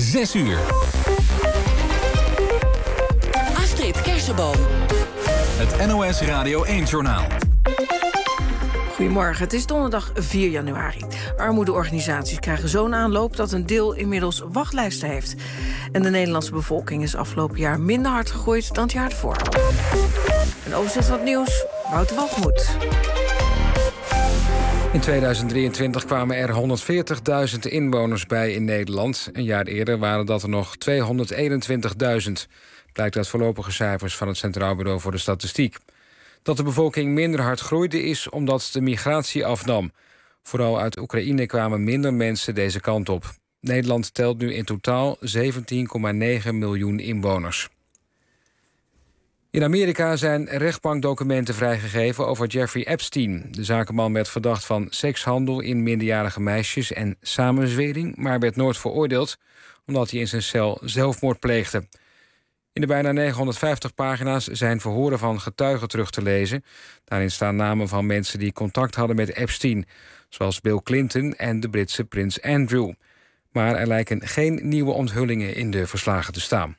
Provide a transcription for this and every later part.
6 uur. Astrid Kersenboom. Het NOS Radio 1-journaal. Goedemorgen, het is donderdag 4 januari. Armoedeorganisaties krijgen zo'n aanloop dat een deel inmiddels wachtlijsten heeft. En de Nederlandse bevolking is afgelopen jaar minder hard gegroeid dan het jaar ervoor. Een overzicht van het nieuws, Wouter Walgemoed. In 2023 kwamen er 140.000 inwoners bij in Nederland. Een jaar eerder waren dat er nog 221.000. Blijkt uit voorlopige cijfers van het Centraal Bureau voor de Statistiek. Dat de bevolking minder hard groeide is omdat de migratie afnam. Vooral uit Oekraïne kwamen minder mensen deze kant op. Nederland telt nu in totaal 17,9 miljoen inwoners. In Amerika zijn rechtbankdocumenten vrijgegeven over Jeffrey Epstein. De zakenman werd verdacht van sekshandel in minderjarige meisjes en samenzwering, maar werd nooit veroordeeld omdat hij in zijn cel zelfmoord pleegde. In de bijna 950 pagina's zijn verhoren van getuigen terug te lezen. Daarin staan namen van mensen die contact hadden met Epstein, zoals Bill Clinton en de Britse prins Andrew. Maar er lijken geen nieuwe onthullingen in de verslagen te staan.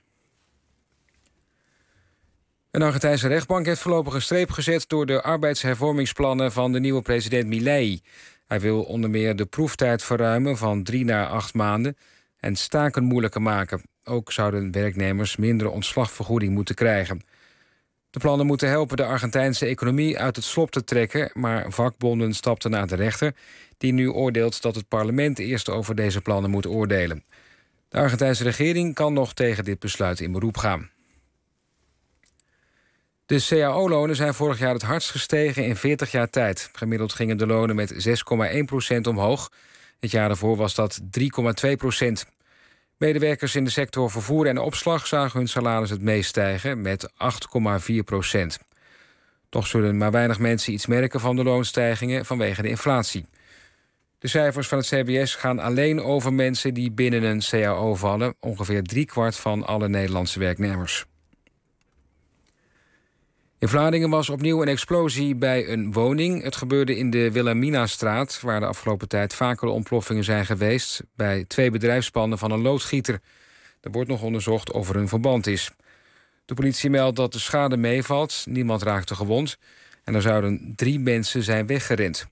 Een Argentijnse rechtbank heeft voorlopig een streep gezet door de arbeidshervormingsplannen van de nieuwe president Milei. Hij wil onder meer de proeftijd verruimen van 3 naar 8 maanden en staken moeilijker maken. Ook zouden werknemers minder ontslagvergoeding moeten krijgen. De plannen moeten helpen de Argentijnse economie uit het slop te trekken, maar vakbonden stapten naar de rechter, die nu oordeelt dat het parlement eerst over deze plannen moet oordelen. De Argentijnse regering kan nog tegen dit besluit in beroep gaan. De CAO-lonen zijn vorig jaar het hardst gestegen in 40 jaar tijd. Gemiddeld gingen de lonen met 6,1% omhoog. Het jaar daarvoor was dat 3,2%. Medewerkers in de sector vervoer en opslag zagen hun salaris het meest stijgen met 8,4%. Toch zullen maar weinig mensen iets merken van de loonstijgingen vanwege de inflatie. De cijfers van het CBS gaan alleen over mensen die binnen een CAO vallen, ongeveer 3/4 van alle Nederlandse werknemers. In Vlaardingen was opnieuw een explosie bij een woning. Het gebeurde in de Wilhelminastraat, waar de afgelopen tijd vaker ontploffingen zijn geweest bij 2 bedrijfspanden van een loodgieter. Er wordt nog onderzocht of er een verband is. De politie meldt dat de schade meevalt, niemand raakte gewond en er zouden 3 mensen zijn weggerend.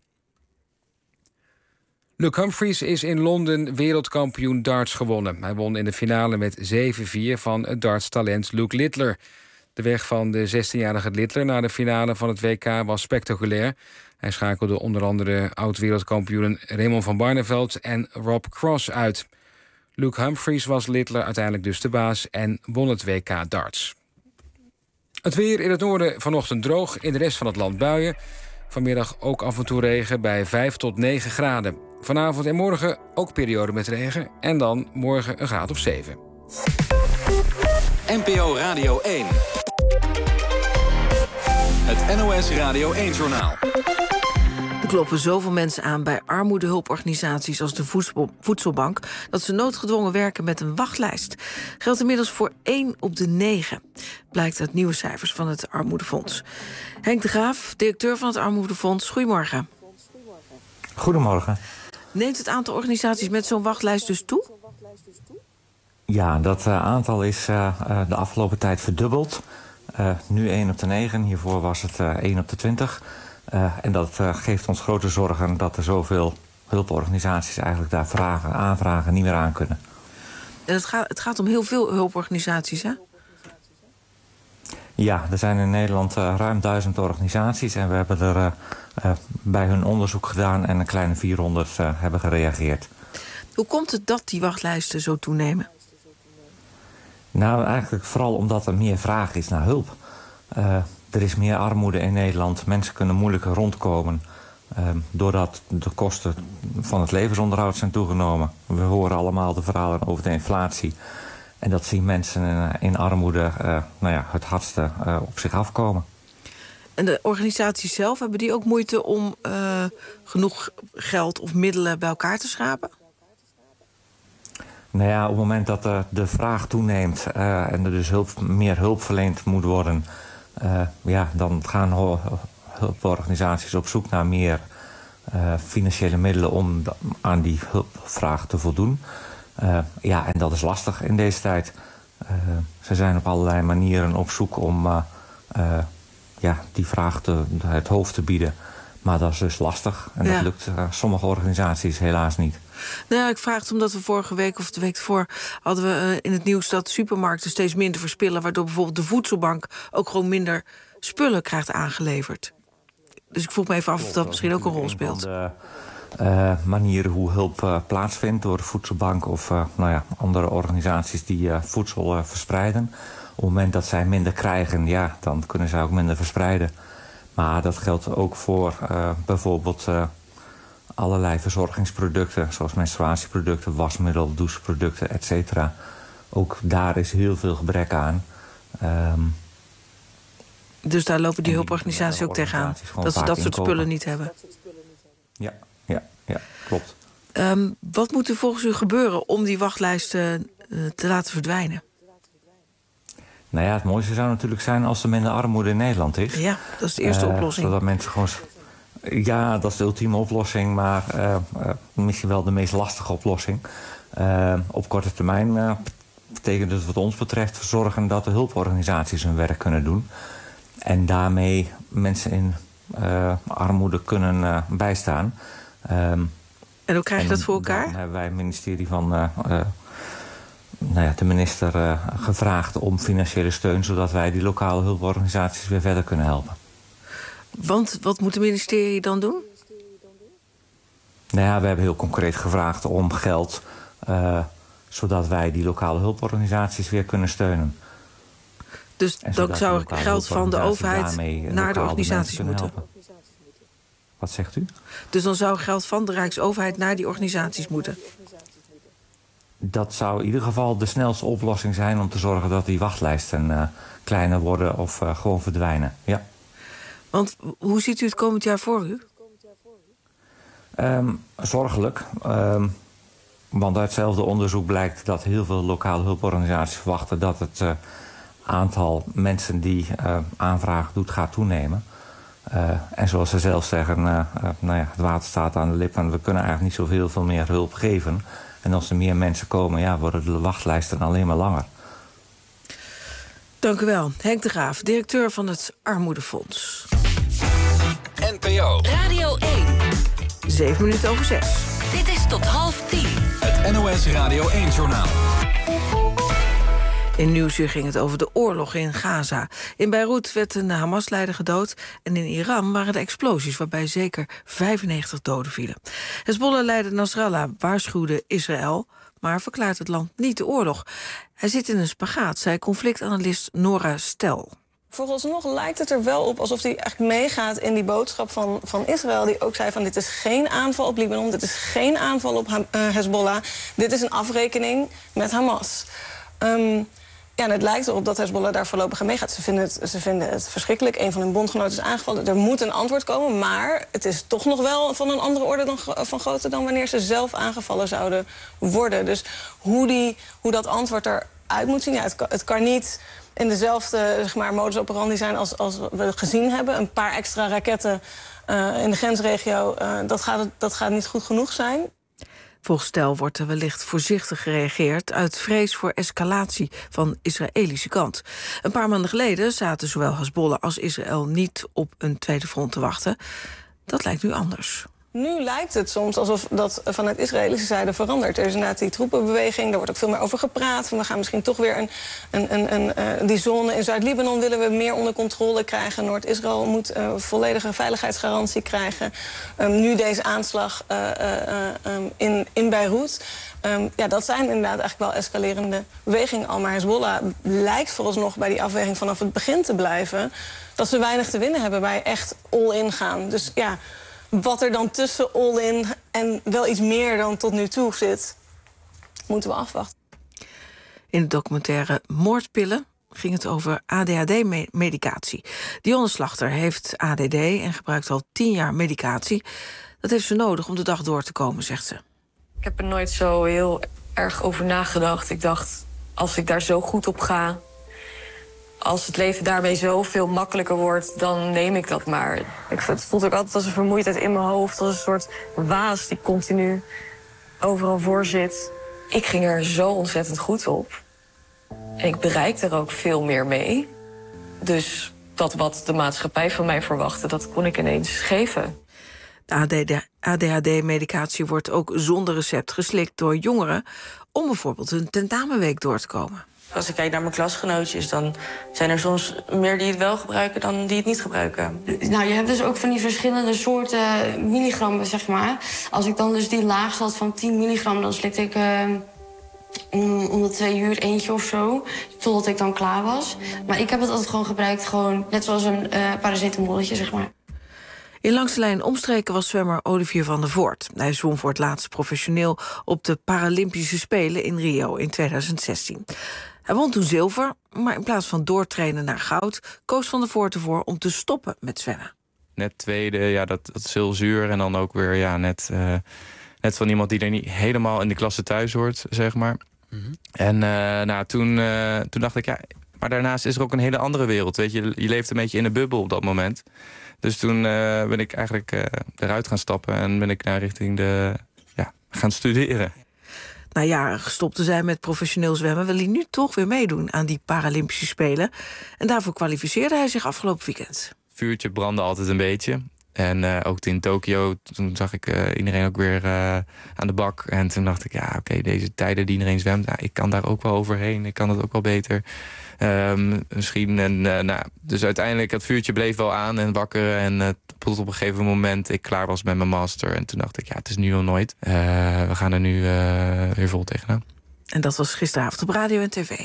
Luke Humphries is in Londen wereldkampioen darts gewonnen. Hij won in de finale met 7-4 van het dartstalent Luke Littler. De weg van de 16-jarige Littler naar de finale van het WK was spectaculair. Hij schakelde onder andere oud-wereldkampioenen Raymond van Barneveld en Rob Cross uit. Luke Humphries was Littler uiteindelijk dus de baas en won het WK darts. Het weer in het noorden vanochtend droog, in de rest van het land buien. Vanmiddag ook af en toe regen bij 5 tot 9 graden. Vanavond en morgen ook periode met regen en dan morgen een graad of 7. NPO Radio 1. Het NOS Radio 1-journaal. Er kloppen zoveel mensen aan bij armoedehulporganisaties als de Voedselbank dat ze noodgedwongen werken met een wachtlijst. Geldt inmiddels voor 1 op de 9. Blijkt uit nieuwe cijfers van het Armoedefonds. Henk de Graaf, directeur van het Armoedefonds. Goedemorgen. Goedemorgen. Neemt het aantal organisaties met zo'n wachtlijst dus toe? Ja, dat aantal is de afgelopen tijd verdubbeld. Nu 1 op de 9, hiervoor was het 1 op de 20. En dat geeft ons grote zorgen dat er zoveel hulporganisaties eigenlijk daar aanvragen niet meer aan kunnen. En het gaat om heel veel hulporganisaties, hè? Ja, er zijn in Nederland ruim 1000 organisaties en we hebben er bij hun onderzoek gedaan en een kleine 400 hebben gereageerd. Hoe komt het dat die wachtlijsten zo toenemen? Nou, eigenlijk vooral omdat er meer vraag is naar hulp. Er is meer armoede in Nederland. Mensen kunnen moeilijker rondkomen. Doordat de kosten van het levensonderhoud zijn toegenomen. We horen allemaal de verhalen over de inflatie. En dat zien mensen in armoede het hardste op zich afkomen. En de organisaties zelf, hebben die ook moeite om genoeg geld of middelen bij elkaar te schrapen? Nou ja, op het moment dat de vraag toeneemt en er dus meer hulp verleend moet worden, dan gaan hulporganisaties op zoek naar meer financiële middelen om aan die hulpvraag te voldoen. Ja, en dat is lastig in deze tijd. Ze zijn op allerlei manieren op zoek om die vraag het hoofd te bieden. Maar dat is dus lastig. En dat lukt sommige organisaties helaas niet. Nou ja, ik vraag het omdat we vorige week of de week ervoor hadden we in het nieuws dat supermarkten steeds minder verspillen, waardoor bijvoorbeeld de voedselbank ook gewoon minder spullen krijgt aangeleverd. Dus ik vroeg me even af of dat misschien ook een rol speelt. Manieren hoe hulp plaatsvindt door de voedselbank of andere organisaties die voedsel verspreiden. Op het moment dat zij minder krijgen, dan kunnen zij ook minder verspreiden. Maar dat geldt ook voor bijvoorbeeld allerlei verzorgingsproducten, zoals menstruatieproducten, wasmiddel, doucheproducten, et cetera. Ook daar is heel veel gebrek aan. Dus daar lopen die hulporganisaties ook tegenaan, dat ze dat soort spullen niet hebben. Ja, klopt. Wat moet er volgens u gebeuren om die wachtlijsten te laten verdwijnen? Nou ja, het mooiste zou natuurlijk zijn als er minder armoede in Nederland is. Ja, dat is de eerste oplossing. Zodat mensen gewoon... Ja, dat is de ultieme oplossing, maar misschien wel de meest lastige oplossing. Op korte termijn betekent het wat ons betreft zorgen dat de hulporganisaties hun werk kunnen doen. En daarmee mensen in armoede kunnen bijstaan. En hoe krijg je dat voor elkaar? Dan hebben wij het ministerie van de minister gevraagd om financiële steun, zodat wij die lokale hulporganisaties weer verder kunnen helpen. Want wat moet het ministerie dan doen? Nou ja, we hebben heel concreet gevraagd om geld, zodat wij die lokale hulporganisaties weer kunnen steunen. Dus dan zou er geld van de overheid naar de organisaties moeten helpen. Wat zegt u? Dus dan zou geld van de Rijksoverheid naar die organisaties moeten? Dat zou in ieder geval de snelste oplossing zijn om te zorgen dat die wachtlijsten kleiner worden of gewoon verdwijnen. Ja. Want hoe ziet u het komend jaar voor u? Zorgelijk. Want uit hetzelfde onderzoek blijkt dat heel veel lokale hulporganisaties verwachten dat het aantal mensen die aanvragen doet gaat toenemen. En zoals ze zelf zeggen, het water staat aan de lip en we kunnen eigenlijk niet zoveel meer hulp geven. En als er meer mensen komen, worden de wachtlijsten alleen maar langer. Dank u wel. Henk de Graaf, directeur van het Armoedefonds. NPO Radio 1. 7:07. Dit is tot 9:30. Het NOS Radio 1-journaal. In Nieuwsuur ging het over de oorlog in Gaza. In Beirut werd een Hamas-leider gedood en in Iran waren er explosies waarbij zeker 95 doden vielen. Hezbollah-leider Nasrallah waarschuwde Israël, maar verklaart het land niet de oorlog. Hij zit in een spagaat, zei conflictanalist Nora Stel. Vooralsnog lijkt het er wel op alsof hij echt meegaat in die boodschap van Israël, die ook zei van dit is geen aanval op Libanon, dit is geen aanval op Hezbollah, dit is een afrekening met Hamas. En het lijkt erop dat Hezbollah daar voorlopig aan meegaat. Ze vinden het verschrikkelijk. Een van hun bondgenoten is aangevallen. Er moet een antwoord komen, maar het is toch nog wel van een andere orde van grootte dan wanneer ze zelf aangevallen zouden worden. Dus hoe dat antwoord eruit moet zien, het kan niet in dezelfde modus operandi zijn als we gezien hebben. Een paar extra raketten in de grensregio, dat gaat niet goed genoeg zijn. Volgens Stel wordt er wellicht voorzichtig gereageerd uit vrees voor escalatie van Israëlische kant. Een paar maanden geleden zaten zowel Hezbollah als Israël niet op een tweede front te wachten. Dat lijkt nu anders. Nu lijkt het soms alsof dat vanuit Israëlische zijde verandert. Er is inderdaad die troepenbeweging, daar wordt ook veel meer over gepraat. We gaan misschien toch weer die zone in Zuid-Libanon willen we meer onder controle krijgen. Noord-Israël moet volledige veiligheidsgarantie krijgen. Nu deze aanslag in Beirut. Dat zijn inderdaad eigenlijk wel escalerende bewegingen al. Maar Hezbollah lijkt vooralsnog bij die afweging vanaf het begin te blijven dat ze weinig te winnen hebben bij echt all-in gaan. Dus ja, wat er dan tussen all-in en wel iets meer dan tot nu toe zit, moeten we afwachten. In de documentaire Moordpillen ging het over ADHD-medicatie. Dionne Slachter heeft ADD en gebruikt al 10 jaar medicatie. Dat heeft ze nodig om de dag door te komen, zegt ze. Ik heb er nooit zo heel erg over nagedacht. Ik dacht, als ik daar zo goed op ga, als het leven daarmee zoveel makkelijker wordt, dan neem ik dat maar. Het voelt ook altijd als een vermoeidheid in mijn hoofd, als een soort waas die continu overal voor zit. Ik ging er zo ontzettend goed op. En ik bereikte er ook veel meer mee. Dus dat wat de maatschappij van mij verwachtte, dat kon ik ineens geven. De ADHD-medicatie wordt ook zonder recept geslikt door jongeren om bijvoorbeeld hun tentamenweek door te komen. Als ik kijk naar mijn klasgenootjes, dan zijn er soms meer die het wel gebruiken dan die het niet gebruiken. Nou, je hebt dus ook van die verschillende soorten milligrammen, zeg maar. Als ik dan dus die laag zat van 10 milligram, dan slikte ik om de 2 uur eentje of zo, totdat ik dan klaar was. Maar ik heb het altijd gewoon gebruikt, gewoon net zoals een paracetamolletje, zeg maar. In Langs de Lijn omstreken was zwemmer Olivier van der Voort. Hij zwom voor het laatst professioneel op de Paralympische Spelen in Rio in 2016. Hij won toen zilver, maar in plaats van doortrainen naar goud koos Van der Voort ervoor om te stoppen met zwemmen. Net tweede, ja, dat is heel zuur. En dan ook weer net van iemand die er niet helemaal in de klasse thuis hoort, zeg maar. Mm-hmm. En toen dacht ik, ja, maar daarnaast is er ook een hele andere wereld. Weet je leeft een beetje in een bubbel op dat moment. Dus toen ben ik eigenlijk eruit gaan stappen en ben ik richting gaan studeren. Na jaren gestopt te zijn met professioneel zwemmen wil hij nu toch weer meedoen aan die Paralympische Spelen. En daarvoor kwalificeerde hij zich afgelopen weekend. Vuurtje brandde altijd een beetje. En ook in Tokio, toen zag ik iedereen ook weer aan de bak. En toen dacht ik, ja, oké, deze tijden die iedereen zwemt, ik kan daar ook wel overheen. Ik kan het ook wel beter. Misschien. Dus uiteindelijk, het vuurtje bleef wel aan en wakker. En tot op een gegeven moment ik klaar was met mijn master. En toen dacht ik, ja, het is nu of nooit. We gaan er nu weer vol tegenaan. En dat was gisteravond op radio en tv.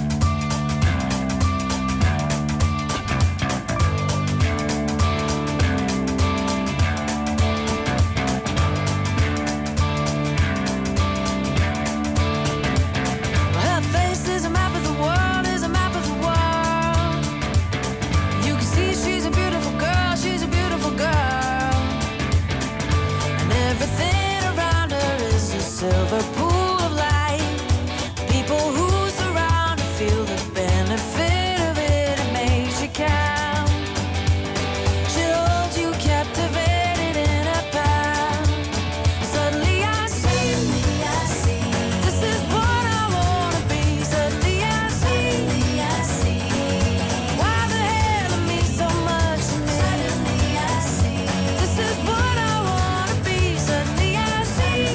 Silver pool of light, people who surround her feel the benefit of it. It makes you count. She holds you captivated in her palm. Suddenly I see, this is what I wanna be. Suddenly I see, why the hell it means so much to me. Suddenly I see, this is what I wanna be. Suddenly I see.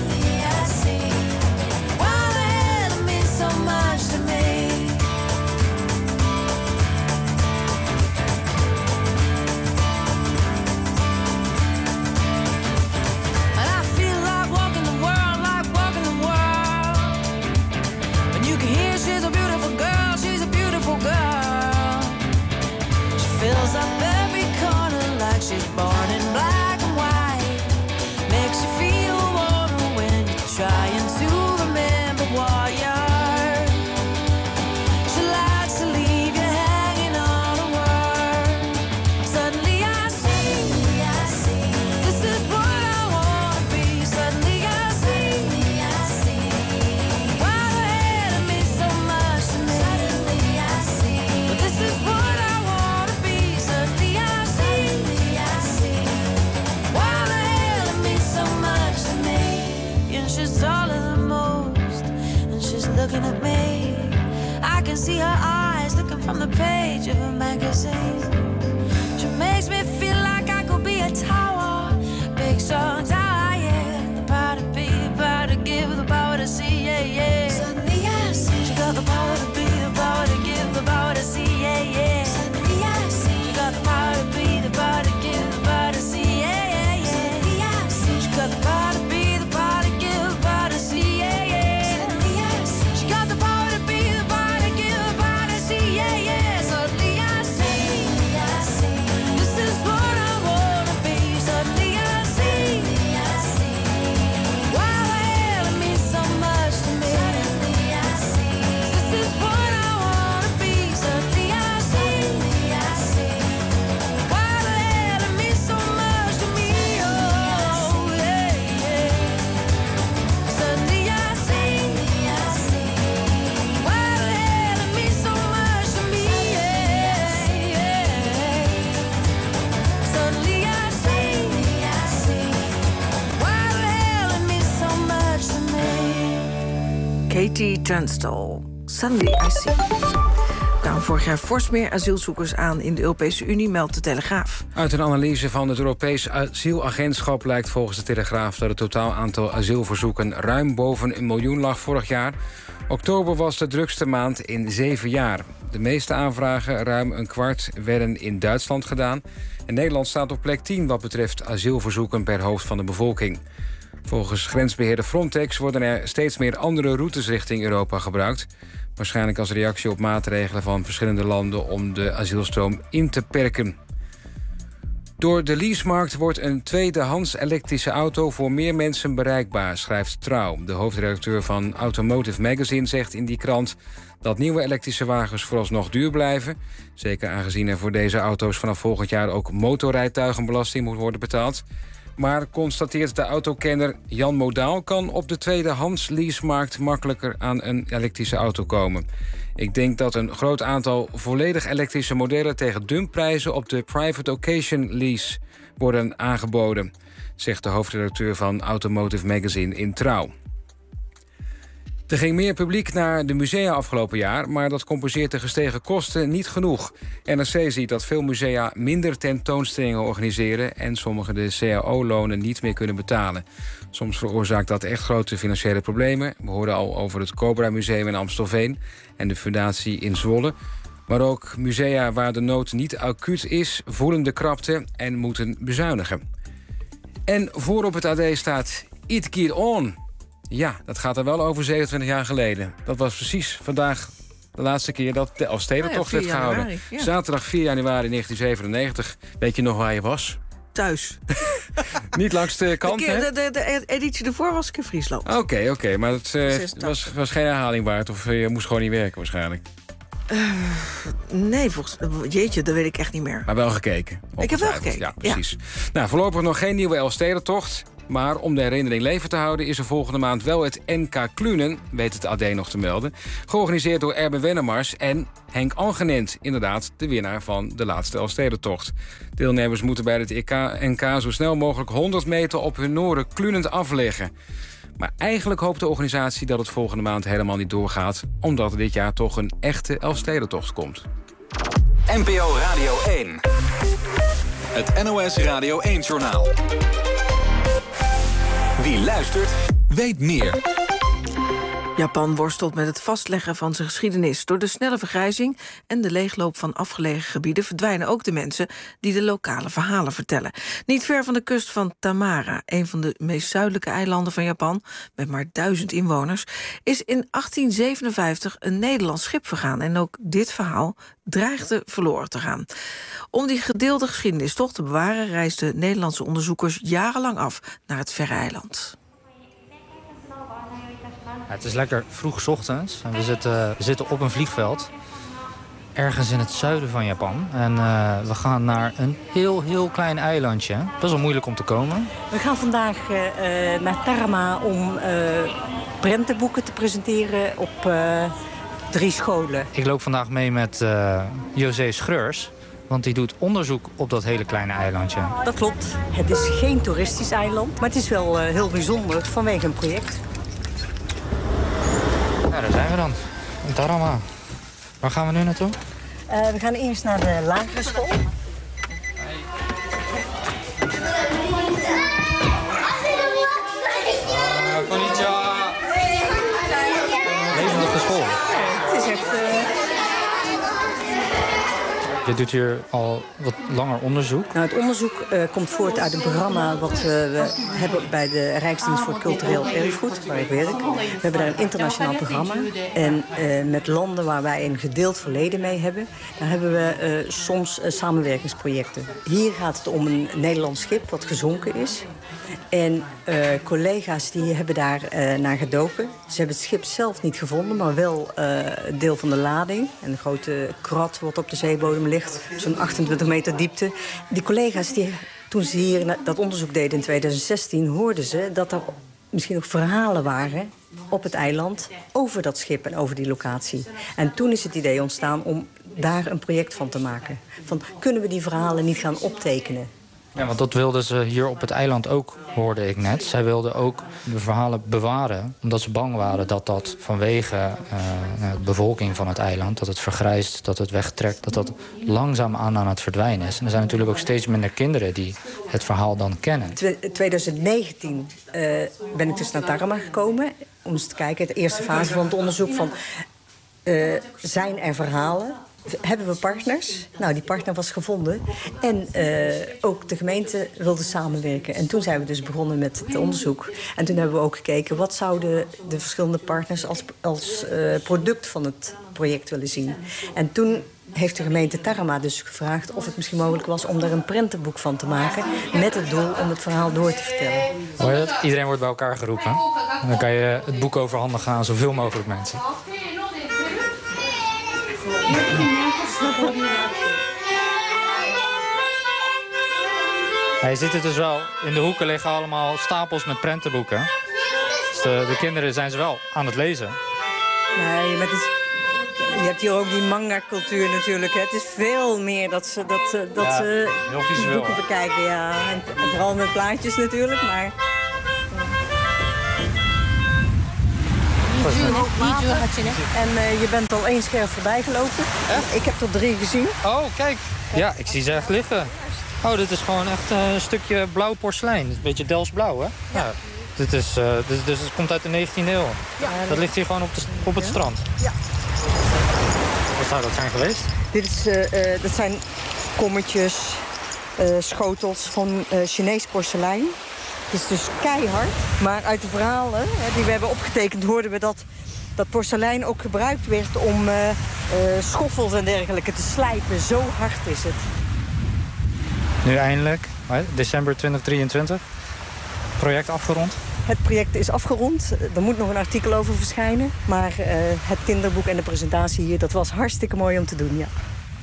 Fills up every corner like she's born in black and white. Makes you feel warmer when you're trying to remember what you're. She likes to leave you hanging on a word. Suddenly I see, this is what I wanna be. Suddenly I see, why the hell it means so much to me. Suddenly I see, but this is what she's taller than most, and she's looking at me. I can see her eyes looking from the page of a magazine. She makes me feel like I could be a tower, big strong tower, yeah. The power to be, the power to give, the power to see, yeah, yeah. Suddenly I see, she got the power to be, the power to give, the power to see, yeah, yeah. Suddenly I see, she got the power to be, the power to give, the power to see, yeah, yeah, yeah. Suddenly I see, she got the power to be, the power to give. This is what Katie Tunstall. Suddenly I See. Er kwamen vorig jaar fors meer asielzoekers aan in de Europese Unie, meldt de Telegraaf. Uit een analyse van het Europees Asielagentschap blijkt volgens de Telegraaf dat het totaal aantal asielverzoeken ruim boven 1 miljoen lag vorig jaar. Oktober was de drukste maand in 7 jaar. De meeste aanvragen, ruim een kwart, werden in Duitsland gedaan. En Nederland staat op plek 10 wat betreft asielverzoeken per hoofd van de bevolking. Volgens grensbeheerder Frontex worden er steeds meer andere routes richting Europa gebruikt. Waarschijnlijk als reactie op maatregelen van verschillende landen om de asielstroom in te perken. Door de leasemarkt wordt een tweedehands elektrische auto voor meer mensen bereikbaar, schrijft Trouw. De hoofdredacteur van Automotive Magazine zegt in die krant dat nieuwe elektrische wagens vooralsnog duur blijven. Zeker aangezien er voor deze auto's vanaf volgend jaar ook motorrijtuigenbelasting moet worden betaald. Maar, constateert de autokenner Jan Modaal, kan op de tweedehands leasemarkt makkelijker aan een elektrische auto komen. Ik denk dat een groot aantal volledig elektrische modellen tegen dumpprijzen op de private occasion lease worden aangeboden, zegt de hoofdredacteur van Automotive Magazine in Trouw. Er ging meer publiek naar de musea afgelopen jaar, maar dat compenseert de gestegen kosten niet genoeg. NRC ziet dat veel musea minder tentoonstellingen organiseren en sommigen de CAO-lonen niet meer kunnen betalen. Soms veroorzaakt dat echt grote financiële problemen. We hoorden al over het Cobra Museum in Amstelveen en de Fundatie in Zwolle. Maar ook musea waar de nood niet acuut is, voelen de krapte en moeten bezuinigen. En voorop het AD staat It Get On. Ja, dat gaat er wel over 27 jaar geleden. Dat was precies vandaag de laatste keer dat de Elfstedentocht werd gehouden. Ja. Zaterdag 4 januari 1997. Weet je nog waar je was? Thuis. Niet langs de kant, hè? De editie ervoor was ik in Friesland. Oké, maar het was geen herhaling waard. Of je moest gewoon niet werken waarschijnlijk. Nee, jeetje, dat weet ik echt niet meer. Maar wel gekeken. Ik heb wel gekeken. Ja, precies. Ja. Nou, voorlopig nog geen nieuwe Elfstedentocht. Maar om de herinnering leven te houden is er volgende maand wel het NK Klunen, weet het AD nog te melden, georganiseerd door Erben Wennemars en Henk Angenent, inderdaad de winnaar van de laatste Elfstedentocht. Deelnemers moeten bij het NK zo snel mogelijk 100 meter op hun noren klunend afleggen. Maar eigenlijk hoopt de organisatie dat het volgende maand helemaal niet doorgaat, omdat er dit jaar toch een echte Elfstedentocht komt. NPO Radio 1. Het NOS Radio 1-journaal. Wie luistert, weet meer. Japan worstelt met het vastleggen van zijn geschiedenis. Door de snelle vergrijzing en de leegloop van afgelegen gebieden verdwijnen ook de mensen die de lokale verhalen vertellen. Niet ver van de kust van Tamara, een van de meest zuidelijke eilanden van Japan, met maar 1000 inwoners, is in 1857 een Nederlands schip vergaan. En ook dit verhaal dreigde verloren te gaan. Om die gedeelde geschiedenis toch te bewaren, reisden Nederlandse onderzoekers jarenlang af naar het verre eiland. Ja, het is lekker vroeg 's ochtends. We zitten op een vliegveld. Ergens in het zuiden van Japan. En we gaan naar een heel klein eilandje. Best wel moeilijk om te komen. We gaan vandaag naar Tarama om prentenboeken te presenteren op 3 scholen. Ik loop vandaag mee met José Schreurs. Want die doet onderzoek op dat hele kleine eilandje. Dat klopt. Het is geen toeristisch eiland. Maar het is wel heel bijzonder vanwege een project. Nou, daar zijn we dan. In Tarama. Waar gaan we nu naartoe? We gaan eerst naar de lagere school. Konnichiwa. Levendige school. Het is echt... Je doet hier al wat langer onderzoek. Nou, het onderzoek komt voort uit een programma wat we hebben bij de Rijksdienst voor Cultureel Erfgoed, waar ik werk. We hebben daar een internationaal programma. En met landen waar wij een gedeeld verleden mee hebben, daar hebben we soms samenwerkingsprojecten. Hier gaat het om een Nederlands schip wat gezonken is. En collega's die hebben daar naar gedoken. Ze hebben het schip zelf niet gevonden, maar wel een deel van de lading. En een grote krat wat op de zeebodem ligt, zo'n 28 meter diepte. Die collega's, toen ze hier dat onderzoek deden in 2016, hoorden ze dat er misschien nog verhalen waren op het eiland over dat schip en over die locatie. En toen is het idee ontstaan om daar een project van te maken. Van, kunnen we die verhalen niet gaan optekenen? Ja, want dat wilden ze hier op het eiland ook, hoorde ik net. Zij wilden ook de verhalen bewaren, omdat ze bang waren dat vanwege de bevolking van het eiland, dat het vergrijst, dat het wegtrekt, dat langzaam aan het verdwijnen is. En er zijn natuurlijk ook steeds minder kinderen die het verhaal dan kennen. 2019 ben ik dus naar Tarma gekomen om eens te kijken, de eerste fase van het onderzoek van zijn er verhalen? Hebben we partners? Nou, die partner was gevonden. En ook de gemeente wilde samenwerken. En toen zijn we dus begonnen met het onderzoek. En toen hebben we ook gekeken wat zouden de verschillende partners als product van het project willen zien. En toen heeft de gemeente Tarma dus gevraagd of het misschien mogelijk was om daar een prentenboek van te maken, met het doel om het verhaal door te vertellen. Hoor je dat? Iedereen wordt bij elkaar geroepen. En dan kan je het boek overhandigen aan zoveel mogelijk mensen. Je ziet het dus wel. In de hoeken liggen allemaal stapels met prentenboeken. Dus de kinderen zijn ze wel aan het lezen. Nee, je hebt hier ook die manga-cultuur natuurlijk. Hè. Het is veel meer dat ze heel visueel, boeken bekijken. Ja. En vooral met plaatjes natuurlijk, maar... En je bent al 1 scherf voorbij gelopen. Ik heb er 3 gezien. Oh, kijk. Ja, ik zie ze echt liggen. Oh, dit is gewoon echt een stukje blauw porselein. Een beetje Delftsblauw, hè? Ja. Dus het komt uit de 19e eeuw. Ja. Dat ligt hier gewoon op het strand. Ja. Wat zou dat zijn geweest? Dat zijn kommetjes, schotels van Chinees porselein. Het is dus keihard. Maar uit de verhalen die we hebben opgetekend hoorden we dat porselein ook gebruikt werd om schoffels en dergelijke te slijpen. Zo hard is het. Nu eindelijk, december 2023, project afgerond. Het project is afgerond. Er moet nog een artikel over verschijnen. Maar het kinderboek en de presentatie hier, dat was hartstikke mooi om te doen, ja.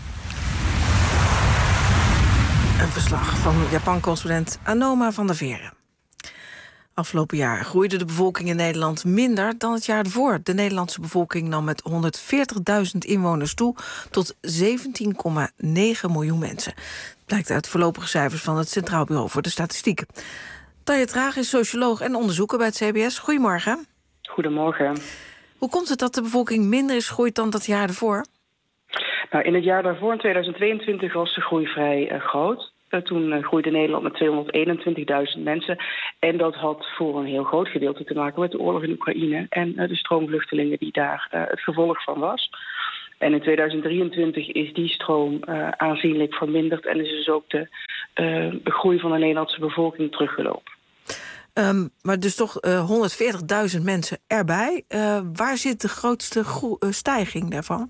Een verslag van Japan-correspondent Anoma van der Veren. Afgelopen jaar groeide de bevolking in Nederland minder dan het jaar ervoor. De Nederlandse bevolking nam met 140.000 inwoners toe tot 17,9 miljoen mensen. Blijkt uit voorlopige cijfers van het Centraal Bureau voor de Statistiek. Tanja Traag is socioloog en onderzoeker bij het CBS. Goedemorgen. Goedemorgen. Hoe komt het dat de bevolking minder is gegroeid dan dat jaar ervoor? Nou, in het jaar daarvoor, in 2022, was de groei vrij groot. Toen groeide Nederland met 221.000 mensen. En dat had voor een heel groot gedeelte te maken met de oorlog in Oekraïne en de stroomvluchtelingen die daar het gevolg van was. En in 2023 is die stroom aanzienlijk verminderd en is dus ook de groei van de Nederlandse bevolking teruggelopen. Maar dus toch 140.000 mensen erbij. Waar zit de grootste stijging daarvan?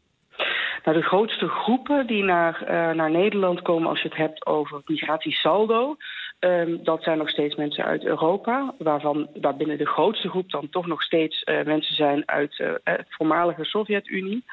Nou, de grootste groepen die naar Nederland komen als je het hebt over migratiesaldo, dat zijn nog steeds mensen uit Europa, waarbinnen de grootste groep dan toch nog steeds mensen zijn uit de voormalige Sovjet-Unie.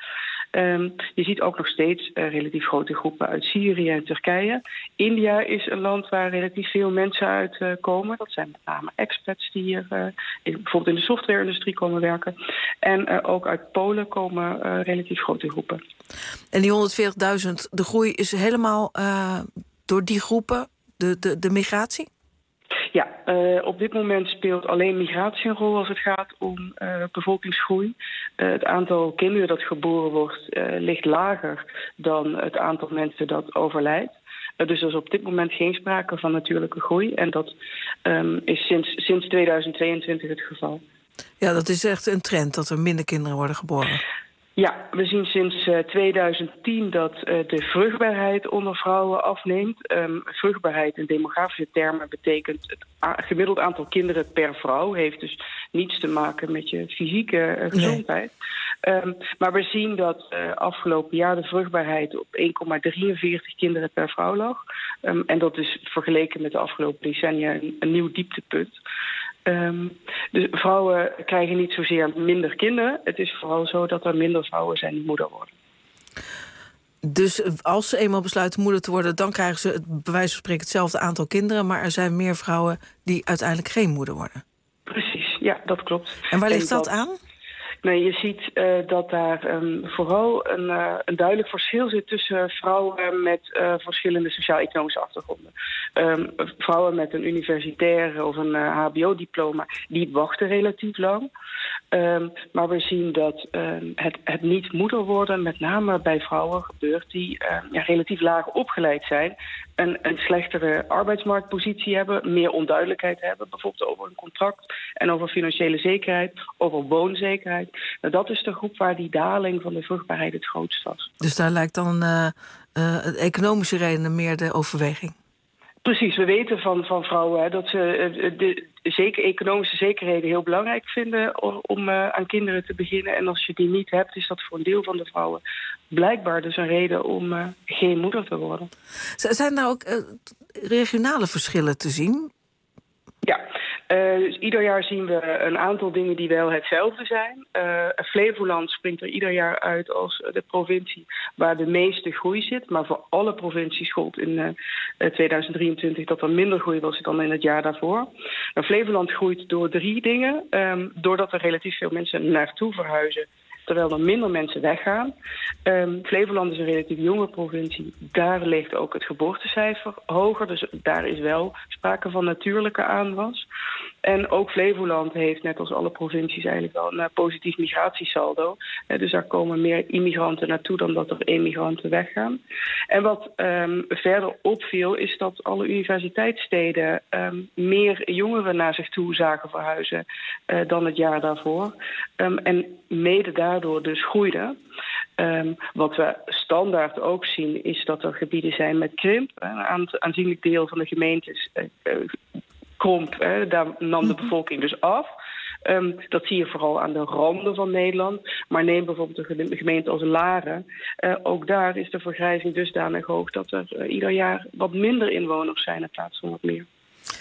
Je ziet ook nog steeds relatief grote groepen uit Syrië en Turkije. India is een land waar relatief veel mensen uit komen. Dat zijn met name expats die hier bijvoorbeeld in de software-industrie komen werken. En ook uit Polen komen relatief grote groepen. En die 140.000, de groei is helemaal door die groepen, de migratie? Ja, op dit moment speelt alleen migratie een rol als het gaat om bevolkingsgroei. Het aantal kinderen dat geboren wordt ligt lager dan het aantal mensen dat overlijdt. Dus er is op dit moment geen sprake van natuurlijke groei. En dat is sinds 2022 het geval. Ja, dat is echt een trend dat er minder kinderen worden geboren. Ja, we zien sinds 2010 dat de vruchtbaarheid onder vrouwen afneemt. Vruchtbaarheid in demografische termen betekent het gemiddeld aantal kinderen per vrouw. Heeft dus niets te maken met je fysieke gezondheid. Nee. Maar we zien dat afgelopen jaar de vruchtbaarheid op 1,43 kinderen per vrouw lag. En dat is vergeleken met de afgelopen decennia een nieuw dieptepunt. Dus vrouwen krijgen niet zozeer minder kinderen. Het is vooral zo dat er minder vrouwen zijn die moeder worden. Dus als ze eenmaal besluiten moeder te worden, dan krijgen ze bij wijze van spreken hetzelfde aantal kinderen, maar er zijn meer vrouwen die uiteindelijk geen moeder worden. Precies, ja, dat klopt. En waar ligt dat aan? Nee, je ziet dat daar vooral een duidelijk verschil zit tussen vrouwen met verschillende sociaal-economische achtergronden. Vrouwen met een universitair of een hbo-diploma, die wachten relatief lang. Maar we zien dat het niet moeder worden, met name bij vrouwen gebeurt die relatief laag opgeleid zijn, een slechtere arbeidsmarktpositie hebben, meer onduidelijkheid hebben, bijvoorbeeld over een contract en over financiële zekerheid, over woonzekerheid. Nou, dat is de groep waar die daling van de vruchtbaarheid het grootst was. Dus daar lijkt dan economische redenen meer de overweging? Precies, we weten van vrouwen dat ze zeker economische zekerheden heel belangrijk vinden om aan kinderen te beginnen. En als je die niet hebt, is dat voor een deel van de vrouwen blijkbaar dus een reden om geen moeder te worden. Zijn nou ook regionale verschillen te zien? Ja, dus ieder jaar zien we een aantal dingen die wel hetzelfde zijn. Flevoland springt er ieder jaar uit als de provincie waar de meeste groei zit. Maar voor alle provincies gold in 2023 dat er minder groei was dan in het jaar daarvoor. Nou, Flevoland groeit door 3 dingen. Doordat er relatief veel mensen naartoe verhuizen, terwijl er minder mensen weggaan. Flevoland is een relatief jonge provincie. Daar ligt ook het geboortecijfer hoger. Dus daar is wel sprake van natuurlijke aanwas. En ook Flevoland heeft, net als alle provincies, eigenlijk wel een positief migratiesaldo. Dus daar komen meer immigranten naartoe dan dat er emigranten weggaan. En wat verder opviel, is dat alle universiteitssteden meer jongeren naar zich toe zagen verhuizen dan het jaar daarvoor. En mede daardoor dus groeiden. Wat we standaard ook zien, is dat er gebieden zijn met krimp. Een aanzienlijk deel van de gemeentes kromp. Daar nam de bevolking dus af. Dat zie je vooral aan de randen van Nederland. Maar neem bijvoorbeeld een gemeente als Laren. Ook daar is de vergrijzing dusdanig hoog dat er ieder jaar wat minder inwoners zijn in plaats van wat meer.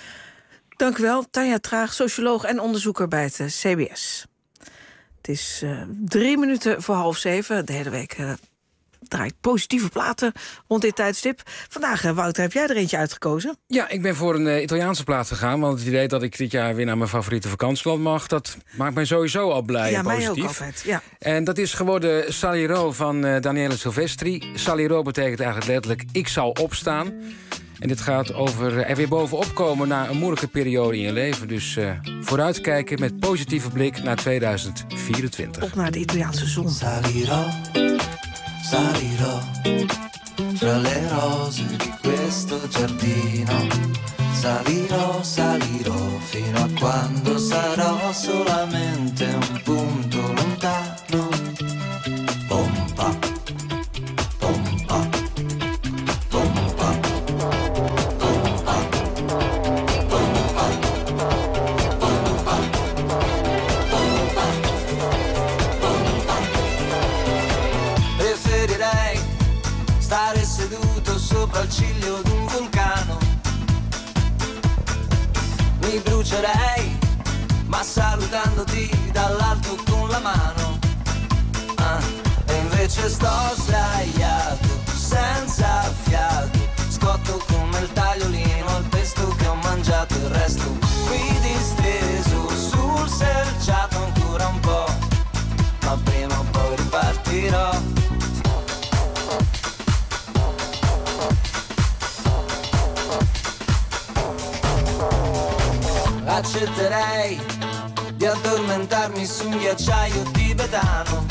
Dank u wel, Tanja Traag, socioloog en onderzoeker bij het CBS. Het is 3 minuten voor 6:30. De hele week draait positieve platen rond dit tijdstip. Vandaag, Wouter, heb jij er eentje uitgekozen? Ja, ik ben voor een Italiaanse plaat gegaan. Want het idee dat ik dit jaar weer naar mijn favoriete vakantieland mag, dat maakt mij sowieso al blij en positief. Mij ook altijd, ja. En dat is geworden Salirò van Daniele Silvestri. Salirò betekent eigenlijk letterlijk ik zal opstaan. En dit gaat over er weer bovenop komen na een moeilijke periode in je leven. Dus vooruitkijken met positieve blik naar 2024. Op naar de Italiaanse zon. Salirò, salirò, fra le rose di questo giardino. Salirò, salirò, fino a quando sarò solamente un punto lontano. Pompa, pompa. Stare seduto sopra il ciglio di un vulcano. Mi brucerei, ma salutandoti dall'alto con la mano. E invece sto sdraiato, senza fiato. Scotto come il tagliolino al pesto che ho mangiato. Il resto qui disteso sul selciato ancora un po'. Ma prima o poi ripartirò. Accetterei di addormentarmi su un ghiacciaio tibetano.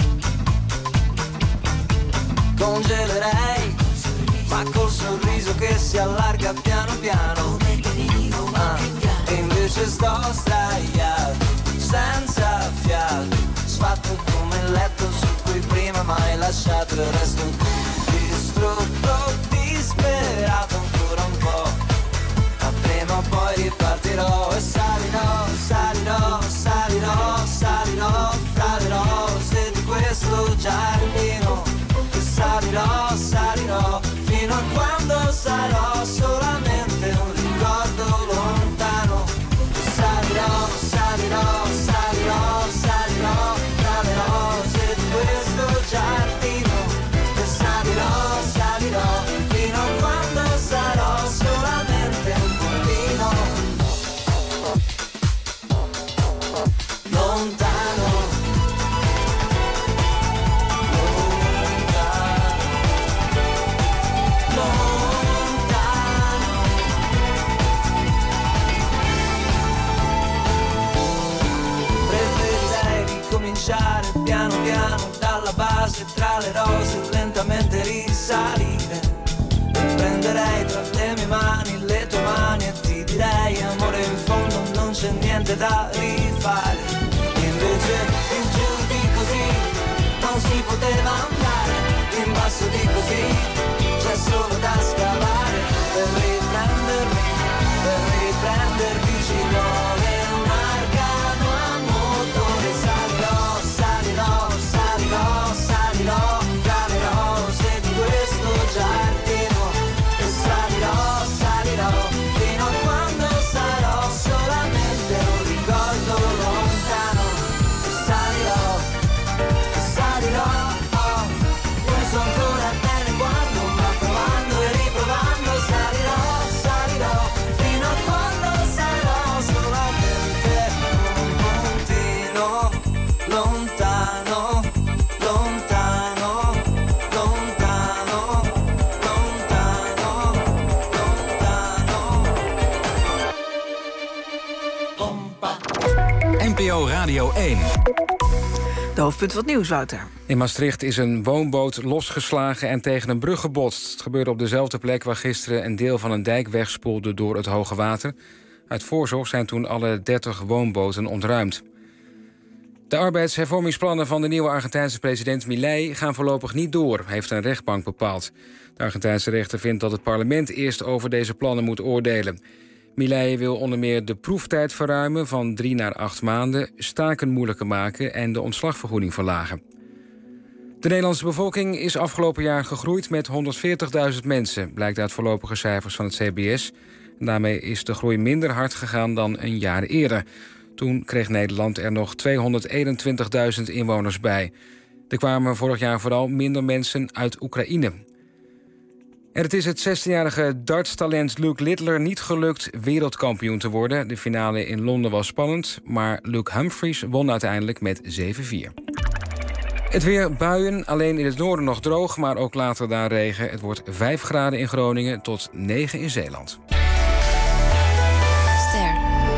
Congelerei, ma col sorriso che si allarga piano piano. E invece sto sdraiato, senza fiato, sfatto come il letto su cui prima mai lasciato. Il resto qui distrutto, disperato ancora un po'. Ma prima o poi ripartirò e salirò, salirò, salirò, salirò fra le rose di questo giardino. E salirò, salirò, fino a quando sarò solamente un ricordo lontano. E salirò, salirò, salirò, salirò fra le rose di questo giardino. E salirò, salirò, fino a quando sarò solamente un puntino lontano, case tra le rose lentamente risalire. E prenderei tra le mie mani le tue mani e ti direi amore in fondo non c'è niente da rifare. Invece in giù di così non si poteva andare, in basso di così c'è solo da scavare. Per riprendermi ci vuole un arcano a motore. Salirò, salirò, salirò, salirò tra le rose di questo giardino. E salirò, salirò fino a quando sarò solamente un ricordo lontano. E salirò, oh, non so ancora bene quando, ma provando e riprovando salirò, salirò fino a quando sarò solamente un puntino lontano, lontano, lontano, lontano, lontano. NPO Radio 1. De hoofdpunt van het nieuws, Wouter. In Maastricht is een woonboot losgeslagen en tegen een brug gebotst. Het gebeurde op dezelfde plek waar gisteren een deel van een dijk wegspoelde door het hoge water. Uit voorzorg zijn toen alle 30 woonboten ontruimd. De arbeidshervormingsplannen van de nieuwe Argentijnse president Milei gaan voorlopig niet door, heeft een rechtbank bepaald. De Argentijnse rechter vindt dat het parlement eerst over deze plannen moet oordelen. Milei wil onder meer de proeftijd verruimen van 3 naar 8 maanden... staken moeilijker maken en de ontslagvergoeding verlagen. De Nederlandse bevolking is afgelopen jaar gegroeid met 140.000 mensen... blijkt uit voorlopige cijfers van het CBS. En daarmee is de groei minder hard gegaan dan een jaar eerder. Toen kreeg Nederland er nog 221.000 inwoners bij. Er kwamen vorig jaar vooral minder mensen uit Oekraïne. En het is het 16-jarige dartstalent Luke Littler niet gelukt wereldkampioen te worden. De finale in Londen was spannend, maar Luke Humphries won uiteindelijk met 7-4. Het weer, buien, alleen in het noorden nog droog, maar ook later daar regen. Het wordt 5 graden in Groningen tot 9 in Zeeland. Ster.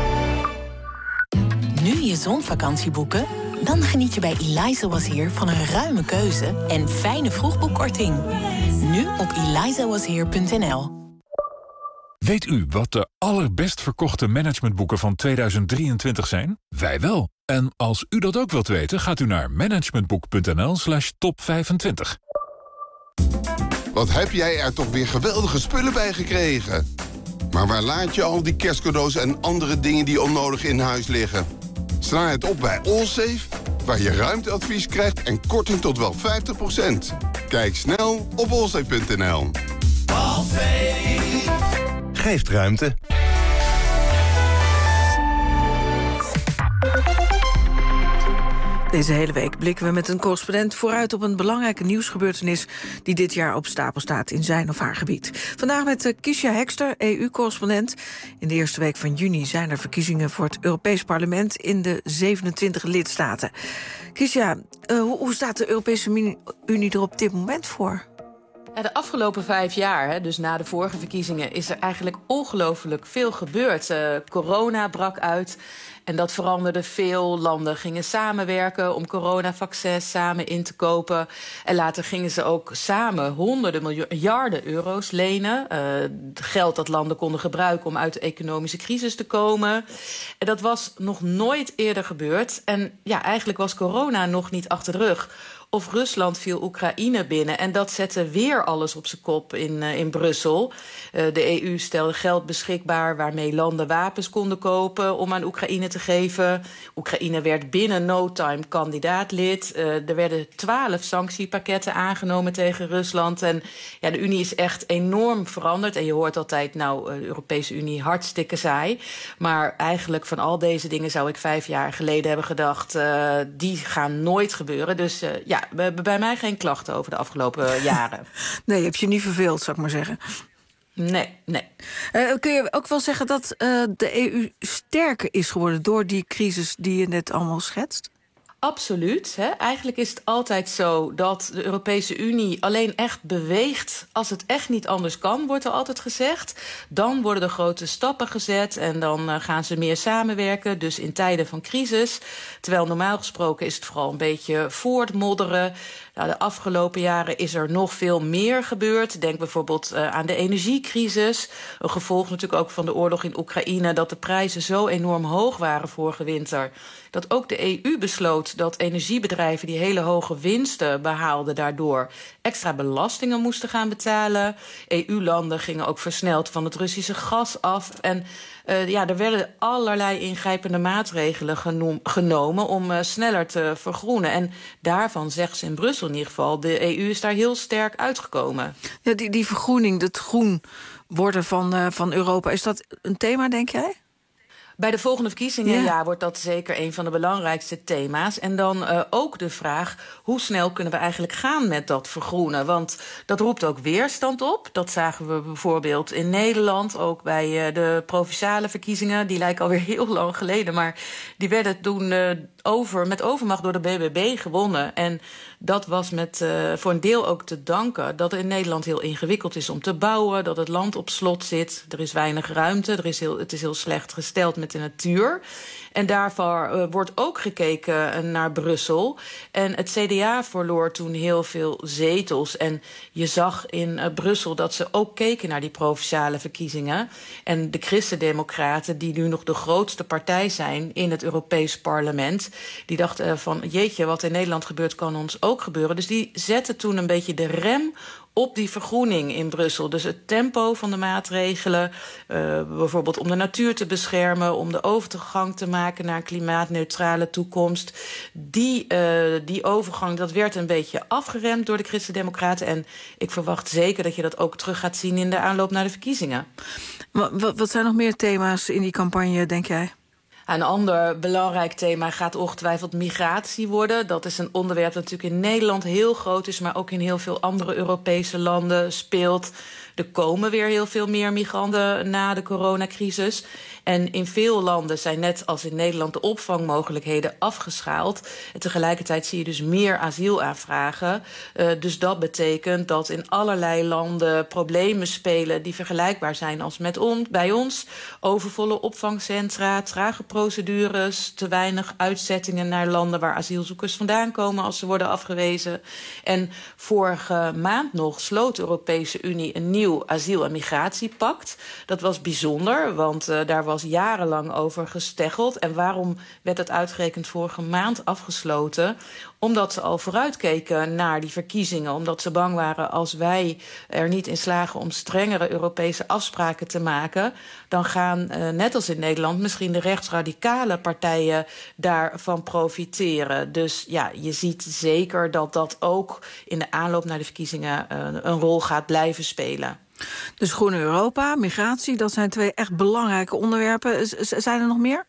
Nu je zonvakantie boeken? Dan geniet je bij Eliza Was Here van een ruime keuze en fijne vroegboekkorting. Nu op elizawasheer.nl. Weet u wat de allerbest verkochte managementboeken van 2023 zijn? Wij wel. En als u dat ook wilt weten, gaat u naar managementboek.nl/top25. Wat heb jij er toch weer geweldige spullen bij gekregen? Maar waar laat je al die kerstcadeaus en andere dingen die onnodig in huis liggen? Sla het op bij Allsafe, waar je ruimteadvies krijgt en korting tot wel 50%. Kijk snel op allsafe.nl. Geeft ruimte. Deze hele week blikken we met een correspondent vooruit op een belangrijke nieuwsgebeurtenis die dit jaar op stapel staat in zijn of haar gebied. Vandaag met Kiesja Hekster, EU-correspondent. In de eerste week van juni zijn er verkiezingen voor het Europees Parlement in de 27 lidstaten. Kiesja, hoe staat de Europese Unie er op dit moment voor? Ja, de afgelopen 5 jaar, dus na de vorige verkiezingen, is er eigenlijk ongelooflijk veel gebeurd. Corona brak uit en dat veranderde veel. Landen gingen samenwerken om coronavaccins samen in te kopen. En later gingen ze ook samen honderden miljarden euro's lenen. Geld dat landen konden gebruiken om uit de economische crisis te komen. En dat was nog nooit eerder gebeurd. En ja, eigenlijk was corona nog niet achter de rug. Of Rusland viel Oekraïne binnen en dat zette weer alles op zijn kop in Brussel. De EU stelde geld beschikbaar waarmee landen wapens konden kopen om aan Oekraïne te geven. Oekraïne werd binnen no time kandidaatlid. Er werden 12 sanctiepakketten aangenomen tegen Rusland. En ja, de Unie is echt enorm veranderd. En je hoort altijd, de Europese Unie hartstikke saai. Maar eigenlijk van al deze dingen zou ik 5 jaar geleden hebben gedacht, die gaan nooit gebeuren. Dus we hebben bij mij geen klachten over de afgelopen jaren. Nee, heb je niet verveeld, zou ik maar zeggen. Nee. Kun je ook wel zeggen dat de EU sterker is geworden door die crisis die je net allemaal schetst? Absoluut. Hè. Eigenlijk is het altijd zo dat de Europese Unie alleen echt beweegt als het echt niet anders kan, wordt er altijd gezegd. Dan worden er grote stappen gezet en dan gaan ze meer samenwerken, dus in tijden van crisis. Terwijl normaal gesproken is het vooral een beetje voortmodderen. Nou, de afgelopen jaren is er nog veel meer gebeurd. Denk bijvoorbeeld aan de energiecrisis. Een gevolg natuurlijk ook van de oorlog in Oekraïne, dat de prijzen zo enorm hoog waren vorige winter, dat ook de EU besloot dat energiebedrijven die hele hoge winsten behaalden daardoor extra belastingen moesten gaan betalen. EU-landen gingen ook versneld van het Russische gas af. En er werden allerlei ingrijpende maatregelen genomen om sneller te vergroenen. En daarvan zegt ze in Brussel in ieder geval, de EU is daar heel sterk uitgekomen. Ja, die vergroening, het groen worden van Europa, is dat een thema, denk jij? Bij de volgende verkiezingen wordt dat zeker een van de belangrijkste thema's. En dan ook de vraag, hoe snel kunnen we eigenlijk gaan met dat vergroenen? Want dat roept ook weerstand op. Dat zagen we bijvoorbeeld in Nederland, ook bij de provinciale verkiezingen. Die lijken alweer heel lang geleden, maar die werden toen met overmacht door de BBB gewonnen. En dat was voor een deel ook te danken dat het in Nederland heel ingewikkeld is om te bouwen, dat het land op slot zit, er is weinig ruimte, het is heel slecht gesteld met de natuur. En daarvoor wordt ook gekeken naar Brussel. En het CDA verloor toen heel veel zetels. En je zag in Brussel dat ze ook keken naar die provinciale verkiezingen. En de Christen-Democraten, die nu nog de grootste partij zijn in het Europees Parlement, die dachten van, jeetje, wat in Nederland gebeurt kan ons ook gebeuren. Dus die zetten toen een beetje de rem op die vergroening in Brussel. Dus het tempo van de maatregelen, bijvoorbeeld om de natuur te beschermen, om de overgang te maken naar een klimaatneutrale toekomst. Die overgang, dat werd een beetje afgeremd door de Christen-Democraten. En ik verwacht zeker dat je dat ook terug gaat zien in de aanloop naar de verkiezingen. Wat zijn nog meer thema's in die campagne, denk jij? Een ander belangrijk thema gaat ongetwijfeld migratie worden. Dat is een onderwerp dat natuurlijk in Nederland heel groot is, maar ook in heel veel andere Europese landen speelt. Er komen weer heel veel meer migranten na de coronacrisis. En in veel landen zijn net als in Nederland de opvangmogelijkheden afgeschaald. En tegelijkertijd zie je dus meer asielaanvragen. Dus dat betekent dat in allerlei landen problemen spelen die vergelijkbaar zijn als bij ons. Overvolle opvangcentra, trage procedures, te weinig uitzettingen naar landen waar asielzoekers vandaan komen als ze worden afgewezen. En vorige maand nog sloot de Europese Unie een nieuw asiel- en migratiepact. Dat was bijzonder, want daar was jarenlang over gesteggeld. En waarom werd het uitgerekend vorige maand afgesloten? Omdat ze al vooruitkeken naar die verkiezingen. Omdat ze bang waren, als wij er niet in slagen om strengere Europese afspraken te maken, dan gaan, net als in Nederland, misschien de rechtsradicale partijen daarvan profiteren. Dus ja, je ziet zeker dat dat ook in de aanloop naar de verkiezingen een rol gaat blijven spelen. Dus Groene Europa, migratie, dat zijn twee echt belangrijke onderwerpen. Zijn er nog meer?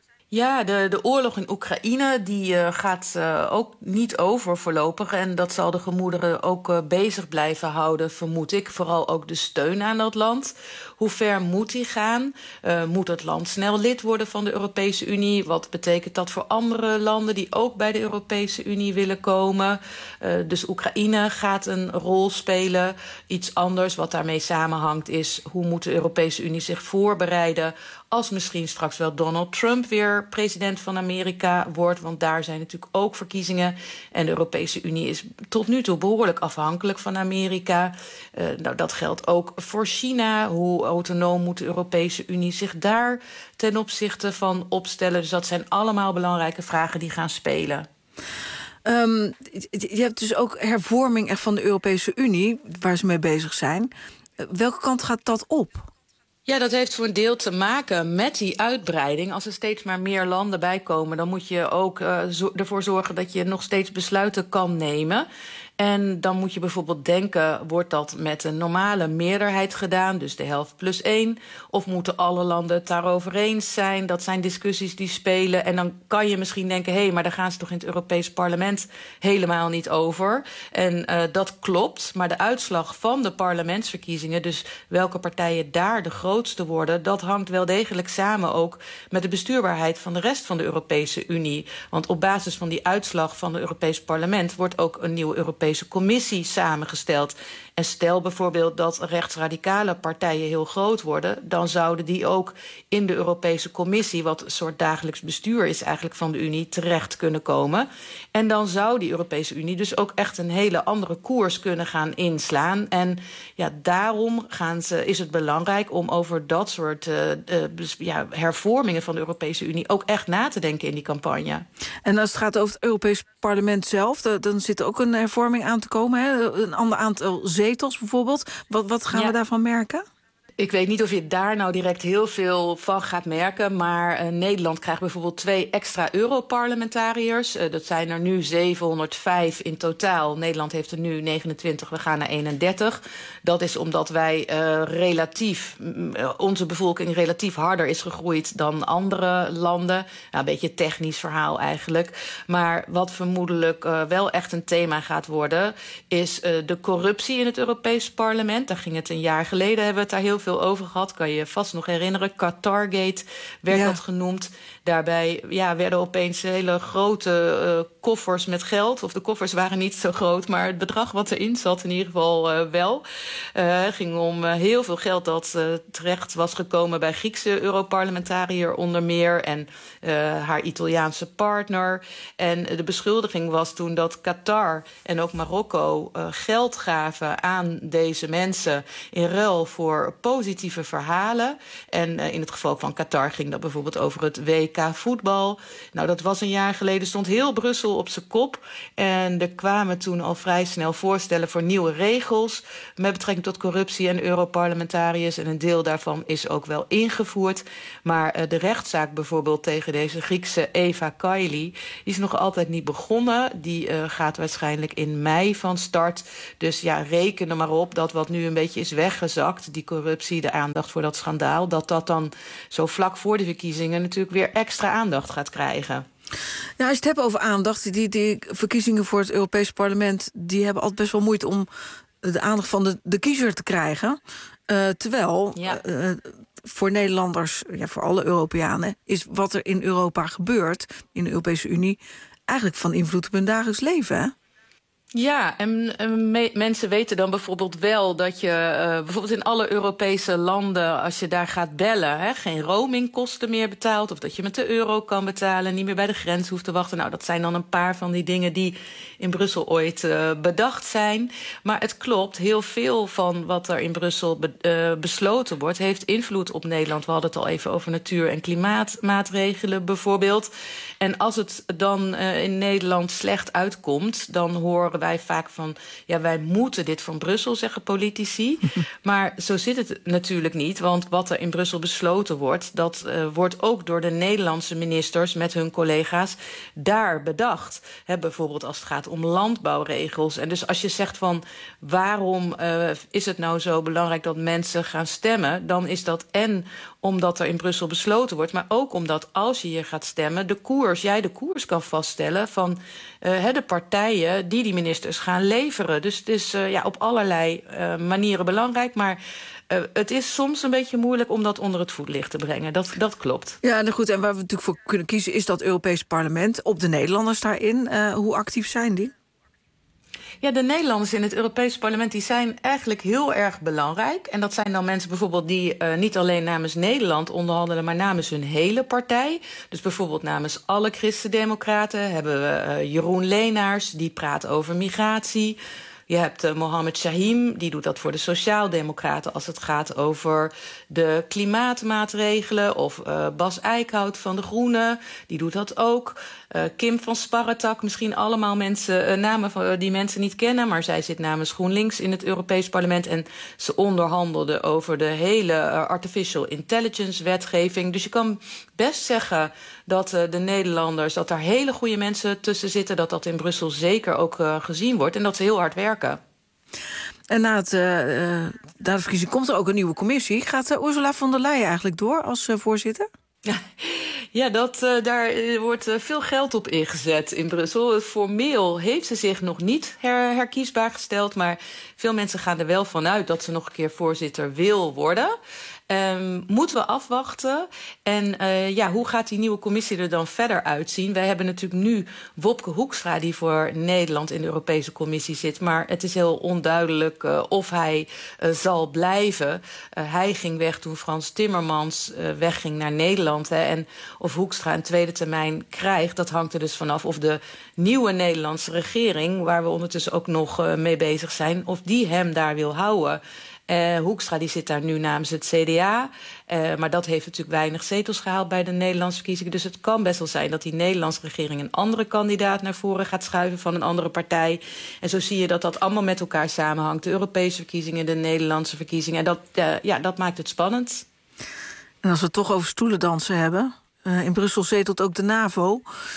Ja, de oorlog in Oekraïne die gaat ook niet over voorlopig. En dat zal de gemoederen ook bezig blijven houden, vermoed ik. Vooral ook de steun aan dat land. Hoe ver moet die gaan? Moet het land snel lid worden van de Europese Unie? Wat betekent dat voor andere landen die ook bij de Europese Unie willen komen? Dus Oekraïne gaat een rol spelen. Iets anders wat daarmee samenhangt is, hoe moet de Europese Unie zich voorbereiden als misschien straks wel Donald Trump weer president van Amerika wordt. Want daar zijn natuurlijk ook verkiezingen. En de Europese Unie is tot nu toe behoorlijk afhankelijk van Amerika. Nou, dat geldt ook voor China. Hoe autonoom moet de Europese Unie zich daar ten opzichte van opstellen? Dus dat zijn allemaal belangrijke vragen die gaan spelen. Je hebt dus ook hervorming echt van de Europese Unie, waar ze mee bezig zijn. Welke kant gaat dat op? Ja, dat heeft voor een deel te maken met die uitbreiding. Als er steeds maar meer landen bij komen, dan moet je ook ervoor zorgen dat je nog steeds besluiten kan nemen. En dan moet je bijvoorbeeld denken, wordt dat met een normale meerderheid gedaan, dus de helft plus 1, of moeten alle landen het daarover eens zijn? Dat zijn discussies die spelen. En dan kan je misschien denken, hé, maar daar gaan ze toch in het Europees Parlement helemaal niet over. En dat klopt, maar de uitslag van de parlementsverkiezingen, dus welke partijen daar de grootste worden, dat hangt wel degelijk samen ook met de bestuurbaarheid van de rest van de Europese Unie. Want op basis van die uitslag van het Europees Parlement wordt ook een nieuwe Europese Commissie samengesteld. En stel bijvoorbeeld dat rechtsradicale partijen heel groot worden, dan zouden die ook in de Europese Commissie, wat een soort dagelijks bestuur is eigenlijk van de Unie, terecht kunnen komen. En dan zou die Europese Unie dus ook echt een hele andere koers kunnen gaan inslaan. En ja, daarom is het belangrijk om over dat soort hervormingen van de Europese Unie ook echt na te denken in die campagne. En als het gaat over het Europees Parlement zelf, dan zit er ook een hervorming aan te komen. Hè? Een ander aantal zetels bijvoorbeeld. Wat gaan we daarvan merken? Ik weet niet of je daar nou direct heel veel van gaat merken, maar Nederland krijgt bijvoorbeeld 2 extra Europarlementariërs. Dat zijn er nu 705 in totaal. Nederland heeft er nu 29, we gaan naar 31. Dat is omdat wij onze bevolking relatief harder is gegroeid dan andere landen. Nou, een beetje een technisch verhaal eigenlijk. Maar wat vermoedelijk wel echt een thema gaat worden, is de corruptie in het Europees Parlement. Daar ging het een jaar geleden, hebben we het daar heel veel over gehad. Kan je je vast nog herinneren. Qatargate werd dat genoemd. Daarbij werden opeens hele grote koffers met geld. Of de koffers waren niet zo groot, maar het bedrag wat erin zat in ieder geval wel. Het ging om heel veel geld dat terecht was gekomen bij Griekse Europarlementariër onder meer. En haar Italiaanse partner. En de beschuldiging was toen dat Qatar en ook Marokko geld gaven aan deze mensen in ruil voor positieve verhalen. En in het geval van Qatar ging dat bijvoorbeeld over het WK voetbal. Nou, dat was een jaar geleden, stond heel Brussel op zijn kop. En er kwamen toen al vrij snel voorstellen voor nieuwe regels met betrekking tot corruptie en Europarlementariërs. En een deel daarvan is ook wel ingevoerd. Maar de rechtszaak bijvoorbeeld tegen deze Griekse Eva Kaili, die is nog altijd niet begonnen. Die gaat waarschijnlijk in mei van start. Dus ja, reken er maar op dat wat nu een beetje is weggezakt, die corruptie, de aandacht voor dat schandaal, dat dan zo vlak voor de verkiezingen natuurlijk weer extra aandacht gaat krijgen. Ja, als je het hebt over aandacht, die verkiezingen voor het Europees Parlement, die hebben altijd best wel moeite om de aandacht van de kiezer te krijgen. Terwijl voor Nederlanders, voor alle Europeanen, is wat er in Europa gebeurt, in de Europese Unie, eigenlijk van invloed op hun dagelijks leven, hè? Ja, en mensen weten dan bijvoorbeeld wel dat je bijvoorbeeld in alle Europese landen, als je daar gaat bellen, geen roamingkosten meer betaalt, of dat je met de euro kan betalen, niet meer bij de grens hoeft te wachten. Nou, dat zijn dan een paar van die dingen die in Brussel ooit bedacht zijn. Maar het klopt, heel veel van wat er in Brussel besloten wordt, heeft invloed op Nederland. We hadden het al even over natuur- en klimaatmaatregelen bijvoorbeeld. En als het dan in Nederland slecht uitkomt, dan horen wij vaak van, wij moeten dit van Brussel, zeggen politici. Maar zo zit het natuurlijk niet, want wat er in Brussel besloten wordt, dat wordt ook door de Nederlandse ministers met hun collega's daar bedacht. Bijvoorbeeld als het gaat om landbouwregels. En dus als je zegt van, waarom is het nou zo belangrijk dat mensen gaan stemmen, dan is dat omdat er in Brussel besloten wordt, maar ook omdat als je hier gaat stemmen, jij de koers kan vaststellen van de partijen die ministers gaan leveren. Dus het is op allerlei manieren belangrijk, maar het is soms een beetje moeilijk om dat onder het voetlicht te brengen. Dat klopt. Ja, nou goed, en waar we natuurlijk voor kunnen kiezen is dat Europees Parlement. Op de Nederlanders daarin, hoe actief zijn die? Ja, de Nederlanders in het Europees Parlement die zijn eigenlijk heel erg belangrijk. En dat zijn dan mensen bijvoorbeeld die niet alleen namens Nederland onderhandelen, maar namens hun hele partij. Dus bijvoorbeeld namens alle Christen-Democraten hebben we Jeroen Leenaars, die praat over migratie. Je hebt Mohamed Shahim, die doet dat voor de Sociaaldemocraten als het gaat over de klimaatmaatregelen. Of Bas Eickhout van de Groenen, die doet dat ook. Kim van Sparretak, misschien allemaal namen die mensen niet kennen, maar zij zit namens GroenLinks in het Europees Parlement en ze onderhandelde over de hele artificial intelligence wetgeving. Dus je kan best zeggen dat de Nederlanders, dat daar hele goede mensen tussen zitten, dat in Brussel zeker ook gezien wordt en dat ze heel hard werken. En na de verkiezing komt er ook een nieuwe commissie. Gaat Ursula von der Leyen eigenlijk door als voorzitter? Ja, daar wordt veel geld op ingezet in Brussel. Formeel heeft ze zich nog niet herkiesbaar gesteld, maar veel mensen gaan er wel vanuit dat ze nog een keer voorzitter wil worden. Moeten we afwachten. En hoe gaat die nieuwe commissie er dan verder uitzien? Wij hebben natuurlijk nu Wopke Hoekstra, die voor Nederland in de Europese Commissie zit. Maar het is heel onduidelijk of hij zal blijven. Hij ging weg toen Frans Timmermans wegging naar Nederland. En of Hoekstra een tweede termijn krijgt, dat hangt er dus vanaf of de nieuwe Nederlandse regering, waar we ondertussen ook nog mee bezig zijn, of die hem daar wil houden. Hoekstra die zit daar nu namens het CDA. Maar dat heeft natuurlijk weinig zetels gehaald bij de Nederlandse verkiezingen. Dus het kan best wel zijn dat die Nederlandse regering een andere kandidaat naar voren gaat schuiven van een andere partij. En zo zie je dat allemaal met elkaar samenhangt. De Europese verkiezingen, de Nederlandse verkiezingen. En dat maakt het spannend. En als we het toch over stoelendansen hebben. In Brussel zetelt ook de NAVO.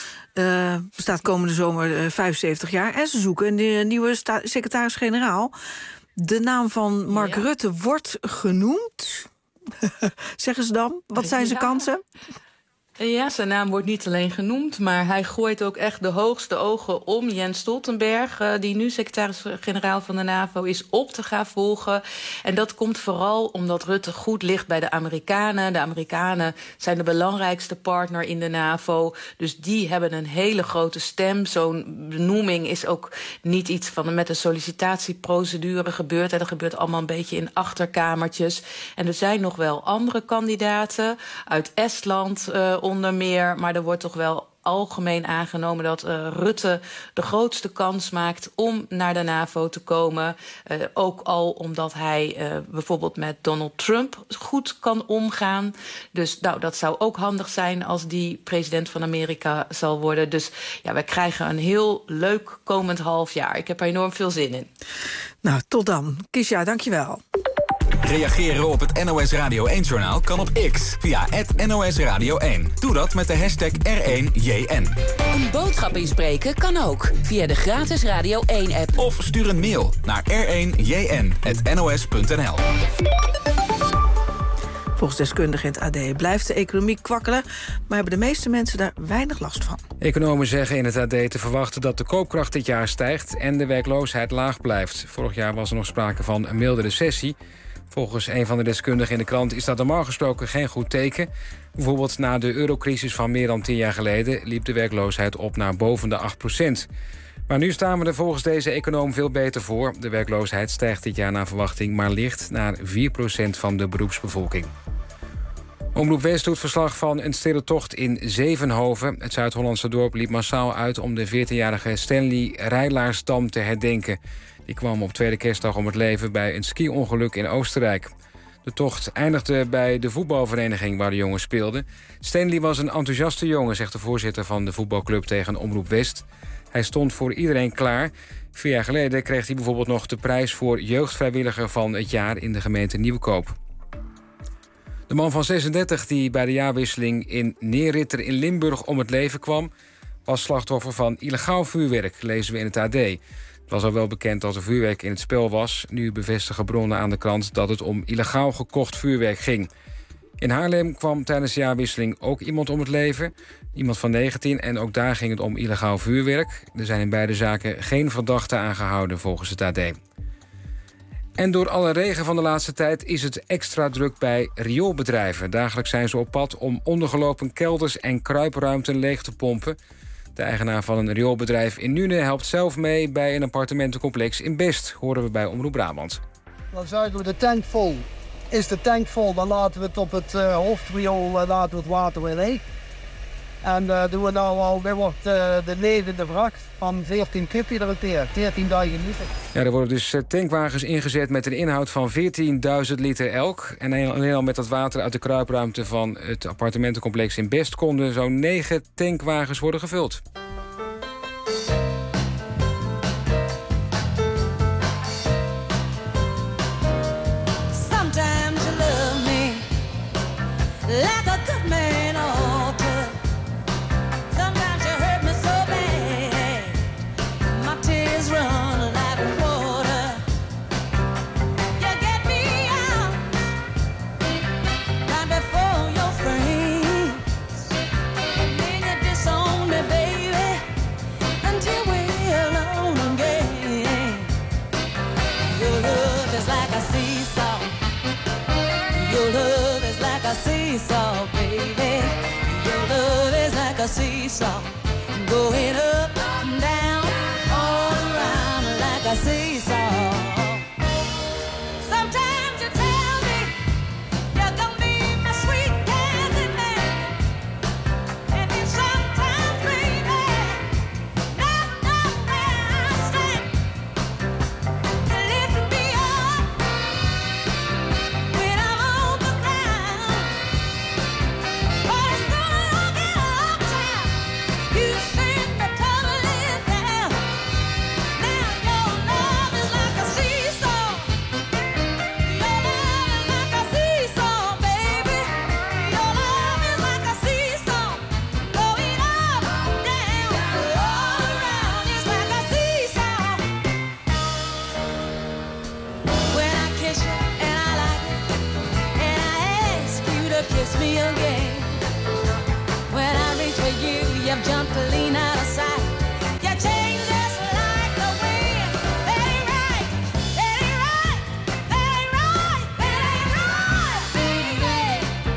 Bestaat komende zomer 75 jaar. En ze zoeken een nieuwe secretaris-generaal. De naam van Mark Rutte wordt genoemd. Zeggen ze dan? Wat zijn zijn kansen? Ja, zijn naam wordt niet alleen genoemd, maar hij gooit ook echt de hoogste ogen om Jens Stoltenberg, die nu secretaris-generaal van de NAVO is, op te gaan volgen. En dat komt vooral omdat Rutte goed ligt bij de Amerikanen. De Amerikanen zijn de belangrijkste partner in de NAVO. Dus die hebben een hele grote stem. Zo'n benoeming is ook niet iets van met een sollicitatieprocedure gebeurd. En dat gebeurt allemaal een beetje in achterkamertjes. En er zijn nog wel andere kandidaten uit Estland onder meer, maar er wordt toch wel algemeen aangenomen dat Rutte de grootste kans maakt om naar de NAVO te komen. Ook al omdat hij bijvoorbeeld met Donald Trump goed kan omgaan. Dus dat zou ook handig zijn als die president van Amerika zal worden. Dus ja, wij krijgen een heel leuk komend half jaar. Ik heb er enorm veel zin in. Nou, tot dan. Kisha, dankjewel. Reageren op het NOS Radio 1-journaal kan op X via @NOS Radio 1. Doe dat met de hashtag R1JN. Een boodschap inspreken kan ook via de gratis Radio 1-app. Of stuur een mail naar r1jn@nos.nl. Volgens deskundigen in het AD blijft de economie kwakkelen, maar hebben de meeste mensen daar weinig last van. Economen zeggen in het AD te verwachten dat de koopkracht dit jaar stijgt en de werkloosheid laag blijft. Vorig jaar was er nog sprake van een milde recessie. Volgens een van de deskundigen in de krant is dat normaal gesproken geen goed teken. Bijvoorbeeld na de eurocrisis van meer dan 10 jaar geleden liep de werkloosheid op naar boven de 8%. Maar nu staan we er volgens deze econoom veel beter voor. De werkloosheid stijgt dit jaar naar verwachting maar licht naar 4% van de beroepsbevolking. Omroep West doet verslag van een stille tocht in Zevenhoven. Het Zuid-Hollandse dorp liep massaal uit om de 14-jarige Stanley Rijlaarsdam te herdenken. Die kwam op tweede kerstdag om het leven bij een ski-ongeluk in Oostenrijk. De tocht eindigde bij de voetbalvereniging waar de jongen speelde. Stanley was een enthousiaste jongen, zegt de voorzitter van de voetbalclub tegen Omroep West. Hij stond voor iedereen klaar. 4 jaar geleden kreeg hij bijvoorbeeld nog de prijs voor jeugdvrijwilliger van het jaar in de gemeente Nieuwkoop. De man van 36 die bij de jaarwisseling in Neerritter in Limburg om het leven kwam, was slachtoffer van illegaal vuurwerk, lezen we in het AD. Het was al wel bekend dat er vuurwerk in het spel was. Nu bevestigen bronnen aan de krant dat het om illegaal gekocht vuurwerk ging. In Haarlem kwam tijdens de jaarwisseling ook iemand om het leven. Iemand van 19 en ook daar ging het om illegaal vuurwerk. Er zijn in beide zaken geen verdachten aangehouden volgens het AD. En door alle regen van de laatste tijd is het extra druk bij rioolbedrijven. Dagelijks zijn ze op pad om ondergelopen kelders en kruipruimten leeg te pompen. De eigenaar van een rioolbedrijf in Nuenen helpt zelf mee bij een appartementencomplex in Best, horen we bij Omroep Brabant. Dan zuigen we de tank vol. Is de tank vol, dan laten we het op het hoofdriool laten we het water weer leeg. En doen we nou al weer de levende vracht van 14 kip iedere keer, 14.000 liter. Ja, er worden dus tankwagens ingezet met een inhoud van 14.000 liter elk. En alleen al met dat water uit de kruipruimte van het appartementencomplex in Best konden zo'n 9 tankwagens worden gevuld. Sometimes you love me like a good man ought to. Sometimes you hurt me so bad, my tears run like water. You get me out right before your friends, and then you disown me, baby, until we're alone again. Your love is like a seesaw. Your love is like a seesaw, baby. Your love is like a seesaw, going up and down, all around like a seesaw. Sometimes you tell me you're gonna be my sweet candy man, and then sometimes, baby, never know where I stand. You lift me up when I'm on the ground. But as soon as I get uptown, you send me tumbling down. Now your love is like a seesaw. Your love is like a seesaw, baby. Your love is like a seesaw, going up, down, all around. It's like a seesaw. When I kiss you and I like it, and I ask you to kiss me again. When I reach for you, you've jumped clean out of sight. You change just like the wind. That ain't right. That ain't right. That ain't right. That ain't right, baby.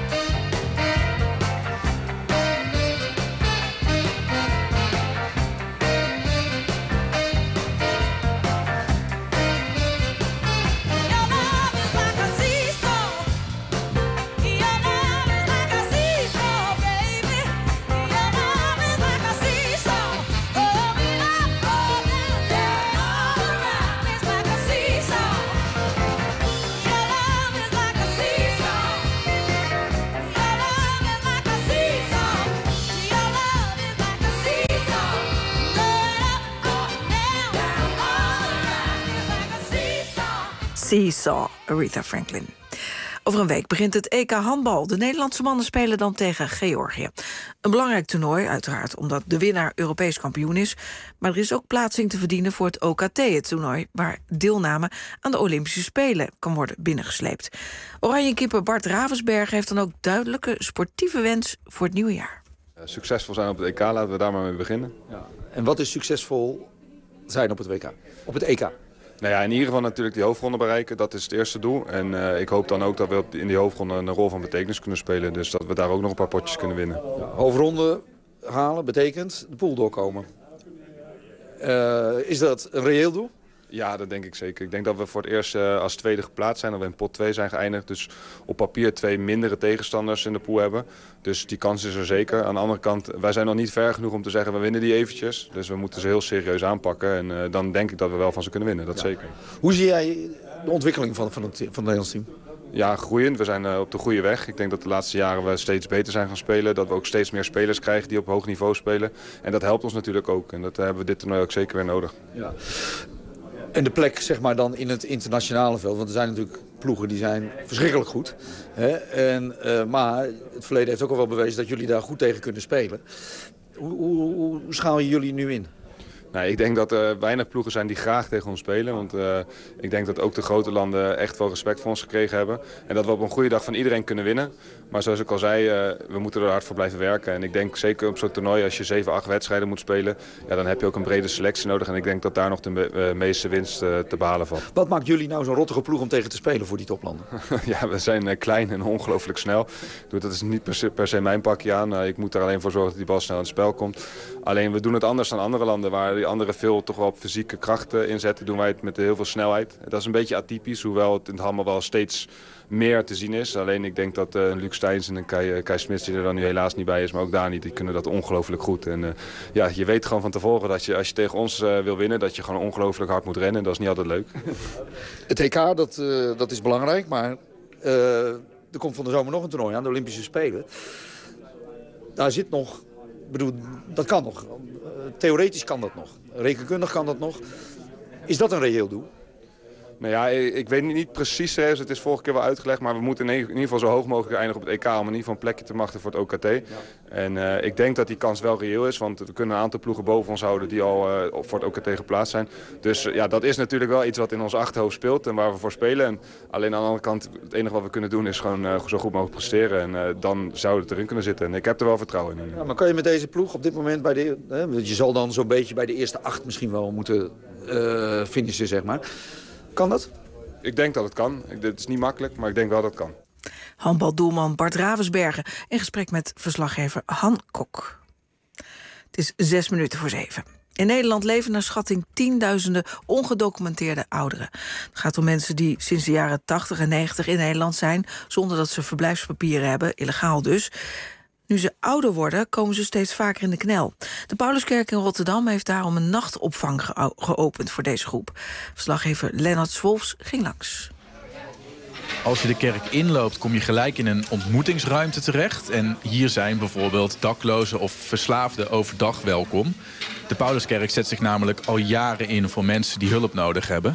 Your love is like a seesaw. Your love is like a seesaw, baby. Your love is like a seesaw, going up, all down, down, all around. It's like a seesaw. Your love is like a seesaw. Your love is like a seesaw. Your love is like a seesaw, going up, all down, down, all around. It's like a seesaw. Seesaw, Aretha Franklin. Over een week begint het EK handbal. De Nederlandse mannen spelen dan tegen Georgië. Een belangrijk toernooi, uiteraard, omdat de winnaar Europees kampioen is. Maar er is ook plaatsing te verdienen voor het OKT, het toernooi waar deelname aan de Olympische Spelen kan worden binnengesleept. Oranje-keeper Bart Ravensberg heeft dan ook duidelijke sportieve wens voor het nieuwe jaar. Succesvol zijn op het EK, laten we daar maar mee beginnen. Ja. En wat is succesvol zijn op het WK? Op het EK? Nou ja, in ieder geval natuurlijk die hoofdronde bereiken, dat is het eerste doel. En ik hoop dan ook dat we in die hoofdronde een rol van betekenis kunnen spelen. Dus dat we daar ook nog een paar potjes kunnen winnen. Ja, hoofdronde halen betekent de pool doorkomen. Is dat een reëel doel? Ja, dat denk ik zeker. Ik denk dat we voor het eerst als tweede geplaatst zijn. Dat we in pot 2 zijn geëindigd. Dus op papier 2 mindere tegenstanders in de pool hebben. Dus die kans is er zeker. Aan de andere kant, wij zijn nog niet ver genoeg om te zeggen we winnen die eventjes. Dus we moeten ze heel serieus aanpakken. En dan denk ik dat we wel van ze kunnen winnen. Dat zeker. Hoe zie jij de ontwikkeling van het Nederlands team? Ja, groeiend. We zijn op de goede weg. Ik denk dat de laatste jaren we steeds beter zijn gaan spelen. Dat we ook steeds meer spelers krijgen die op hoog niveau spelen. En dat helpt ons natuurlijk ook. En dat hebben we dit toernooi ook zeker weer nodig. Ja. En de plek zeg maar dan in het internationale veld. Want er zijn natuurlijk ploegen die zijn verschrikkelijk goed. Hè? Maar het verleden heeft ook al wel bewezen dat jullie daar goed tegen kunnen spelen. Hoe schaal je jullie nu in? Nou, ik denk dat er weinig ploegen zijn die graag tegen ons spelen. Want ik denk dat ook de grote landen echt wel respect voor ons gekregen hebben. En dat we op een goede dag van iedereen kunnen winnen. Maar zoals ik al zei, we moeten er hard voor blijven werken. En ik denk zeker op zo'n toernooi, als je 7, 8 wedstrijden moet spelen, ja, dan heb je ook een brede selectie nodig. En ik denk dat daar nog de meeste winst te behalen valt. Wat maakt jullie nou zo'n rottige ploeg om tegen te spelen voor die toplanden? Ja, we zijn klein en ongelooflijk snel. Dat is niet per se mijn pakje aan. Ik moet er alleen voor zorgen dat die bal snel in het spel komt. Alleen we doen het anders dan andere landen waar die anderen veel toch wel op fysieke krachten inzetten, doen wij het met heel veel snelheid. Dat is een beetje atypisch, hoewel het in het handbal wel steeds meer te zien is. Alleen ik denk dat Luc Steins en Kai Smits, die er dan nu helaas niet bij is, maar ook daar niet, die kunnen dat ongelooflijk goed. En je weet gewoon van tevoren dat als je tegen ons wil winnen, dat je gewoon ongelooflijk hard moet rennen. En dat is niet altijd leuk. Het EK, dat is belangrijk, maar er komt van de zomer nog een toernooi aan, de Olympische Spelen. Daar zit nog, dat kan nog. Theoretisch kan dat nog. Rekenkundig kan dat nog. Is dat een reëel doel? Nou ja, ik weet niet precies, het is vorige keer wel uitgelegd, maar we moeten in ieder geval zo hoog mogelijk eindigen op het EK om in ieder geval een plekje te machten voor het OKT. Ja. En ik denk dat die kans wel reëel is, want we kunnen een aantal ploegen boven ons houden die al voor het OKT geplaatst zijn. Dus dat is natuurlijk wel iets wat in ons achterhoofd speelt en waar we voor spelen. En alleen aan de andere kant, het enige wat we kunnen doen is gewoon zo goed mogelijk presteren. En dan zou het erin kunnen zitten. En ik heb er wel vertrouwen in. Ja, maar kan je met deze ploeg op dit moment je zal dan zo'n beetje bij de eerste 8 misschien wel moeten finishen, zeg maar. Kan dat? Ik denk dat het kan. Het is niet makkelijk, maar ik denk wel dat het kan. Handbaldoelman Bart Ravensbergen in gesprek met verslaggever Han Kok. Het is 6:06. In Nederland leven naar schatting tienduizenden ongedocumenteerde ouderen. Het gaat om mensen die sinds de jaren 80 en 90 in Nederland zijn, zonder dat ze verblijfspapieren hebben, illegaal dus. Nu ze ouder worden, komen ze steeds vaker in de knel. De Pauluskerk in Rotterdam heeft daarom een nachtopvang geopend voor deze groep. Verslaggever Lennart Swolfs ging langs. Als je de kerk inloopt, kom je gelijk in een ontmoetingsruimte terecht. En hier zijn bijvoorbeeld daklozen of verslaafden overdag welkom. De Pauluskerk zet zich namelijk al jaren in voor mensen die hulp nodig hebben.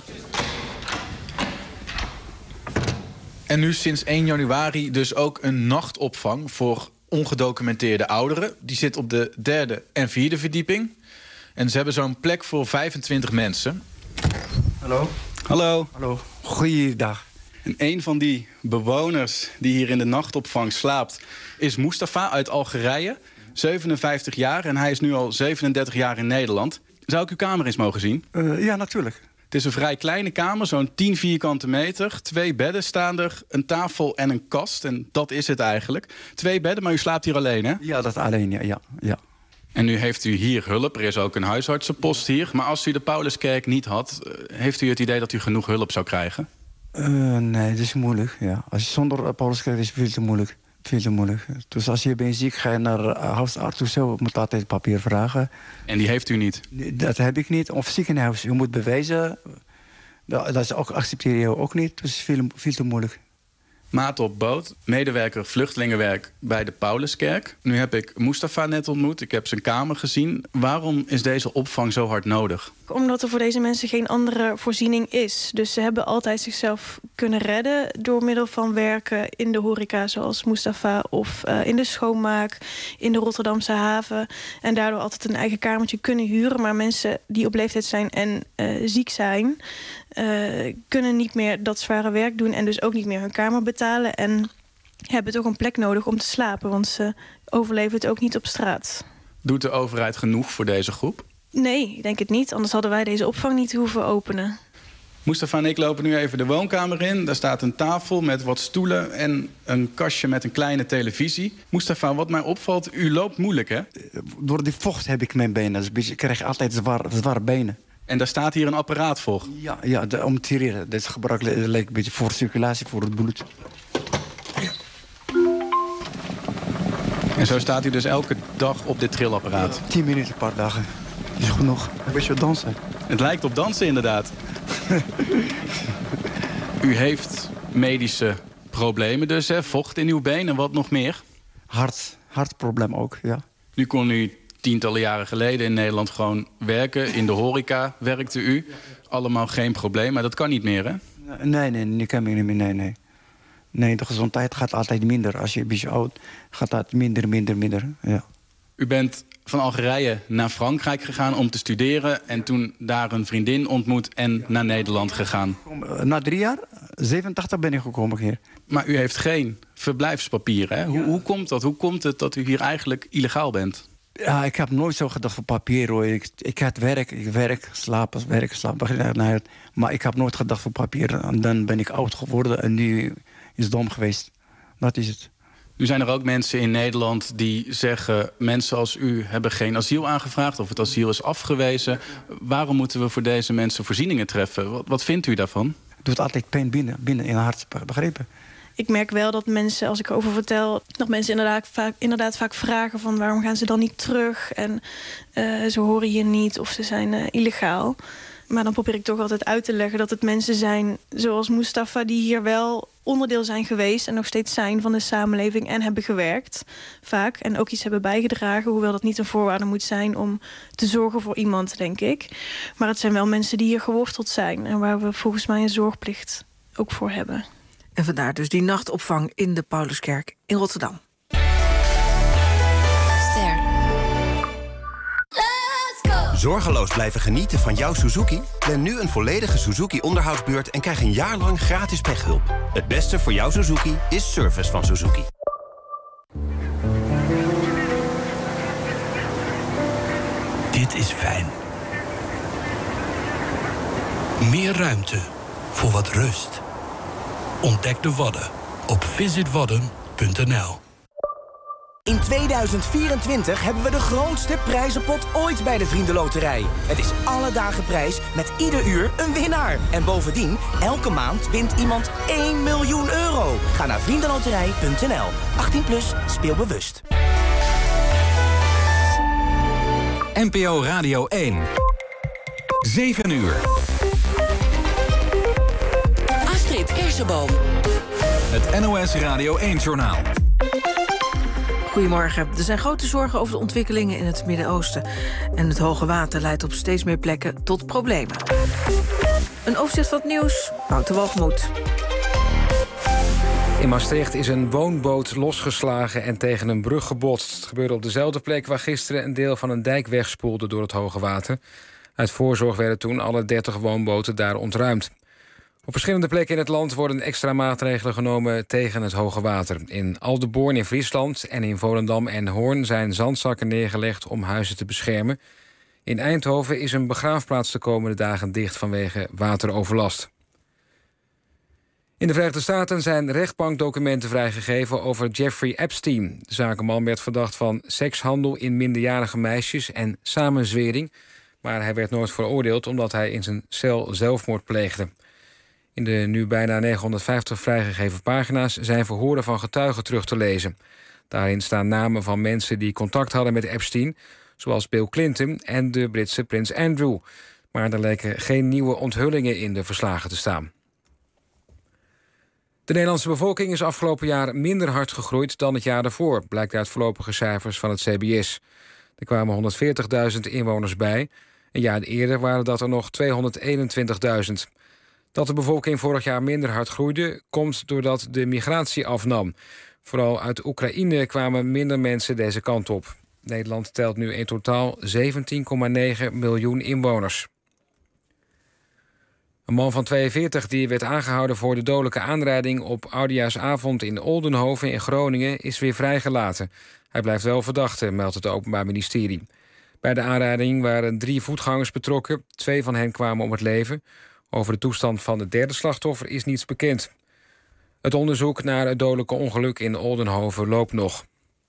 En nu sinds 1 januari dus ook een nachtopvang voor ongedocumenteerde ouderen. Die zit op de 3e en 4e verdieping. En ze hebben zo'n plek voor 25 mensen. Hallo. Hallo. Hallo. Goeiedag. En een van die bewoners die hier in de nachtopvang slaapt is Mustafa uit Algerije. 57 jaar en hij is nu al 37 jaar in Nederland. Zou ik uw kamer eens mogen zien? Ja, natuurlijk. Het is een vrij kleine kamer, zo'n 10 vierkante meter. 2 bedden staan er, een tafel en een kast. En dat is het eigenlijk. 2 bedden, maar u slaapt hier alleen, hè? Ja, dat alleen, ja. En nu heeft u hier hulp. Er is ook een huisartsenpost hier. Maar als u de Pauluskerk niet had, heeft u het idee dat u genoeg hulp zou krijgen? Nee, dat is moeilijk, ja. Als je zonder Pauluskerk is het veel te moeilijk. Veel te moeilijk. Dus als je bent ziek, ga je naar huisarts of zo. Je moet altijd papier vragen. En die heeft u niet? Dat heb ik niet. Of ziekenhuis. Je moet bewijzen. Dat is ook, accepteer je ook niet. Dus veel te moeilijk. Maarten Boot, medewerker vluchtelingenwerk bij de Pauluskerk. Nu heb ik Mustafa net ontmoet. Ik heb zijn kamer gezien. Waarom is deze opvang zo hard nodig? Omdat er voor deze mensen geen andere voorziening is. Dus ze hebben altijd zichzelf kunnen redden door middel van werken in de horeca, zoals Mustafa, of in de schoonmaak, in de Rotterdamse haven. En daardoor altijd een eigen kamertje kunnen huren. Maar mensen die op leeftijd zijn en ziek zijn, kunnen niet meer dat zware werk doen en dus ook niet meer hun kamer betalen. En hebben toch een plek nodig om te slapen, want ze overleven het ook niet op straat. Doet de overheid genoeg voor deze groep? Nee, ik denk het niet. Anders hadden wij deze opvang niet hoeven openen. Mustafa en ik lopen nu even de woonkamer in. Daar staat een tafel met wat stoelen en een kastje met een kleine televisie. Mustafa, wat mij opvalt, u loopt moeilijk, hè? Door die vocht heb ik mijn benen. Dus ik krijg altijd zware benen. En daar staat hier een apparaat voor? Ja, om te tireren. Dat is gebruikelijk een beetje voor circulatie, voor het bloed. En zo staat u dus elke dag op dit trillapparaat? 10 minuten per dag. Is genoeg. Een beetje dansen. Het lijkt op dansen, inderdaad. U medische problemen dus, hè? Vocht in uw been en wat nog meer? Hartprobleem ook, ja. Nu kon u tientallen jaren geleden in Nederland gewoon werken. In de horeca werkte u. Allemaal geen probleem, maar dat kan niet meer, hè? Nee, dat kan niet meer, nee. Nee, de gezondheid gaat altijd minder. Als je een beetje oud gaat dat minder, ja. U bent van Algerije naar Frankrijk gegaan om te studeren en toen daar een vriendin ontmoet en naar Nederland gegaan. Na 3 jaar, 87 ben ik gekomen hier. Maar u heeft geen verblijfspapieren, hè? Hoe komt dat? Hoe komt het dat u hier eigenlijk illegaal bent? Ja, ik heb nooit zo gedacht voor papier, hoor. Ik had werk, slapen. Maar ik heb nooit gedacht voor papier. En dan ben ik oud geworden en nu is het dom geweest. Dat is het. Nu zijn er ook mensen in Nederland die zeggen... mensen als u hebben geen asiel aangevraagd of het asiel is afgewezen. Waarom moeten we voor deze mensen voorzieningen treffen? Wat vindt u daarvan? Het doet altijd pijn binnen in het hart, begrepen. Ik merk wel dat mensen, als ik erover vertel... dat mensen inderdaad vaak vragen van... waarom gaan ze dan niet terug? En ze horen hier niet of ze zijn illegaal. Maar dan probeer ik toch altijd uit te leggen dat het mensen zijn... zoals Mustafa, die hier wel onderdeel zijn geweest... en nog steeds zijn van de samenleving en hebben gewerkt, vaak. En ook iets hebben bijgedragen, hoewel dat niet een voorwaarde moet zijn... om te zorgen voor iemand, denk ik. Maar het zijn wel mensen die hier geworteld zijn... en waar we volgens mij een zorgplicht ook voor hebben. En vandaar dus die nachtopvang in de Pauluskerk in Rotterdam. Zorgeloos blijven genieten van jouw Suzuki? Plan nu een volledige Suzuki-onderhoudsbeurt en krijg een jaar lang gratis pechhulp. Het beste voor jouw Suzuki is service van Suzuki. Dit is fijn. Meer ruimte voor wat rust. Ontdek de Wadden op visitwadden.nl. In 2024 hebben we de grootste prijzenpot ooit bij de Vriendenloterij. Het is alle dagen prijs met ieder uur een winnaar. En bovendien, elke maand wint iemand 1 miljoen euro. Ga naar vriendenloterij.nl. 18 plus, speel bewust. NPO Radio 1. 7 uur. Astrid Kersenboom. Het NOS Radio 1-journaal. Goedemorgen. Er zijn grote zorgen over de ontwikkelingen in het Midden-Oosten. En het hoge water leidt op steeds meer plekken tot problemen. Een overzicht van het nieuws, Wouter Walgemoed. In Maastricht is een woonboot losgeslagen en tegen een brug gebotst. Het gebeurde op dezelfde plek waar gisteren een deel van een dijk wegspoelde door het hoge water. Uit voorzorg werden toen alle 30 woonboten daar ontruimd. Op verschillende plekken in het land worden extra maatregelen genomen tegen het hoge water. In Aldeborn in Friesland en in Volendam en Hoorn zijn zandzakken neergelegd om huizen te beschermen. In Eindhoven is een begraafplaats de komende dagen dicht vanwege wateroverlast. In de Verenigde Staten zijn rechtbankdocumenten vrijgegeven over Jeffrey Epstein. De zakenman werd verdacht van sekshandel in minderjarige meisjes en samenzwering. Maar hij werd nooit veroordeeld omdat hij in zijn cel zelfmoord pleegde. In de nu bijna 950 vrijgegeven pagina's zijn verhoren van getuigen terug te lezen. Daarin staan namen van mensen die contact hadden met Epstein, zoals Bill Clinton en de Britse prins Andrew. Maar er lijken geen nieuwe onthullingen in de verslagen te staan. De Nederlandse bevolking is afgelopen jaar minder hard gegroeid dan het jaar daarvoor, blijkt uit voorlopige cijfers van het CBS. Er kwamen 140.000 inwoners bij. Een jaar eerder waren dat er nog 221.000. Dat de bevolking vorig jaar minder hard groeide, komt doordat de migratie afnam. Vooral uit Oekraïne kwamen minder mensen deze kant op. Nederland telt nu in totaal 17,9 miljoen inwoners. Een man van 42 die werd aangehouden voor de dodelijke aanrijding op Oudejaarsavond in Oldenhoven in Groningen is weer vrijgelaten. Hij blijft wel verdachte, meldt het Openbaar Ministerie. Bij de aanrijding waren 3 voetgangers betrokken. 2 van hen kwamen om het leven. Over de toestand van de derde slachtoffer is niets bekend. Het onderzoek naar het dodelijke ongeluk in Oldenhoven loopt nog.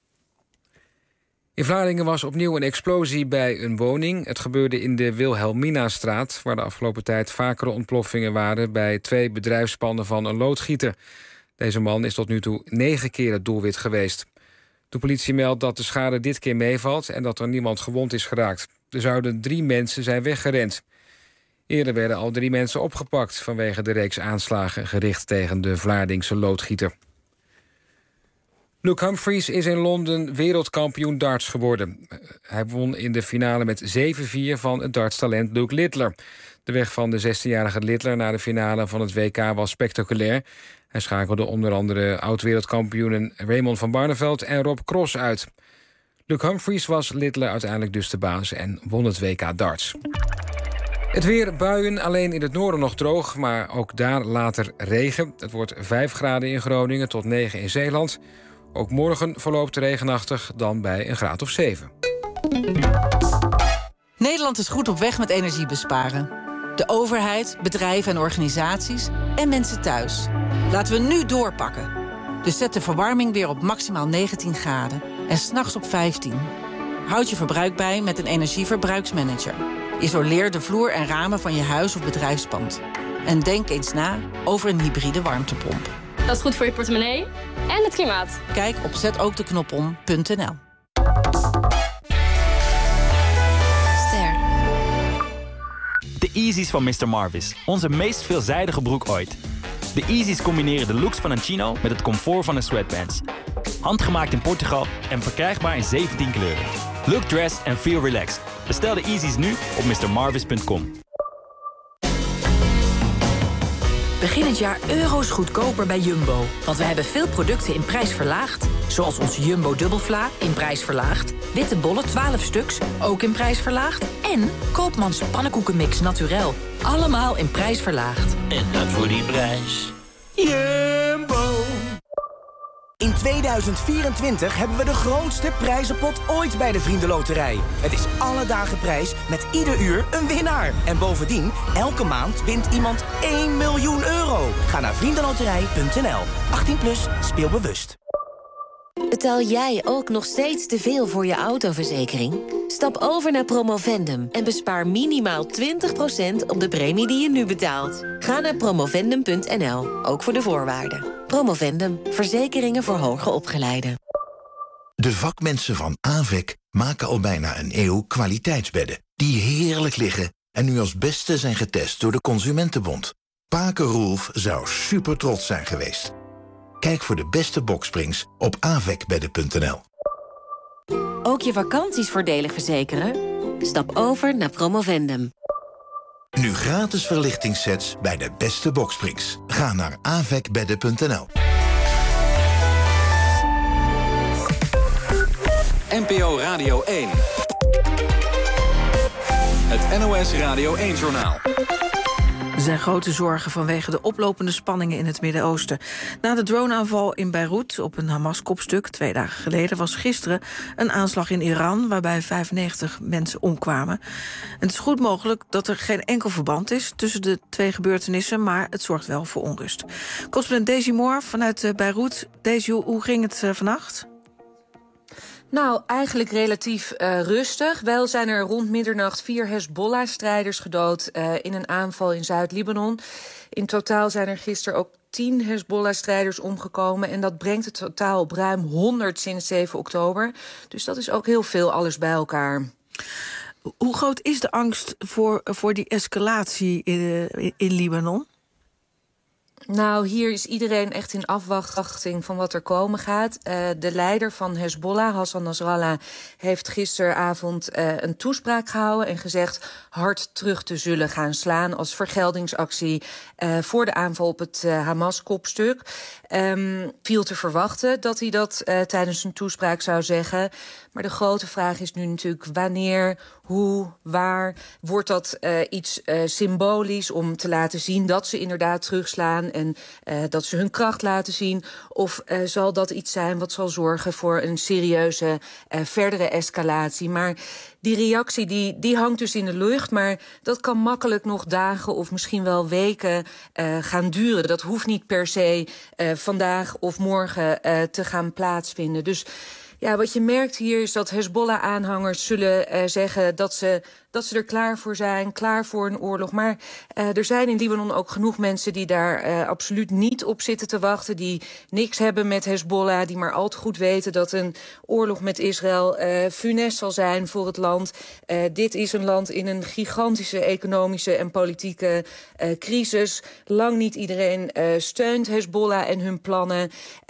In Vlaardingen was opnieuw een explosie bij een woning. Het gebeurde in de Wilhelminastraat, waar de afgelopen tijd vakere ontploffingen waren bij 2 bedrijfspanden van een loodgieter. Deze man is tot nu toe 9 keer het doelwit geweest. De politie meldt dat de schade dit keer meevalt en dat er niemand gewond is geraakt. Er zouden 3 mensen zijn weggerend. Eerder werden al 3 mensen opgepakt vanwege de reeks aanslagen gericht tegen de Vlaardingse loodgieter. Luke Humphries is in Londen wereldkampioen darts geworden. Hij won in de finale met 7-4 van het dartstalent Luke Littler. De weg van de 16-jarige Littler naar de finale van het WK was spectaculair. Hij schakelde onder andere oud-wereldkampioenen Raymond van Barneveld en Rob Cross uit. Luke Humphries was Littler uiteindelijk dus de baas en won het WK darts. Het weer, buien, alleen in het noorden nog droog, maar ook daar later regen. Het wordt 5 graden in Groningen tot 9 in Zeeland. Ook morgen verloopt regenachtig, dan bij een graad of 7. Nederland is goed op weg met energie besparen. De overheid, bedrijven en organisaties en mensen thuis. Laten we nu doorpakken. Dus zet de verwarming weer op maximaal 19 graden. En 's nachts op 15. Houd je verbruik bij met een energieverbruiksmanager. Isoleer de vloer en ramen van je huis of bedrijfspand. En denk eens na over een hybride warmtepomp. Dat is goed voor je portemonnee en het klimaat. Kijk op zetookdeknopom.nl. De Yeezys van Mr. Marvis. Onze meest veelzijdige broek ooit. De Yeezys combineren de looks van een chino met het comfort van een sweatpants. Handgemaakt in Portugal en verkrijgbaar in 17 kleuren. Look dressed and feel relaxed. Bestel de Yeezys nu op mrmarvis.com. Begin het jaar euro's goedkoper bij Jumbo. Want we hebben veel producten in prijs verlaagd. Zoals ons Jumbo Dubbelvla in prijs verlaagd. Witte bollen 12 stuks, ook in prijs verlaagd. En Koopmans pannenkoekenmix naturel. Allemaal in prijs verlaagd. En dat voor die prijs. Jumbo. In 2024 hebben we de grootste prijzenpot ooit bij de Vriendenloterij. Het is alle dagen prijs met ieder uur een winnaar. En bovendien, elke maand wint iemand 1 miljoen euro. Ga naar vriendenloterij.nl. 18 plus, speel bewust. Betaal jij ook nog steeds te veel voor je autoverzekering? Stap over naar Promovendum en bespaar minimaal 20% op de premie die je nu betaalt. Ga naar promovendum.nl, ook voor de voorwaarden. Promovendum, verzekeringen voor hoger opgeleiden. De vakmensen van AVEC maken al bijna een eeuw kwaliteitsbedden die heerlijk liggen en nu als beste zijn getest door de Consumentenbond. Pake Roelf zou super trots zijn geweest. Kijk voor de beste boksprings op avecbedden.nl. Ook je vakanties voordelig verzekeren? Stap over naar Promovendum. Nu gratis verlichtingssets bij de beste boksprings. Ga naar avecbedden.nl. NPO Radio 1. Het NOS Radio 1-journaal. Er zijn grote zorgen vanwege de oplopende spanningen in het Midden-Oosten. Na de droneaanval in Beirut op een Hamas-kopstuk 2 dagen geleden was gisteren een aanslag in Iran waarbij 95 mensen omkwamen. En het is goed mogelijk dat er geen enkel verband is tussen de 2 gebeurtenissen, maar het zorgt wel voor onrust. Correspondent Daisy Moore vanuit Beirut. Daisy, hoe ging het vannacht? Nou, eigenlijk relatief rustig. Wel zijn er rond middernacht 4 Hezbollah-strijders gedood in een aanval in Zuid-Libanon. In totaal zijn er gisteren ook 10 Hezbollah-strijders omgekomen. En dat brengt het totaal op ruim 100 sinds 7 oktober. Dus dat is ook heel veel alles bij elkaar. Hoe groot is de angst voor die escalatie in Libanon? Nou, hier is iedereen echt in afwachting van wat er komen gaat. De leider van Hezbollah, Hassan Nasrallah, heeft gisteravond een toespraak gehouden en gezegd hard terug te zullen gaan slaan als vergeldingsactie voor de aanval op het Hamas-kopstuk. Viel te verwachten dat hij dat tijdens zijn toespraak zou zeggen. Maar de grote vraag is nu natuurlijk wanneer, hoe, waar. Wordt dat iets symbolisch om te laten zien dat ze inderdaad terugslaan en dat ze hun kracht laten zien? Of zal dat iets zijn wat zal zorgen voor een serieuze verdere escalatie? Maar die reactie die hangt dus in de lucht, maar dat kan makkelijk nog dagen of misschien wel weken gaan duren. Dat hoeft niet per se vandaag of morgen te gaan plaatsvinden. Dus ja, wat je merkt hier is dat Hezbollah-aanhangers zullen zeggen dat ze er klaar voor zijn, klaar voor een oorlog. Maar er zijn in Libanon ook genoeg mensen die daar absoluut niet op zitten te wachten, die niks hebben met Hezbollah, die maar al te goed weten dat een oorlog met Israël funest zal zijn voor het land. Dit is een land in een gigantische economische en politieke crisis. Lang niet iedereen steunt Hezbollah en hun plannen.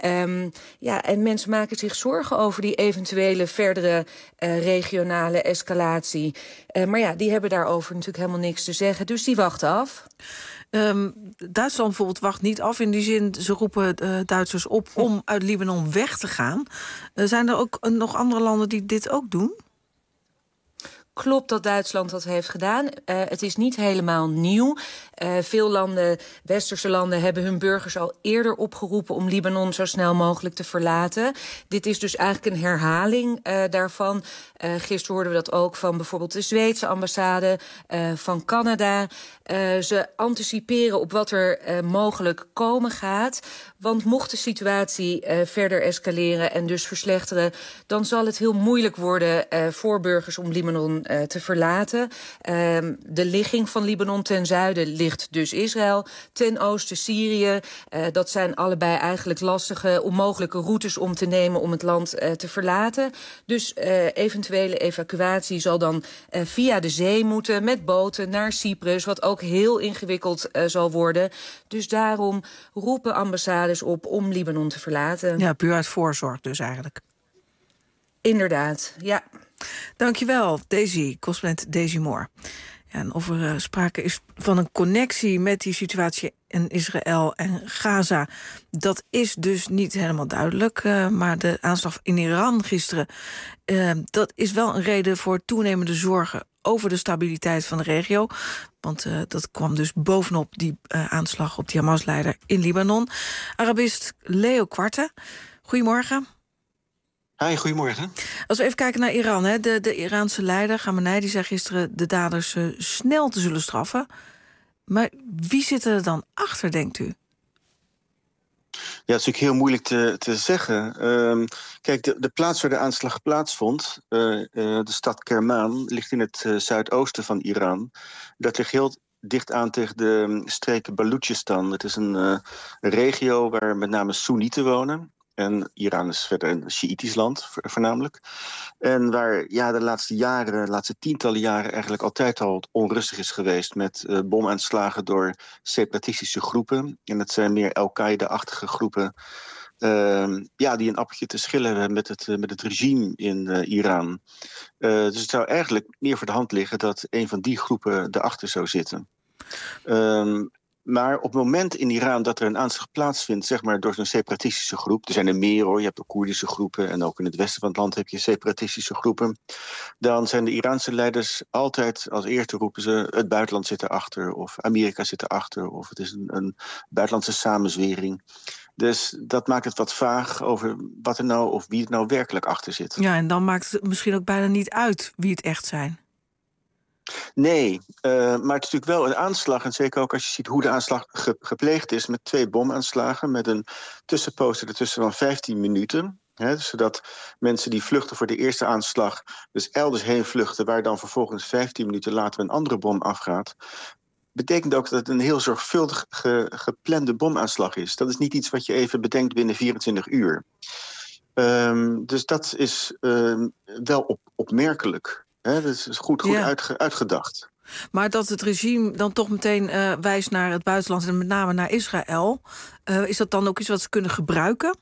En mensen maken zich zorgen over die eventuele verdere regionale escalatie. Maar ja, die hebben daarover natuurlijk helemaal niks te zeggen. Dus die wachten af. Duitsland bijvoorbeeld wacht niet af. In die zin, ze roepen Duitsers op om uit Libanon weg te gaan. Zijn er ook nog andere landen die dit ook doen? klopt dat Duitsland dat heeft gedaan. Het is niet helemaal nieuw. Veel landen, westerse landen, hebben hun burgers al eerder opgeroepen om Libanon zo snel mogelijk te verlaten. Dit is dus eigenlijk een herhaling daarvan. Gisteren hoorden we dat ook van bijvoorbeeld de Zweedse ambassade, van Canada. Ze anticiperen op wat er mogelijk komen gaat. Want mocht de situatie verder escaleren en dus verslechteren, dan zal het heel moeilijk worden voor burgers om Libanon te verlaten. De ligging van Libanon ten zuiden ligt dus Israël, ten oosten Syrië. Dat zijn allebei eigenlijk lastige, onmogelijke routes om te nemen om het land te verlaten. Dus eventuele evacuatie zal dan via de zee moeten met boten naar Cyprus, wat ook heel ingewikkeld zal worden. Dus daarom roepen ambassades op om Libanon te verlaten. Ja, puur uit voorzorg dus eigenlijk. Inderdaad, ja. Dankjewel, correspondent Daisy Moore. Ja, en of er sprake is van een connectie met die situatie in Israël en Gaza, dat is dus niet helemaal duidelijk. Maar de aanslag in Iran gisteren, dat is wel een reden voor toenemende zorgen over de stabiliteit van de regio. Want dat kwam dus bovenop die aanslag op die Hamas-leider in Libanon. Arabist Leo Quarte, goedemorgen. Hi, goedemorgen. Als we even kijken naar Iran, hè. De Iraanse leider, Khamenei, die zei gisteren de daders snel te zullen straffen. Maar wie zit er dan achter, denkt u? Ja, het is natuurlijk heel moeilijk te zeggen. Kijk, de plaats waar de aanslag plaatsvond, de stad Kerman, ligt in het zuidoosten van Iran. Dat ligt heel dicht aan tegen de streken Balochistan. Het is een regio waar met name Soenieten wonen. En Iran is verder een Sjiïtisch land, voornamelijk. En waar de laatste tientallen jaren eigenlijk altijd al onrustig is geweest met bomaanslagen door separatistische groepen. En dat zijn meer Al-Qaeda-achtige groepen die een appeltje te schillen hebben met het regime in Iran. Dus het zou eigenlijk meer voor de hand liggen dat een van die groepen erachter zou zitten. Maar op het moment in Iran dat er een aanslag plaatsvindt, zeg maar door zo'n separatistische groep, er zijn er meer hoor, je hebt ook Koerdische groepen en ook in het westen van het land heb je separatistische groepen, dan zijn de Iraanse leiders altijd als eerste roepen ze het buitenland zit erachter of Amerika zit erachter of het is een buitenlandse samenzwering. Dus dat maakt het wat vaag over wat er nou of wie het nou werkelijk achter zit. Ja, en dan maakt het misschien ook bijna niet uit wie het echt zijn. Nee, maar het is natuurlijk wel een aanslag. En zeker ook als je ziet hoe de aanslag gepleegd is met 2 bomaanslagen. Met een tussenpoos ertussen van 15 minuten. Zodat mensen die vluchten voor de eerste aanslag dus elders heen vluchten, waar dan vervolgens 15 minuten later een andere bom afgaat. Betekent ook dat het een heel zorgvuldig geplande bomaanslag is. Dat is niet iets wat je even bedenkt binnen 24 uur. Dus dat is wel opmerkelijk. Dat is goed uitgedacht. Maar dat het regime dan toch meteen wijst naar het buitenland en met name naar Israël, is dat dan ook iets wat ze kunnen gebruiken?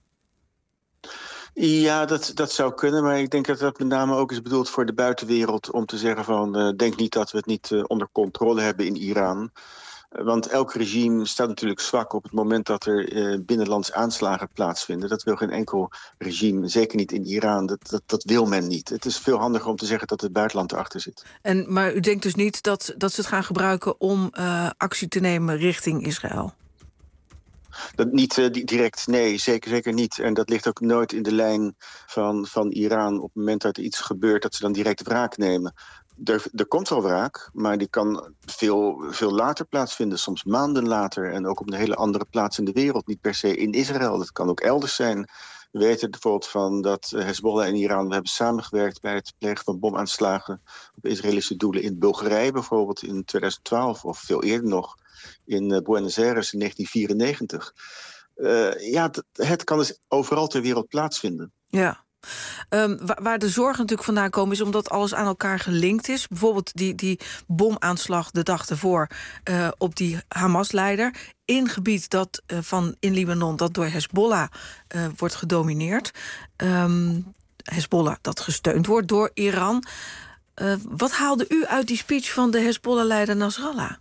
Ja, dat zou kunnen, maar ik denk dat dat met name ook is bedoeld voor de buitenwereld om te zeggen van denk niet dat we het niet onder controle hebben in Iran. Want elk regime staat natuurlijk zwak op het moment dat er binnenlands aanslagen plaatsvinden. Dat wil geen enkel regime, zeker niet in Iran. Dat wil men niet. Het is veel handiger om te zeggen dat het buitenland erachter zit. Maar u denkt dus niet dat ze het gaan gebruiken om actie te nemen richting Israël? Dat niet direct, nee, zeker niet. En dat ligt ook nooit in de lijn van Iran. Op het moment dat er iets gebeurt, dat ze dan direct wraak nemen. Er komt wel wraak, maar die kan veel later plaatsvinden. Soms maanden later en ook op een hele andere plaats in de wereld. Niet per se in Israël, dat kan ook elders zijn. We weten bijvoorbeeld van dat Hezbollah en Iran we hebben samengewerkt bij het plegen van bomaanslagen op Israëlische doelen in Bulgarije bijvoorbeeld in 2012 of veel eerder nog in Buenos Aires in 1994. Het kan dus overal ter wereld plaatsvinden. Ja. Waar de zorgen natuurlijk vandaan komen is omdat alles aan elkaar gelinkt is. Bijvoorbeeld die bomaanslag de dag ervoor op die Hamas-leider in gebied dat in Libanon dat door Hezbollah wordt gedomineerd. Hezbollah dat gesteund wordt door Iran. Wat haalde u uit die speech van de Hezbollah-leider Nasrallah?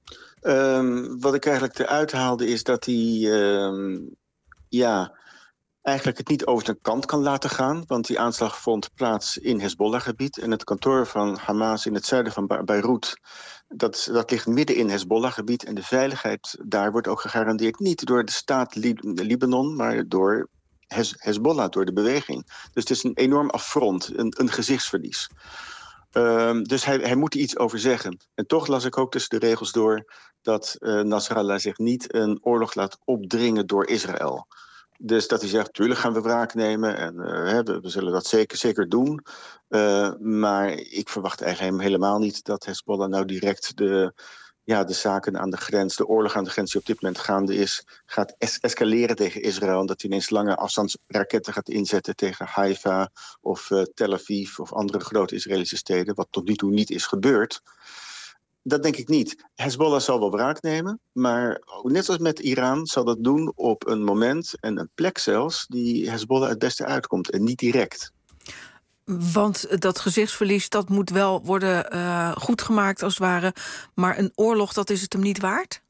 Wat ik eigenlijk eruit haalde is dat hij eigenlijk het niet over zijn kant kan laten gaan. Want die aanslag vond plaats in Hezbollah-gebied. En het kantoor van Hamas in het zuiden van Beirut, dat ligt midden in Hezbollah-gebied. En de veiligheid daar wordt ook gegarandeerd niet door de staat Libanon, maar door Hezbollah, door de beweging. Dus het is een enorm affront, een gezichtsverlies. Dus hij moet er iets over zeggen. En toch las ik ook tussen de regels door dat Nasrallah zich niet een oorlog laat opdringen door Israël. Dus dat hij zegt, tuurlijk gaan we wraak nemen en we zullen dat zeker doen. Maar ik verwacht eigenlijk helemaal niet dat Hezbollah nou direct de zaken aan de grens, de oorlog aan de grens die op dit moment gaande is, gaat escaleren tegen Israël. En dat hij ineens lange afstandsraketten gaat inzetten tegen Haifa of Tel Aviv of andere grote Israëlische steden, wat tot nu toe niet is gebeurd. Dat denk ik niet. Hezbollah zal wel wraak nemen, maar net als met Iran zal dat doen op een moment en een plek zelfs die Hezbollah het beste uitkomt en niet direct. Want dat gezichtsverlies, dat moet wel worden goedgemaakt als het ware, maar een oorlog, dat is het hem niet waard?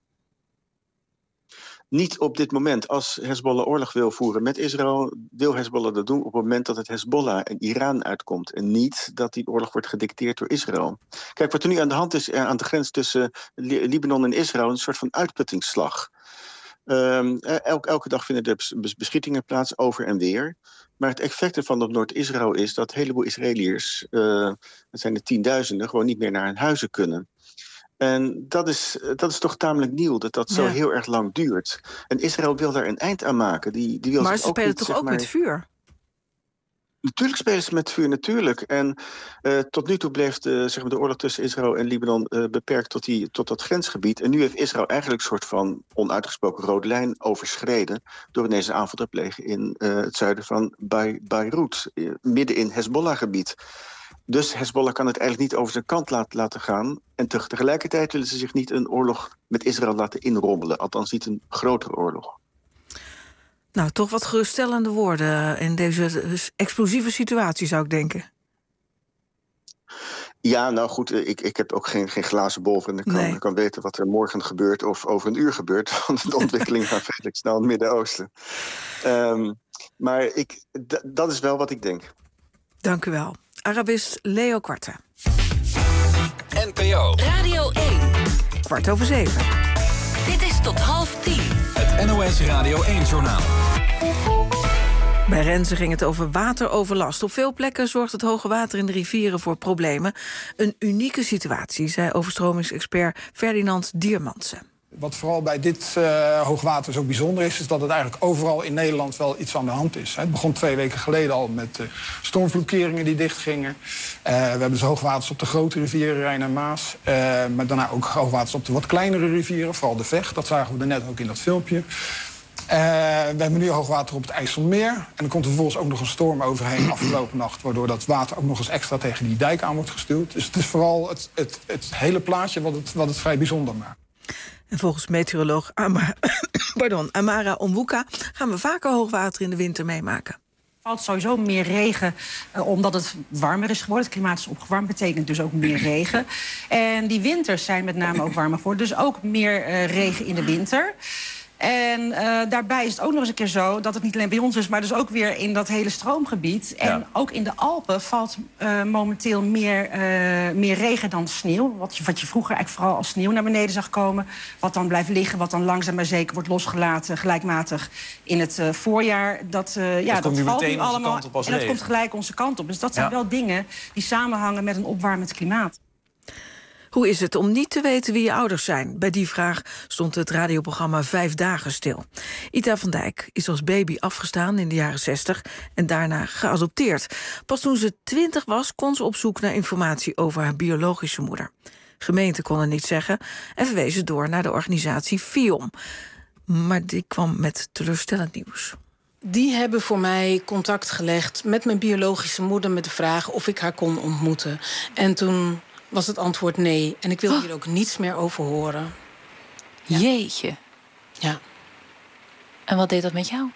Niet op dit moment. Als Hezbollah oorlog wil voeren met Israël, wil Hezbollah dat doen op het moment dat het Hezbollah en Iran uitkomt. En niet dat die oorlog wordt gedicteerd door Israël. Kijk, wat er nu aan de hand is aan de grens tussen Libanon en Israël, een soort van uitputtingsslag. Elke dag vinden er beschietingen plaats, over en weer. Maar het effect ervan op Noord-Israël is dat een heleboel Israëliërs, dat zijn er tienduizenden, gewoon niet meer naar hun huizen kunnen. En dat is toch tamelijk nieuw, dat zo heel erg lang duurt. En Israël wil daar een eind aan maken. Die wil maar ze spelen toch ook met vuur? Natuurlijk spelen ze met vuur, natuurlijk. En tot nu toe bleef de oorlog tussen Israël en Libanon beperkt tot dat grensgebied. En nu heeft Israël eigenlijk een soort van onuitgesproken rode lijn overschreden door ineens een aanval te plegen in het zuiden van Beirut, midden in Hezbollah-gebied. Dus Hezbollah kan het eigenlijk niet over zijn kant laten gaan. En tegelijkertijd willen ze zich niet een oorlog met Israël laten inrommelen. Althans niet een grotere oorlog. Nou, toch wat geruststellende woorden in deze explosieve situatie, zou ik denken. Ja, nou goed, ik heb ook geen glazen bol en ik kan weten wat er morgen gebeurt of over een uur gebeurt. Want de ontwikkeling gaat redelijk snel in het Midden-Oosten. Maar dat is wel wat ik denk. Dank u wel. Arabist Leo Quarte. NPO. Radio 1. 7:15. Dit is tot 9:30. Het NOS Radio 1-journaal. Bij Renze ging het over wateroverlast. Op veel plekken zorgt het hoge water in de rivieren voor problemen. Een unieke situatie, zei overstromingsexpert Ferdinand Diermansen. Wat vooral bij dit hoogwater zo bijzonder is dat het eigenlijk overal in Nederland wel iets aan de hand is. Het begon 2 weken geleden al met stormvloedkeringen die dichtgingen. We hebben dus hoogwaters op de grote rivieren, Rijn en Maas. Maar daarna ook hoogwaters op de wat kleinere rivieren, vooral de Vecht. Dat zagen we er net ook in dat filmpje. We hebben nu hoogwater op het IJsselmeer. En er komt er vervolgens ook nog een storm overheen afgelopen nacht, waardoor dat water ook nog eens extra tegen die dijk aan wordt gestuurd. Dus het is vooral het hele plaatje wat het vrij bijzonder maakt. En volgens meteoroloog Amara Onwuka gaan we vaker hoogwater in de winter meemaken. Er valt sowieso meer regen omdat het warmer is geworden. Het klimaat is opgewarmd, betekent dus ook meer regen. En die winters zijn met name ook warmer geworden. Dus ook meer regen in de winter. En daarbij is het ook nog eens een keer zo dat het niet alleen bij ons is, maar dus ook weer in dat hele stroomgebied. En ook in de Alpen valt momenteel meer regen dan sneeuw. Wat je vroeger eigenlijk vooral als sneeuw naar beneden zag komen. Wat dan blijft liggen, wat dan langzaam maar zeker wordt losgelaten, gelijkmatig in het voorjaar. Dat valt nu allemaal en dat komt gelijk onze kant op. Dus dat zijn wel dingen die samenhangen met een opwarmend klimaat. Hoe is het om niet te weten wie je ouders zijn? Bij die vraag stond het radioprogramma 5 dagen stil. Ita van Dijk is als baby afgestaan in de jaren 60 en daarna geadopteerd. Pas toen ze 20 was, kon ze op zoek naar informatie over haar biologische moeder. Gemeenten konden niet zeggen en verwezen door naar de organisatie FIOM. Maar die kwam met teleurstellend nieuws. Die hebben voor mij contact gelegd met mijn biologische moeder met de vraag of ik haar kon ontmoeten. En toen was het antwoord nee. En ik wil hier ook niets meer over horen. Ja. Jeetje. Ja. En wat deed dat met jou?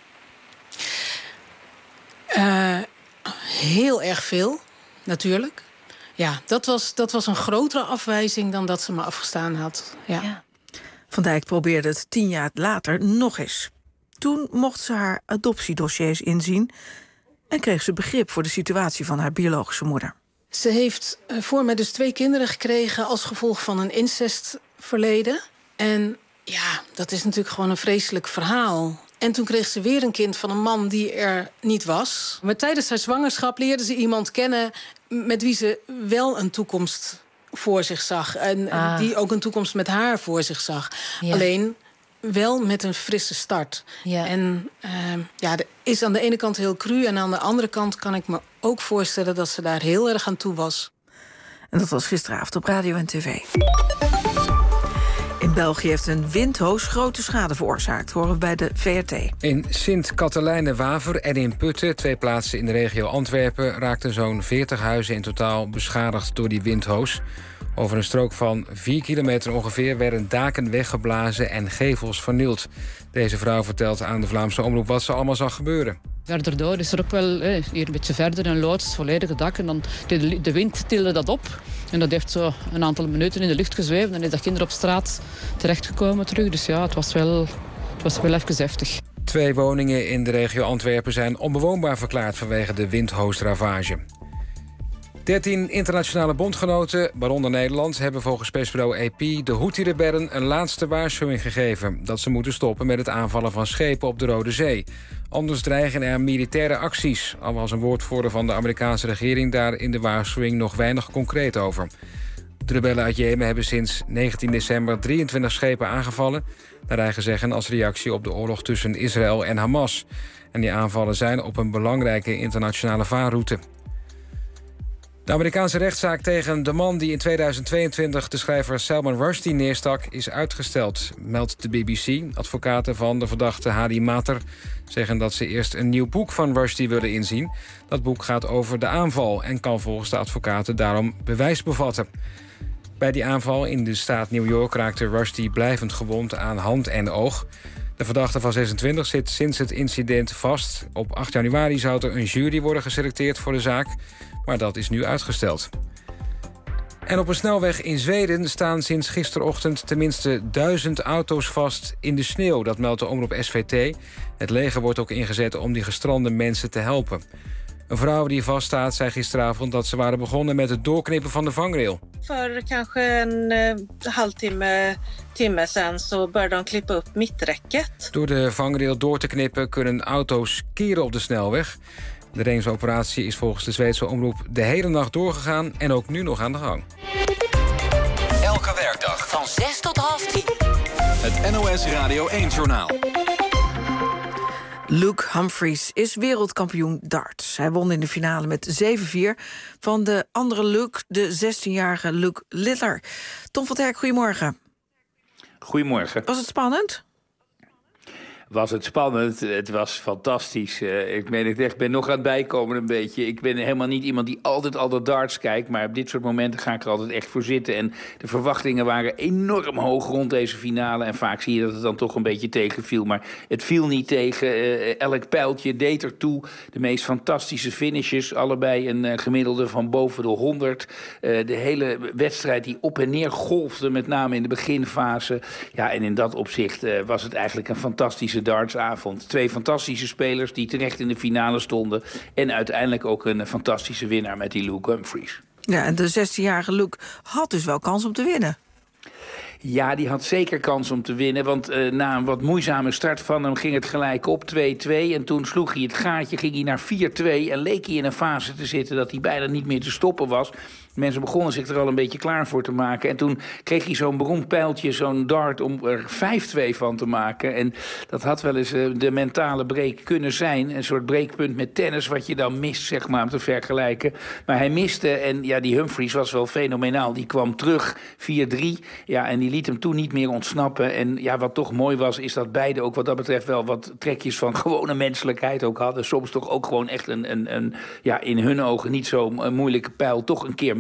Heel erg veel, natuurlijk. Ja, dat was een grotere afwijzing dan dat ze me afgestaan had. Ja. Van Dijk probeerde het 10 jaar later nog eens. Toen mocht ze haar adoptiedossiers inzien en kreeg ze begrip voor de situatie van haar biologische moeder. Ze heeft voor mij dus 2 kinderen gekregen als gevolg van een incestverleden. En ja, dat is natuurlijk gewoon een vreselijk verhaal. En toen kreeg ze weer een kind van een man die er niet was. Maar tijdens haar zwangerschap leerde ze iemand kennen met wie ze wel een toekomst voor zich zag. En die ook een toekomst met haar voor zich zag. Ja. Alleen wel met een frisse start. Ja. En dat is aan de ene kant heel cru. En aan de andere kant kan ik me ook voorstellen dat ze daar heel erg aan toe was. En dat was gisteravond op radio en tv. In België heeft een windhoos grote schade veroorzaakt, horen we bij de VRT. In Sint-Katelijne-Waver en in Putten, 2 plaatsen in de regio Antwerpen, raakten zo'n 40 huizen in totaal beschadigd door die windhoos. Over een strook van 4 kilometer ongeveer werden daken weggeblazen en gevels vernield. Deze vrouw vertelt aan de Vlaamse omroep wat ze allemaal zag gebeuren. Verder door is er ook wel hier een beetje verder een loods, volledige dak. En dan de wind tilde dat op. En dat heeft zo een aantal minuten in de lucht gezweefd. Dan is dat kinderen op straat terechtgekomen terug. Dus ja, het was wel even heftig. 2 woningen in de regio Antwerpen zijn onbewoonbaar verklaard vanwege de windhoosravage. 13 internationale bondgenoten, waaronder Nederland, hebben volgens persbureau AP de Houthi-rebellen een laatste waarschuwing gegeven dat ze moeten stoppen met het aanvallen van schepen op de Rode Zee. Anders dreigen er militaire acties, al was een woordvoerder van de Amerikaanse regering daar in de waarschuwing nog weinig concreet over. De rebellen uit Jemen hebben sinds 19 december 23 schepen aangevallen, naar eigen zeggen als reactie op de oorlog tussen Israël en Hamas. En die aanvallen zijn op een belangrijke internationale vaarroute. De Amerikaanse rechtszaak tegen de man die in 2022 de schrijver Salman Rushdie neerstak is uitgesteld, meldt de BBC. Advocaten van de verdachte Hadi Mater zeggen dat ze eerst een nieuw boek van Rushdie willen inzien. Dat boek gaat over de aanval en kan volgens de advocaten daarom bewijs bevatten. Bij die aanval in de staat New York raakte Rushdie blijvend gewond aan hand en oog. De verdachte van 26 zit sinds het incident vast. Op 8 januari zou er een jury worden geselecteerd voor de zaak, maar dat is nu uitgesteld. En op een snelweg in Zweden staan sinds gisterochtend tenminste 1000 auto's vast in de sneeuw. Dat meldt de omroep SVT. Het leger wordt ook ingezet om die gestrande mensen te helpen. Een vrouw die vaststaat zei gisteravond dat ze waren begonnen met het doorknippen van de vangrail. Voor kanske een halvtimme sedan så började de klippen op mitträcket. Door de vangrail door te knippen kunnen auto's keren op de snelweg. De reddingsoperatie is volgens de Zweedse omroep de hele nacht doorgegaan en ook nu nog aan de gang. Elke werkdag van 6 tot 9:30. Het NOS Radio 1-journaal. Luke Humphries is wereldkampioen darts. Hij won in de finale met 7-4 van de andere Luke, de 16-jarige Luke Littler. Tom van Terk, goedemorgen. Goedemorgen. Was het spannend? Was het spannend. Het was fantastisch. Ik meen het echt, ben nog aan het bijkomen een beetje. Ik ben helemaal niet iemand die altijd al de darts kijkt, maar op dit soort momenten ga ik er altijd echt voor zitten. En de verwachtingen waren enorm hoog rond deze finale. En vaak zie je dat het dan toch een beetje tegenviel. Maar het viel niet tegen. Elk pijltje deed ertoe. De meest fantastische finishes. Allebei een gemiddelde van boven de 100. De hele wedstrijd die op en neer golfde, met name in de beginfase. Ja, en in dat opzicht was het eigenlijk een fantastische dartsavond. 2 fantastische spelers die terecht in de finale stonden. En uiteindelijk ook een fantastische winnaar met die Luke Humphries. Ja, en de 16-jarige Luke had dus wel kans om te winnen. Ja, die had zeker kans om te winnen. Want na een wat moeizame start van hem ging het gelijk op 2-2. En toen sloeg hij het gaatje, ging hij naar 4-2. En leek hij in een fase te zitten dat hij bijna niet meer te stoppen was. Mensen begonnen zich er al een beetje klaar voor te maken. En toen kreeg hij zo'n beroemd pijltje, zo'n dart, om er 5-2 van te maken. En dat had wel eens de mentale break kunnen zijn. Een soort breekpunt met tennis wat je dan mist, zeg maar, om te vergelijken. Maar hij miste en ja, die Humphries was wel fenomenaal. Die kwam terug, 4-3. Ja, en die liet hem toen niet meer ontsnappen. En ja, wat toch mooi was, is dat beide ook wat dat betreft wel wat trekjes van gewone menselijkheid ook hadden. Soms toch ook gewoon echt een in hun ogen niet zo moeilijke pijl toch een keer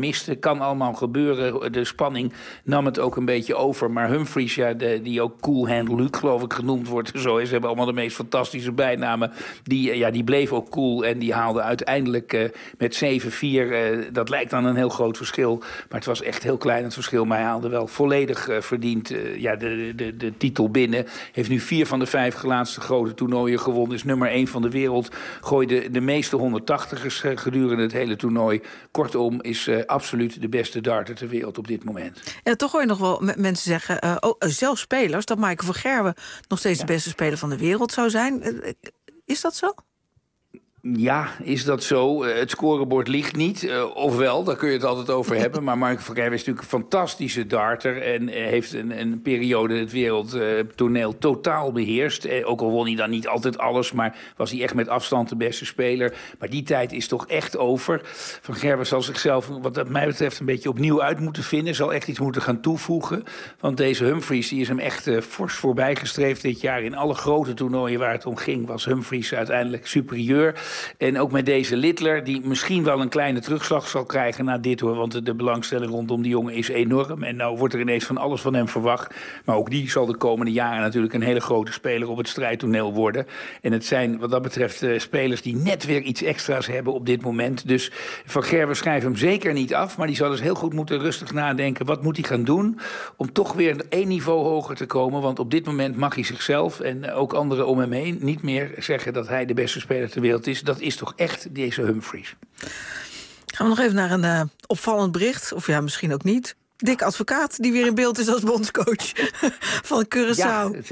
miste. Kan allemaal gebeuren. De spanning nam het ook een beetje over. Maar Humphries, die ook Cool Hand Luke, geloof ik, genoemd wordt. Zo is. Ze hebben allemaal de meest fantastische bijnamen. Die bleef ook cool en die haalde uiteindelijk met 7-4. Dat lijkt dan een heel groot verschil. Maar het was echt heel klein het verschil. Maar hij haalde wel volledig verdiend de titel binnen. Heeft nu 4 van de 5 laatste grote toernooien gewonnen. Is nummer 1 van de wereld. Gooide de meeste 180ers gedurende het hele toernooi. Kortom, is absoluut de beste darter ter wereld op dit moment. Ja, toch hoor je nog wel mensen zeggen, zelfs spelers, dat Michael van Gerwen nog steeds de beste speler van de wereld zou zijn. Is dat zo? Ja, is dat zo? Het scorebord ligt niet. Ofwel, daar kun je het altijd over hebben. Maar Michael van Gerwen is natuurlijk een fantastische darter. En heeft een periode het wereldtoneel totaal beheerst. Ook al won hij dan niet altijd alles. Maar was hij echt met afstand de beste speler. Maar die tijd is toch echt over. Van Gerwen zal zichzelf, wat mij betreft, een beetje opnieuw uit moeten vinden. Zal echt iets moeten gaan toevoegen. Want deze Humphries, die is hem echt fors voorbij gestreefd dit jaar. In alle grote toernooien waar het om ging, was Humphries uiteindelijk superieur. En ook met deze Littler, die misschien wel een kleine terugslag zal krijgen na dit hoor. Want de belangstelling rondom die jongen is enorm. En nou wordt er ineens van alles van hem verwacht. Maar ook die zal de komende jaren natuurlijk een hele grote speler op het strijdtoneel worden. En het zijn wat dat betreft spelers die net weer iets extra's hebben op dit moment. Dus Van Gerwen schrijft hem zeker niet af. Maar die zal dus heel goed moeten rustig nadenken. Wat moet hij gaan doen om toch weer 1 niveau hoger te komen? Want op dit moment mag hij zichzelf en ook anderen om hem heen niet meer zeggen dat hij de beste speler ter wereld is. Dat is toch echt deze Humphries. Gaan we nog even naar een opvallend bericht. Of ja, misschien ook niet. Dick Advocaat, die weer in beeld is als bondscoach van Curaçao.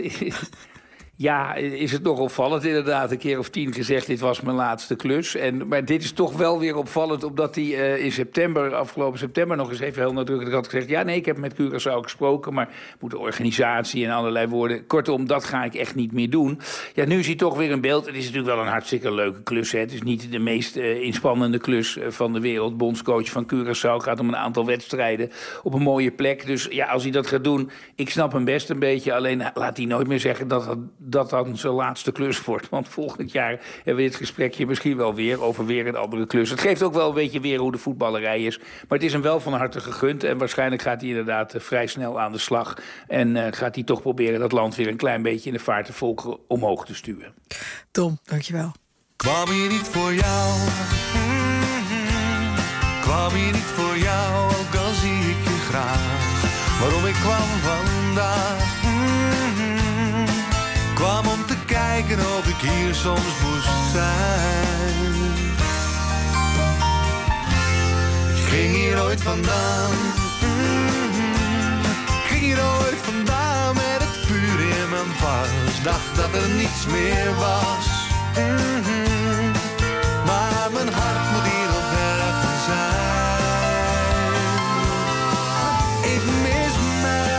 Ja, is het nog opvallend inderdaad. Een keer of 10 gezegd, dit was mijn laatste klus. Maar dit is toch wel weer opvallend, omdat hij in afgelopen september nog eens even heel nadrukkelijk had gezegd, ja nee, ik heb met Curaçao gesproken, maar moet de organisatie en allerlei woorden. Kortom, dat ga ik echt niet meer doen. Ja, nu is hij toch weer in beeld. Het is natuurlijk wel een hartstikke leuke klus. Hè. Het is niet de meest inspannende klus van de wereld. Bondscoach van Curaçao gaat om een aantal wedstrijden op een mooie plek. Dus ja, als hij dat gaat doen, ik snap hem best een beetje. Alleen laat hij nooit meer zeggen dat dan zijn laatste klus wordt. Want volgend jaar hebben we dit gesprekje misschien wel weer over weer een andere klus. Het geeft ook wel een beetje weer hoe de voetballerij is. Maar het is hem wel van harte gegund. En waarschijnlijk gaat hij inderdaad vrij snel aan de slag. En gaat hij toch proberen dat land weer een klein beetje in de vaart te volgen omhoog te stuwen. Tom, dankjewel. Kwam hier niet voor jou. Kwam hier niet voor jou, ook al zie ik je graag. Waarom ik kwam vandaag. Kwam om te kijken of ik hier soms moest zijn. Ik ging hier ooit vandaan. Ik ging hier ooit vandaan met het vuur in mijn pas. Dacht dat er niets meer was. Maar mijn hart moet hier nog ergens zijn. Ik mis mij.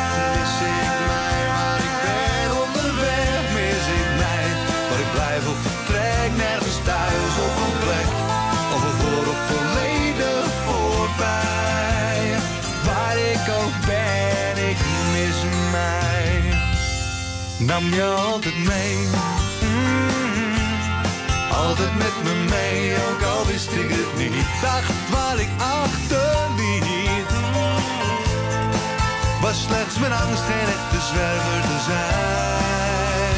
Blijf of vertrek, nergens thuis op een plek. Of voor of volledig voorbij. Waar ik ook ben, ik mis mij. Nam je altijd mee. Altijd met me mee, ook al wist ik het niet. Dacht waar ik achterliet. Was slechts mijn angst geen echte zwerver te zijn.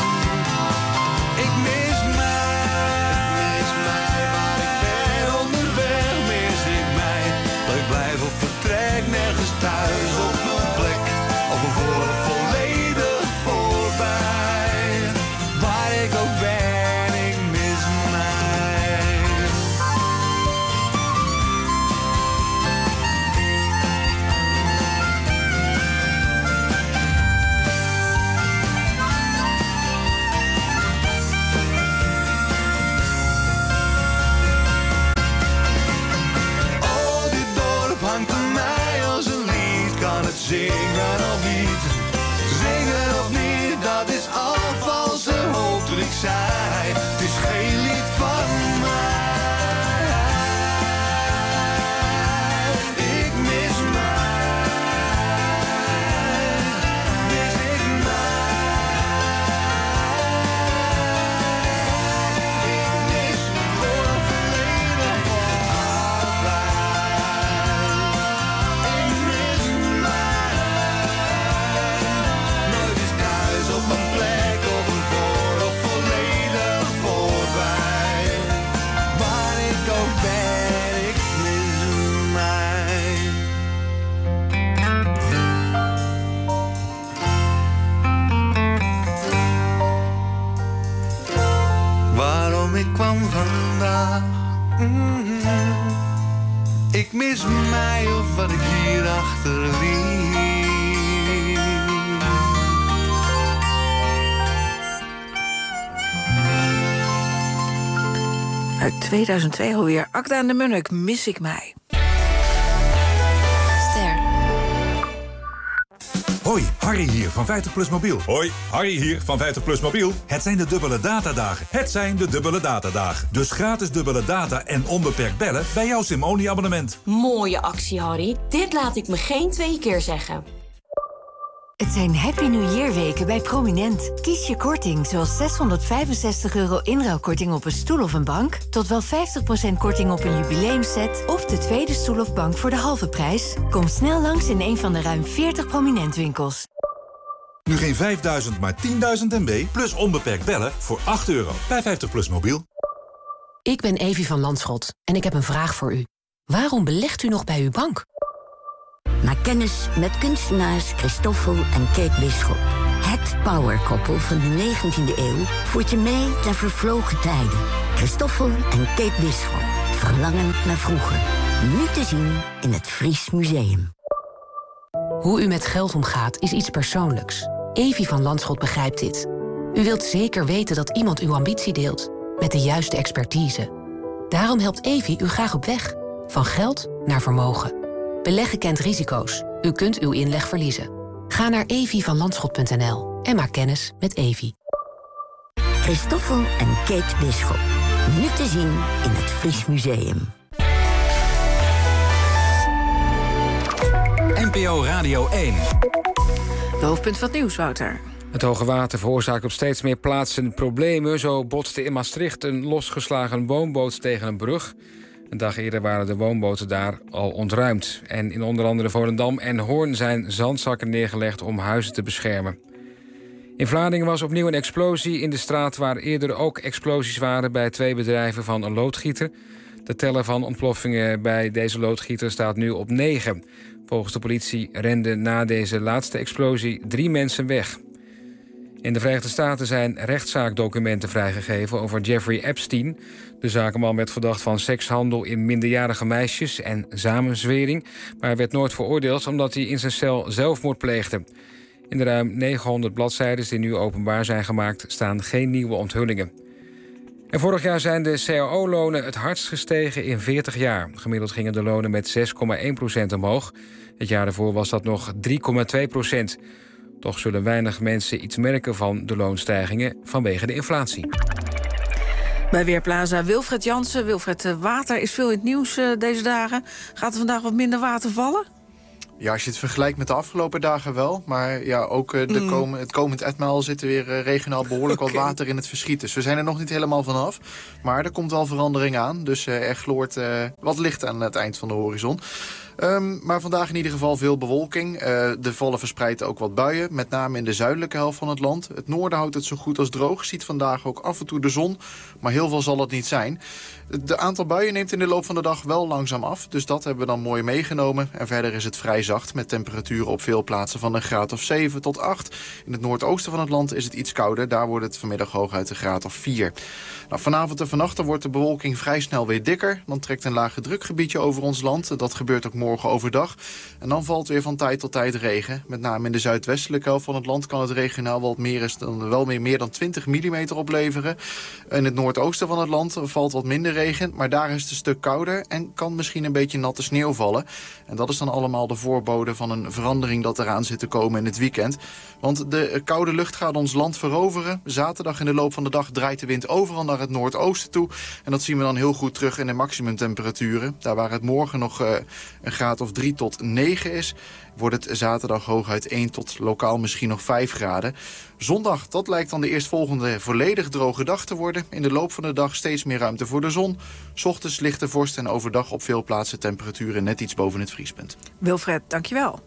Ik mis mij, waar ik ben onderweg mis ik mij. Dat ik blijf of vertrek, nergens thuis op mijn plek. Of voor volledig voorbij. Waar ik ook ben, ik mis mij. Zingen of niet, dat is al valse hoop toen ik zei, het is geen lied van mij. Ik mis mij, mis ik mij. Ik mis voor volledig voor altijd. van vandaag. Ik mis mij of wat ik hier achterliet. Uit 2002 alweer. Akda en de Munnik, mis ik mij. Ster. Hoi, Harry hier van 50PLUS Mobiel. Hoi, Harry hier van 50PLUS Mobiel. Het zijn de dubbele datadagen. Dus gratis dubbele data en onbeperkt bellen bij jouw SIM-only-abonnement. Mooie actie, Harry. Dit laat ik me geen 2 keer zeggen. Het zijn Happy New Year weken bij Prominent. Kies je korting, zoals €665 inruilkorting op een stoel of een bank, tot wel 50% korting op een jubileumset of de tweede stoel of bank voor de halve prijs. Kom snel langs in een van de ruim 40 Prominent winkels. Nu geen 5000, maar 10.000 MB, plus onbeperkt bellen voor €8 bij 50PLUS Mobiel. Ik ben Evie van Landschot en ik heb een vraag voor u. Waarom belegt u nog bij uw bank? Maak kennis met kunstenaars Christoffel en Kate Bisschop. Het powerkoppel van de 19e eeuw voert je mee naar vervlogen tijden. Christoffel en Kate Bisschop, verlangen naar vroeger. Nu te zien in het Fries Museum. Hoe u met geld omgaat is iets persoonlijks. Evie van Landschot begrijpt dit. U wilt zeker weten dat iemand uw ambitie deelt, met de juiste expertise. Daarom helpt Evie u graag op weg. Van geld naar vermogen. Beleggen kent risico's. U kunt uw inleg verliezen. Ga naar evievanlandschot.nl en maak kennis met Evie. Christoffel en Kate Bisschop. Nu te zien in het Fries Museum. NPO Radio 1. De hoofdpunt van het nieuws, Wouter. Het hoge water veroorzaakt op steeds meer plaatsen problemen. Zo botste in Maastricht een losgeslagen woonboot tegen een brug. Een dag eerder waren de woonboten daar al ontruimd. En in onder andere Volendam en Hoorn zijn zandzakken neergelegd om huizen te beschermen. In Vlaardingen was opnieuw een explosie in de straat waar eerder ook explosies waren bij 2 bedrijven van een loodgieter. De teller van ontploffingen bij deze loodgieter staat nu op 9. Volgens de politie renden na deze laatste explosie 3 mensen weg. In de Verenigde Staten zijn rechtszaakdocumenten vrijgegeven over Jeffrey Epstein. De zakenman werd verdacht van sekshandel in minderjarige meisjes en samenzwering, maar hij werd nooit veroordeeld omdat hij in zijn cel zelfmoord pleegde. In de ruim 900 bladzijden die nu openbaar zijn gemaakt staan geen nieuwe onthullingen. En vorig jaar zijn de CAO-lonen het hardst gestegen in 40 jaar. Gemiddeld gingen de lonen met 6,1% omhoog. Het jaar daarvoor was dat nog 3,2%. Toch zullen weinig mensen iets merken van de loonstijgingen vanwege de inflatie. Bij Weerplaza Wilfred Jansen. Wilfred, water is veel in het nieuws deze dagen. Gaat er vandaag wat minder water vallen? Ja, als je het vergelijkt met de afgelopen dagen wel. Maar ja, ook het komend etmaal zit er weer regionaal behoorlijk wat water in het verschiet. Dus we zijn er nog niet helemaal vanaf. Maar er komt wel verandering aan. Dus er gloort wat licht aan het eind van de horizon. Maar vandaag in ieder geval veel bewolking. Er vallen verspreid ook wat buien, met name in de zuidelijke helft van het land. Het noorden houdt het zo goed als droog. Ziet vandaag ook af en toe de zon, maar heel veel zal het niet zijn. Het aantal buien neemt in de loop van de dag wel langzaam af. Dus dat hebben we dan mooi meegenomen. En verder is het vrij zacht, met temperaturen op veel plaatsen van een graad of 7 tot 8. In het noordoosten van het land is het iets kouder. Daar wordt het vanmiddag hooguit een graad of 4. Nou, vanavond en vannacht wordt de bewolking vrij snel weer dikker. Dan trekt een lage drukgebiedje over ons land. Dat gebeurt ook morgen overdag. En dan valt weer van tijd tot tijd regen. Met name in de zuidwestelijke helft van het land kan het regionaal wel meer dan 20 mm opleveren. In het noordoosten van het land valt wat minder regen. Maar daar is het een stuk kouder en kan misschien een beetje natte sneeuw vallen. En dat is dan allemaal de voorbode van een verandering dat eraan zit te komen in het weekend. Want de koude lucht gaat ons land veroveren. Zaterdag in de loop van de dag draait de wind overal naar het noordoosten toe. En dat zien we dan heel goed terug in de maximumtemperaturen. Daar waar het morgen nog een graad of 3 tot 9 is, wordt het zaterdag hooguit 1 tot lokaal misschien nog 5 graden. Zondag, dat lijkt dan de eerstvolgende volledig droge dag te worden. In de loop van de dag steeds meer ruimte voor de zon. 's Ochtends lichte vorst en overdag op veel plaatsen temperaturen net iets boven het vriespunt. Wilfred, dankjewel.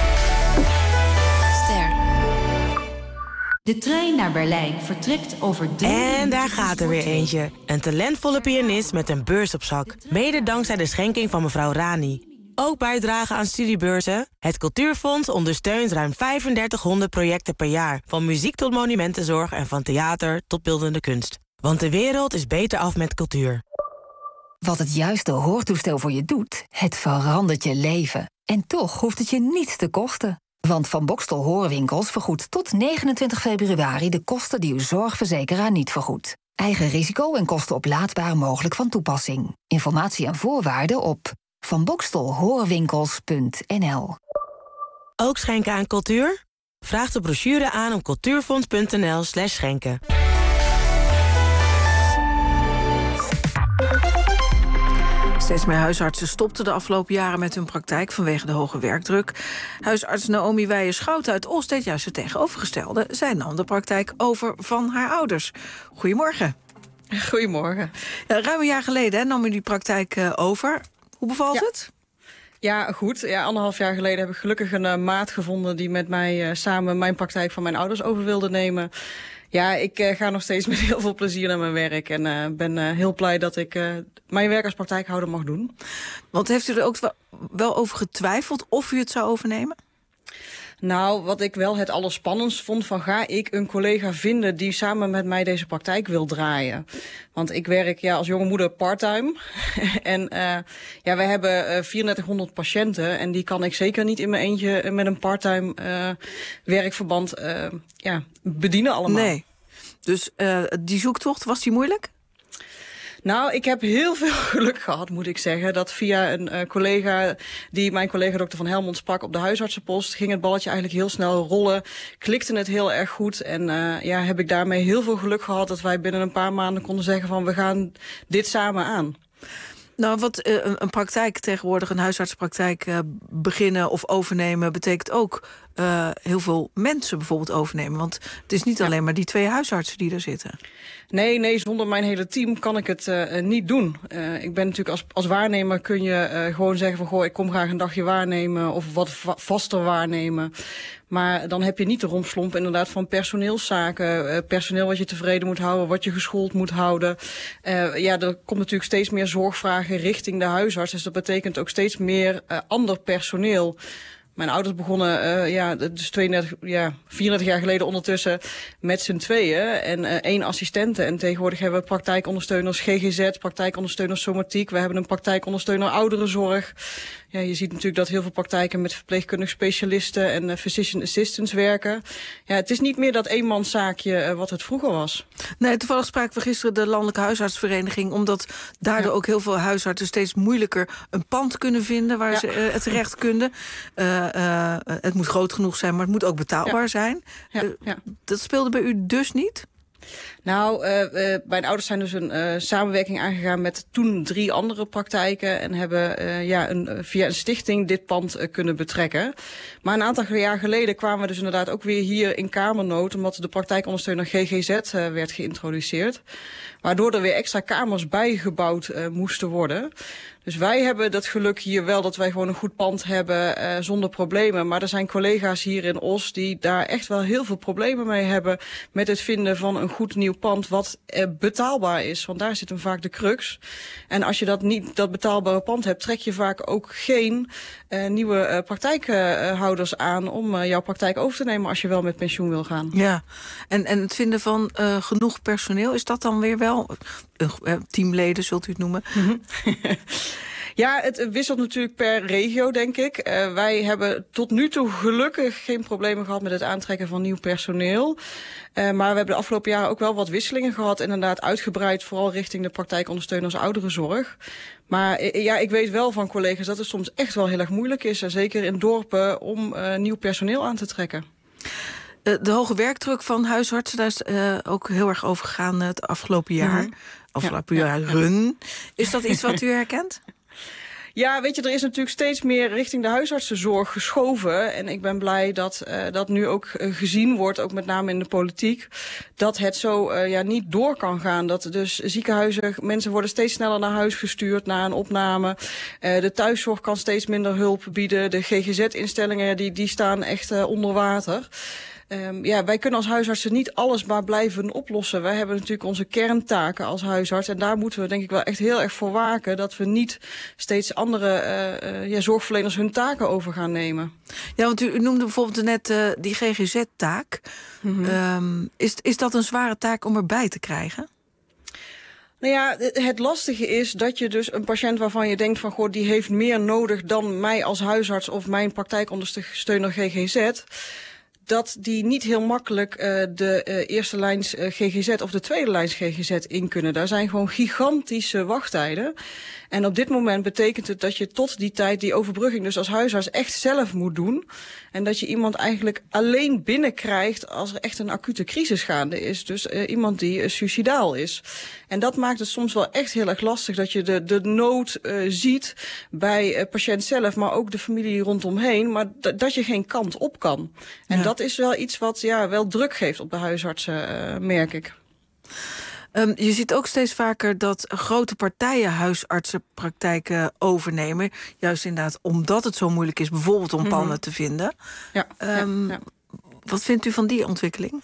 Ster. De trein naar Berlijn vertrekt over 3 En daar gaat er weer eentje. Een talentvolle pianist met een beurs op zak. Mede dankzij de schenking van mevrouw Rani. Ook bijdragen aan studiebeurzen. Het Cultuurfonds ondersteunt ruim 3500 projecten per jaar. Van muziek tot monumentenzorg en van theater tot beeldende kunst. Want de wereld is beter af met cultuur. Wat het juiste hoortoestel voor je doet, het verandert je leven. En toch hoeft het je niets te kosten. Want Van Boxtel Hoorwinkels vergoedt tot 29 februari... de kosten die uw zorgverzekeraar niet vergoedt. Eigen risico en kosten oplaadbaar mogelijk van toepassing. Informatie en voorwaarden op vanboxtelhoorwinkels.nl. Ook schenken aan cultuur? Vraag de brochure aan op cultuurfonds.nl/schenken. Steeds meer huisartsen stopten de afgelopen jaren met hun praktijk vanwege de hoge werkdruk. Huisarts Naomi Weijer-Schouten uit Os deed juist het tegenovergestelde. Zij nam de praktijk over van haar ouders. Goedemorgen. Goedemorgen. Ruim een jaar geleden nam u die praktijk over. Hoe bevalt het? Ja, goed. Ja, 1,5 jaar geleden heb ik gelukkig een maat gevonden die met mij samen mijn praktijk van mijn ouders over wilde nemen. Ja, ik ga nog steeds met heel veel plezier naar mijn werk en ben heel blij dat ik mijn werk als praktijkhouder mag doen. Want heeft u er ook wel over getwijfeld of u het zou overnemen? Nou, wat ik wel het allerspannendst vond van ga ik een collega vinden die samen met mij deze praktijk wil draaien. Want ik werk als jonge moeder parttime en wij hebben 3400 patiënten en die kan ik zeker niet in mijn eentje met een parttime werkverband bedienen allemaal. Nee, dus die zoektocht, was die moeilijk? Nou, ik heb heel veel geluk gehad, moet ik zeggen. Dat via een collega, die mijn collega dokter Van Helmond sprak op de huisartsenpost, ging het balletje eigenlijk heel snel rollen. Klikte het heel erg goed. En heb ik daarmee heel veel geluk gehad dat wij binnen een paar maanden konden zeggen van we gaan dit samen aan. Nou, wat een praktijk tegenwoordig, een huisartsenpraktijk beginnen of overnemen, betekent ook heel veel mensen bijvoorbeeld overnemen. Want het is niet alleen maar die 2 huisartsen die er zitten. Nee, zonder mijn hele team kan ik het niet doen. Ik ben natuurlijk als waarnemer kun je gewoon zeggen van goh, ik kom graag een dagje waarnemen of wat vaster waarnemen. Maar dan heb je niet de rompslomp inderdaad van personeelszaken. Personeel wat je tevreden moet houden, wat je geschoold moet houden. Er komt natuurlijk steeds meer zorgvragen richting de huisarts. Dus dat betekent ook steeds meer ander personeel. Mijn ouders begonnen dus 34 jaar geleden ondertussen met z'n tweeën en 1 assistente. En tegenwoordig hebben we praktijkondersteuners GGZ, praktijkondersteuners somatiek. We hebben een praktijkondersteuner ouderenzorg. Ja, je ziet natuurlijk dat heel veel praktijken met verpleegkundige specialisten en physician assistants werken. Ja, het is niet meer dat eenmanszaakje wat het vroeger was. Nee, toevallig spraken we gisteren de Landelijke Huisartsvereniging, omdat daardoor ook heel veel huisartsen steeds moeilijker een pand kunnen vinden waar ze het terecht kunnen. Het moet groot genoeg zijn, maar het moet ook betaalbaar zijn. Dat speelde bij u dus niet? Nou, mijn ouders zijn dus een samenwerking aangegaan met toen 3 andere praktijken en hebben via een stichting dit pand kunnen betrekken. Maar een aantal jaar geleden kwamen we dus inderdaad ook weer hier in kamernood, omdat de praktijkondersteuner GGZ werd geïntroduceerd. Waardoor er weer extra kamers bijgebouwd moesten worden. Dus wij hebben dat geluk hier wel dat wij gewoon een goed pand hebben zonder problemen. Maar er zijn collega's hier in Os die daar echt wel heel veel problemen mee hebben met het vinden van een goed nieuw pand wat betaalbaar is. Want daar zit hem vaak de crux. En als je dat betaalbare pand hebt, trek je vaak ook geen nieuwe praktijkhouders aan om jouw praktijk over te nemen als je wel met pensioen wil gaan. Ja, en het vinden van genoeg personeel, is dat dan weer wel teamleden, zult u het noemen? Ja, het wisselt natuurlijk per regio, denk ik. Wij hebben tot nu toe gelukkig geen problemen gehad met het aantrekken van nieuw personeel. Maar we hebben de afgelopen jaren ook wel wat wisselingen gehad. Inderdaad uitgebreid, vooral richting de praktijkondersteuners ouderenzorg. Maar ik weet wel van collega's dat het soms echt wel heel erg moeilijk is. En zeker in dorpen om nieuw personeel aan te trekken. De hoge werkdruk van huisartsen, daar is ook heel erg over gegaan het afgelopen jaar. Afgelopen jaren. Is dat iets wat u herkent? Ja, weet je, er is natuurlijk steeds meer richting de huisartsenzorg geschoven. En ik ben blij dat dat nu ook gezien wordt, ook met name in de politiek, dat het zo niet door kan gaan. Dat dus ziekenhuizen, mensen worden steeds sneller naar huis gestuurd na een opname. De thuiszorg kan steeds minder hulp bieden. De GGZ-instellingen die staan echt onder water. Wij kunnen als huisartsen niet alles maar blijven oplossen. Wij hebben natuurlijk onze kerntaken als huisarts. En daar moeten we denk ik wel echt heel erg voor waken, dat we niet steeds andere zorgverleners hun taken over gaan nemen. Ja, want u noemde bijvoorbeeld net die GGZ-taak. Is dat een zware taak om erbij te krijgen? Nou ja, het lastige is dat je dus een patiënt waarvan je denkt van... goh, die heeft meer nodig dan mij als huisarts of mijn praktijkondersteuner GGZ... dat die niet heel makkelijk de eerste lijns GGZ of de tweede lijns GGZ in kunnen. Daar zijn gewoon gigantische wachttijden. En op dit moment betekent het dat je tot die tijd die overbrugging dus als huisarts echt zelf moet doen. En dat je iemand eigenlijk alleen binnenkrijgt als er echt een acute crisis gaande is. Dus iemand die suicidaal is. En dat maakt het soms wel echt heel erg lastig dat je de nood ziet bij patiënt zelf, maar ook de familie rondomheen. Maar dat je geen kant op kan. En dat is wel iets wat wel druk geeft op de huisartsen, merk ik. Je ziet ook steeds vaker dat grote partijen huisartsenpraktijken overnemen. Juist inderdaad omdat het zo moeilijk is, bijvoorbeeld om panden te vinden. Ja, Wat vindt u van die ontwikkeling?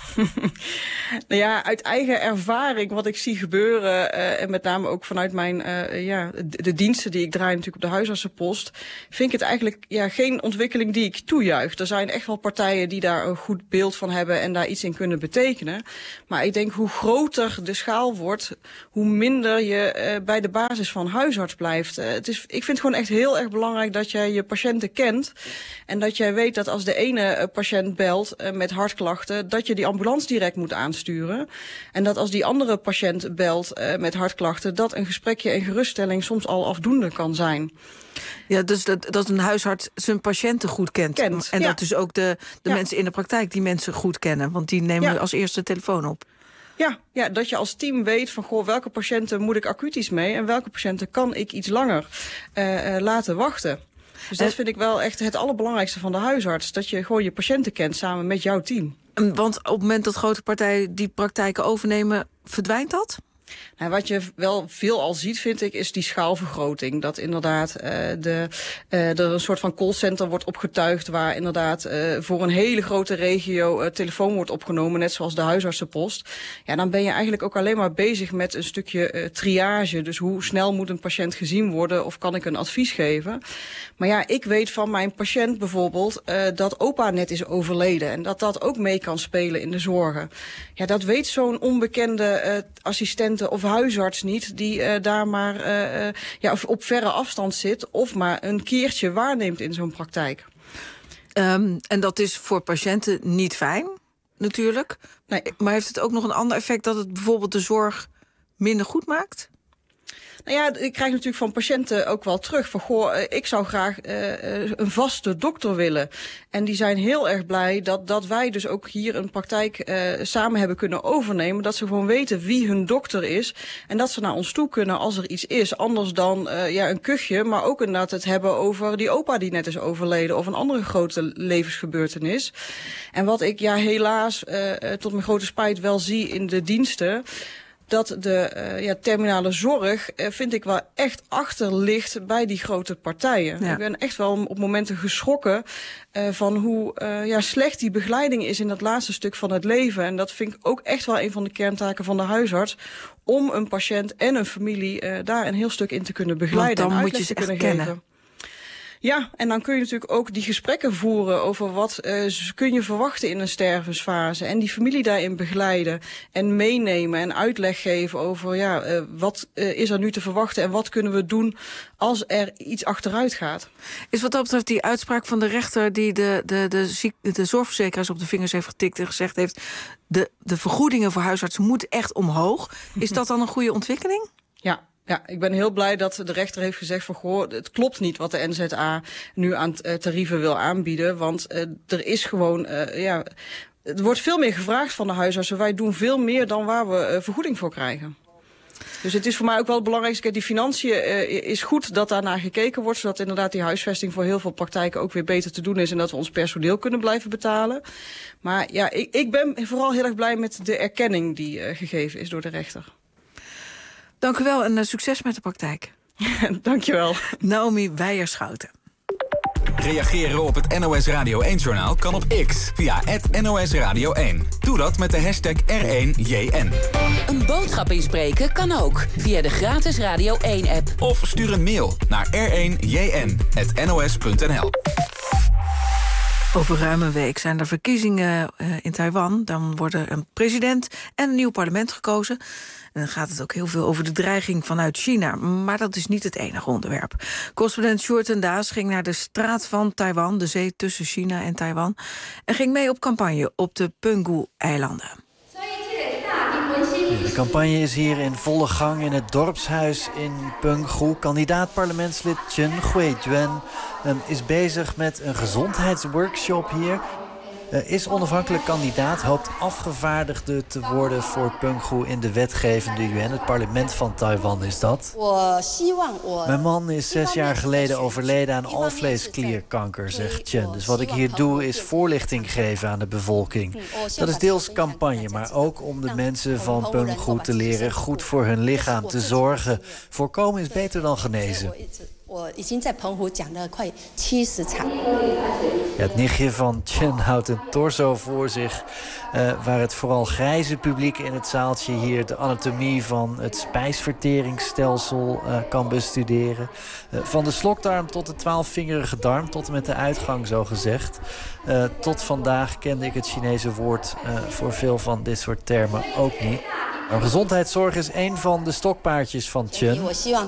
Nou ja, uit eigen ervaring wat ik zie gebeuren... en met name ook vanuit mijn de diensten die ik draai natuurlijk op de huisartsenpost... vind ik het eigenlijk geen ontwikkeling die ik toejuich. Er zijn echt wel partijen die daar een goed beeld van hebben... en daar iets in kunnen betekenen. Maar ik denk hoe groter de schaal wordt... hoe minder je bij de basis van huisarts blijft. Ik vind het gewoon echt heel erg belangrijk dat jij je patiënten kent... en dat jij weet dat als de ene patiënt belt met hartklachten... dat je die ambulance direct moet aansturen. En dat als die andere patiënt belt met hartklachten... dat een gesprekje en geruststelling soms al afdoende kan zijn. Ja, dus dat een huisarts zijn patiënten goed kent. En dat dus ook de mensen in de praktijk die mensen goed kennen. Want die nemen als eerste de telefoon op. Ja, dat je als team weet van welke patiënten moet ik acuut iets mee... en welke patiënten kan ik iets langer laten wachten. Dus dat vind ik wel echt het allerbelangrijkste van de huisarts. Dat je gewoon je patiënten kent samen met jouw team. Want op het moment dat grote partijen die praktijken overnemen, verdwijnt dat? Nou, wat je wel veel al ziet, vind ik, is die schaalvergroting. Dat inderdaad er een soort van callcenter wordt opgetuigd... waar inderdaad voor een hele grote regio telefoon wordt opgenomen... net zoals de huisartsenpost. Ja, dan ben je eigenlijk ook alleen maar bezig met een stukje triage. Dus hoe snel moet een patiënt gezien worden of kan ik een advies geven? Maar ja, ik weet van mijn patiënt bijvoorbeeld dat opa net is overleden... en dat ook mee kan spelen in de zorgen. Ja, dat weet zo'n onbekende assistent of huisarts niet... die daar maar op verre afstand zit... of maar een keertje waarneemt in zo'n praktijk. En dat is voor patiënten niet fijn, natuurlijk. Nee. Maar heeft het ook nog een ander effect... dat het bijvoorbeeld de zorg minder goed maakt? Nou ja, ik krijg natuurlijk van patiënten ook wel terug van... ik zou graag een vaste dokter willen. En die zijn heel erg blij dat wij dus ook hier een praktijk samen hebben kunnen overnemen. Dat ze gewoon weten wie hun dokter is. En dat ze naar ons toe kunnen als er iets is. Anders dan een kuchje, maar ook inderdaad het hebben over die opa die net is overleden. Of een andere grote levensgebeurtenis. En wat ik helaas tot mijn grote spijt wel zie in de diensten... dat de terminale zorg, vind ik wel echt achter ligt bij die grote partijen. Ja. Ik ben echt wel op momenten geschrokken van hoe slecht die begeleiding is in dat laatste stuk van het leven. En dat vind ik ook echt wel een van de kerntaken van de huisarts. Om een patiënt en een familie daar een heel stuk in te kunnen begeleiden. Want dan en moet je ze te kunnen echt kennen. geven. Ja, en dan kun je natuurlijk ook die gesprekken voeren over wat kun je verwachten in een stervensfase. En die familie daarin begeleiden en meenemen en uitleg geven over wat is er nu te verwachten en wat kunnen we doen als er iets achteruit gaat. Is wat dat betreft die uitspraak van de rechter die de zorgverzekeraars op de vingers heeft getikt en gezegd heeft de vergoedingen voor huisartsen moeten echt omhoog. Is dat dan een goede ontwikkeling? Ja, ik ben heel blij dat de rechter heeft gezegd van het klopt niet wat de NZA nu aan tarieven wil aanbieden. Want er is gewoon, er wordt veel meer gevraagd van de huisartsen. Wij doen veel meer dan waar we vergoeding voor krijgen. Dus het is voor mij ook wel het belangrijkste. Die financiën is goed dat daarnaar gekeken wordt. Zodat inderdaad die huisvesting voor heel veel praktijken ook weer beter te doen is. En dat we ons personeel kunnen blijven betalen. Maar ja, ik ben vooral heel erg blij met de erkenning die gegeven is door de rechter. Dank u wel en succes met de praktijk. Dank je wel. Naomi Weijerschouten. Reageren op het NOS Radio 1-journaal kan op X via @NOS Radio 1. Doe dat met de hashtag R1JN. Een boodschap inspreken kan ook via de gratis Radio 1-app. Of stuur een mail naar r1jn@nos.nl. Over ruim een week zijn er verkiezingen in Taiwan. Dan worden een president en een nieuw parlement gekozen. En dan gaat het ook heel veel over de dreiging vanuit China. Maar dat is niet het enige onderwerp. Correspondent Sjoerd en Daas ging naar de straat van Taiwan, de zee tussen China en Taiwan, en ging mee op campagne op de Penghu-eilanden. De campagne is hier in volle gang in het dorpshuis in Penghu. Kandidaat-parlementslid Chen Hui-juan is bezig met een gezondheidsworkshop hier. Is onafhankelijk kandidaat, hoopt afgevaardigde te worden voor Penghu in de wetgevende UN. Het parlement van Taiwan is dat. Mijn man is 6 jaar geleden overleden aan alvleesklierkanker, zegt Chen. Dus wat ik hier doe is voorlichting geven aan de bevolking. Dat is deels campagne, maar ook om de mensen van Penghu te leren goed voor hun lichaam te zorgen. Voorkomen is beter dan genezen. Het nichtje van Chen houdt een torso voor zich, waar het vooral grijze publiek in het zaaltje hier de anatomie van het spijsverteringsstelsel kan bestuderen. Van de slokdarm tot de 12-vingerige darm, tot en met de uitgang zo gezegd. Tot vandaag kende ik het Chinese woord voor veel van dit soort termen ook niet. Maar gezondheidszorg is een van de stokpaardjes van Chen.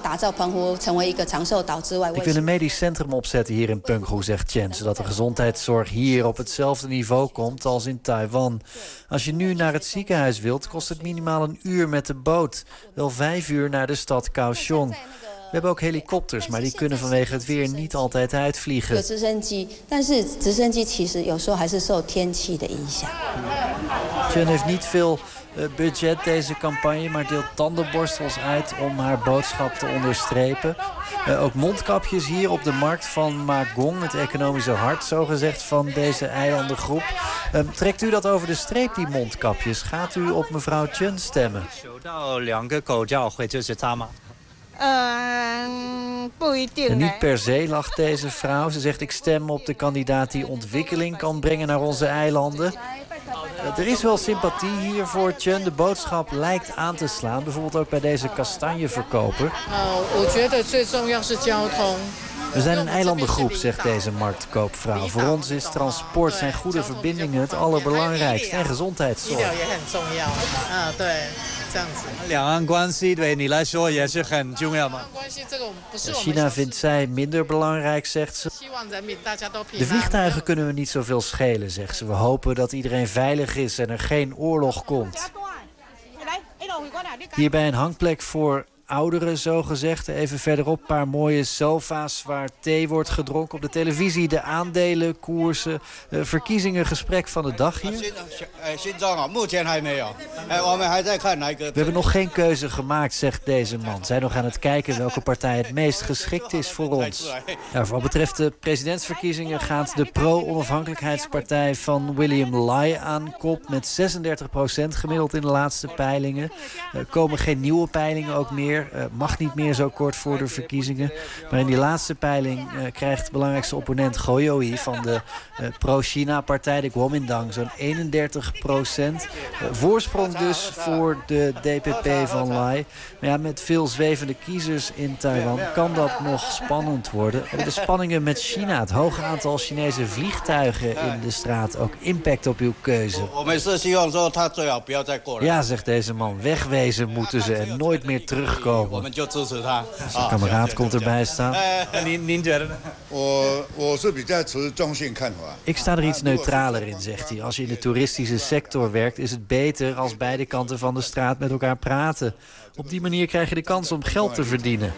Ik wil een medisch centrum opzetten hier in Penghu, zegt Chen, zodat de gezondheidszorg hier op hetzelfde niveau komt als in Taiwan. Als je nu naar het ziekenhuis wilt, kost het minimaal 1 uur met de boot. Wel 5 uur naar de stad Kaohsiung. We hebben ook helikopters, maar die kunnen vanwege het weer niet altijd uitvliegen. Chen heeft niet veel budget deze campagne, maar deelt tandenborstels uit om haar boodschap te onderstrepen. Ook mondkapjes hier op de markt van Ma Gong, het economische hart zogezegd van deze eilandengroep. Trekt u dat over de streep, die mondkapjes? Gaat u op mevrouw Chen stemmen? Niet per se, lacht deze vrouw. Ze zegt, ik stem op de kandidaat die ontwikkeling kan brengen naar onze eilanden. Er is wel sympathie hier voor Chen. De boodschap lijkt aan te slaan. Bijvoorbeeld ook bij deze kastanjeverkoper. We zijn een eilandengroep, zegt deze marktkoopvrouw. Voor ons is transport, zijn goede verbindingen het allerbelangrijkste. En gezondheidszorg. China vindt zij minder belangrijk, zegt ze. De vliegtuigen kunnen we niet zoveel schelen, zegt ze. We hopen dat iedereen veilig is en er geen oorlog komt. Hier bij een hangplek voor ouderen, zogezegd. Even verderop een paar mooie sofa's waar thee wordt gedronken. Op de televisie de aandelenkoersen, verkiezingen, gesprek van de dag hier. We hebben nog geen keuze gemaakt, zegt deze man. Zij nog aan het kijken welke partij het meest geschikt is voor ons. Ja, voor wat betreft de presidentsverkiezingen gaat de pro-onafhankelijkheidspartij van William Lai aan kop met 36% gemiddeld in de laatste peilingen. Er komen geen nieuwe peilingen ook meer. Mag niet meer zo kort voor de verkiezingen. Maar in die laatste peiling krijgt de belangrijkste opponent Goyoi van de pro-China-partij, de Kuomintang, zo'n 31%. Voorsprong dus voor de DPP van Lai. Maar ja, met veel zwevende kiezers in Taiwan kan dat nog spannend worden. De spanningen met China, het hoge aantal Chinese vliegtuigen in de straat, ook impact op uw keuze. Ja, zegt deze man, wegwezen moeten ze en nooit meer terugkomen. Zijn kameraad komt erbij staan. Ik sta er iets neutraler in, zegt hij. Als je in de toeristische sector werkt, is het beter als beide kanten van de straat met elkaar praten. Op die manier krijg je de kans om geld te verdienen.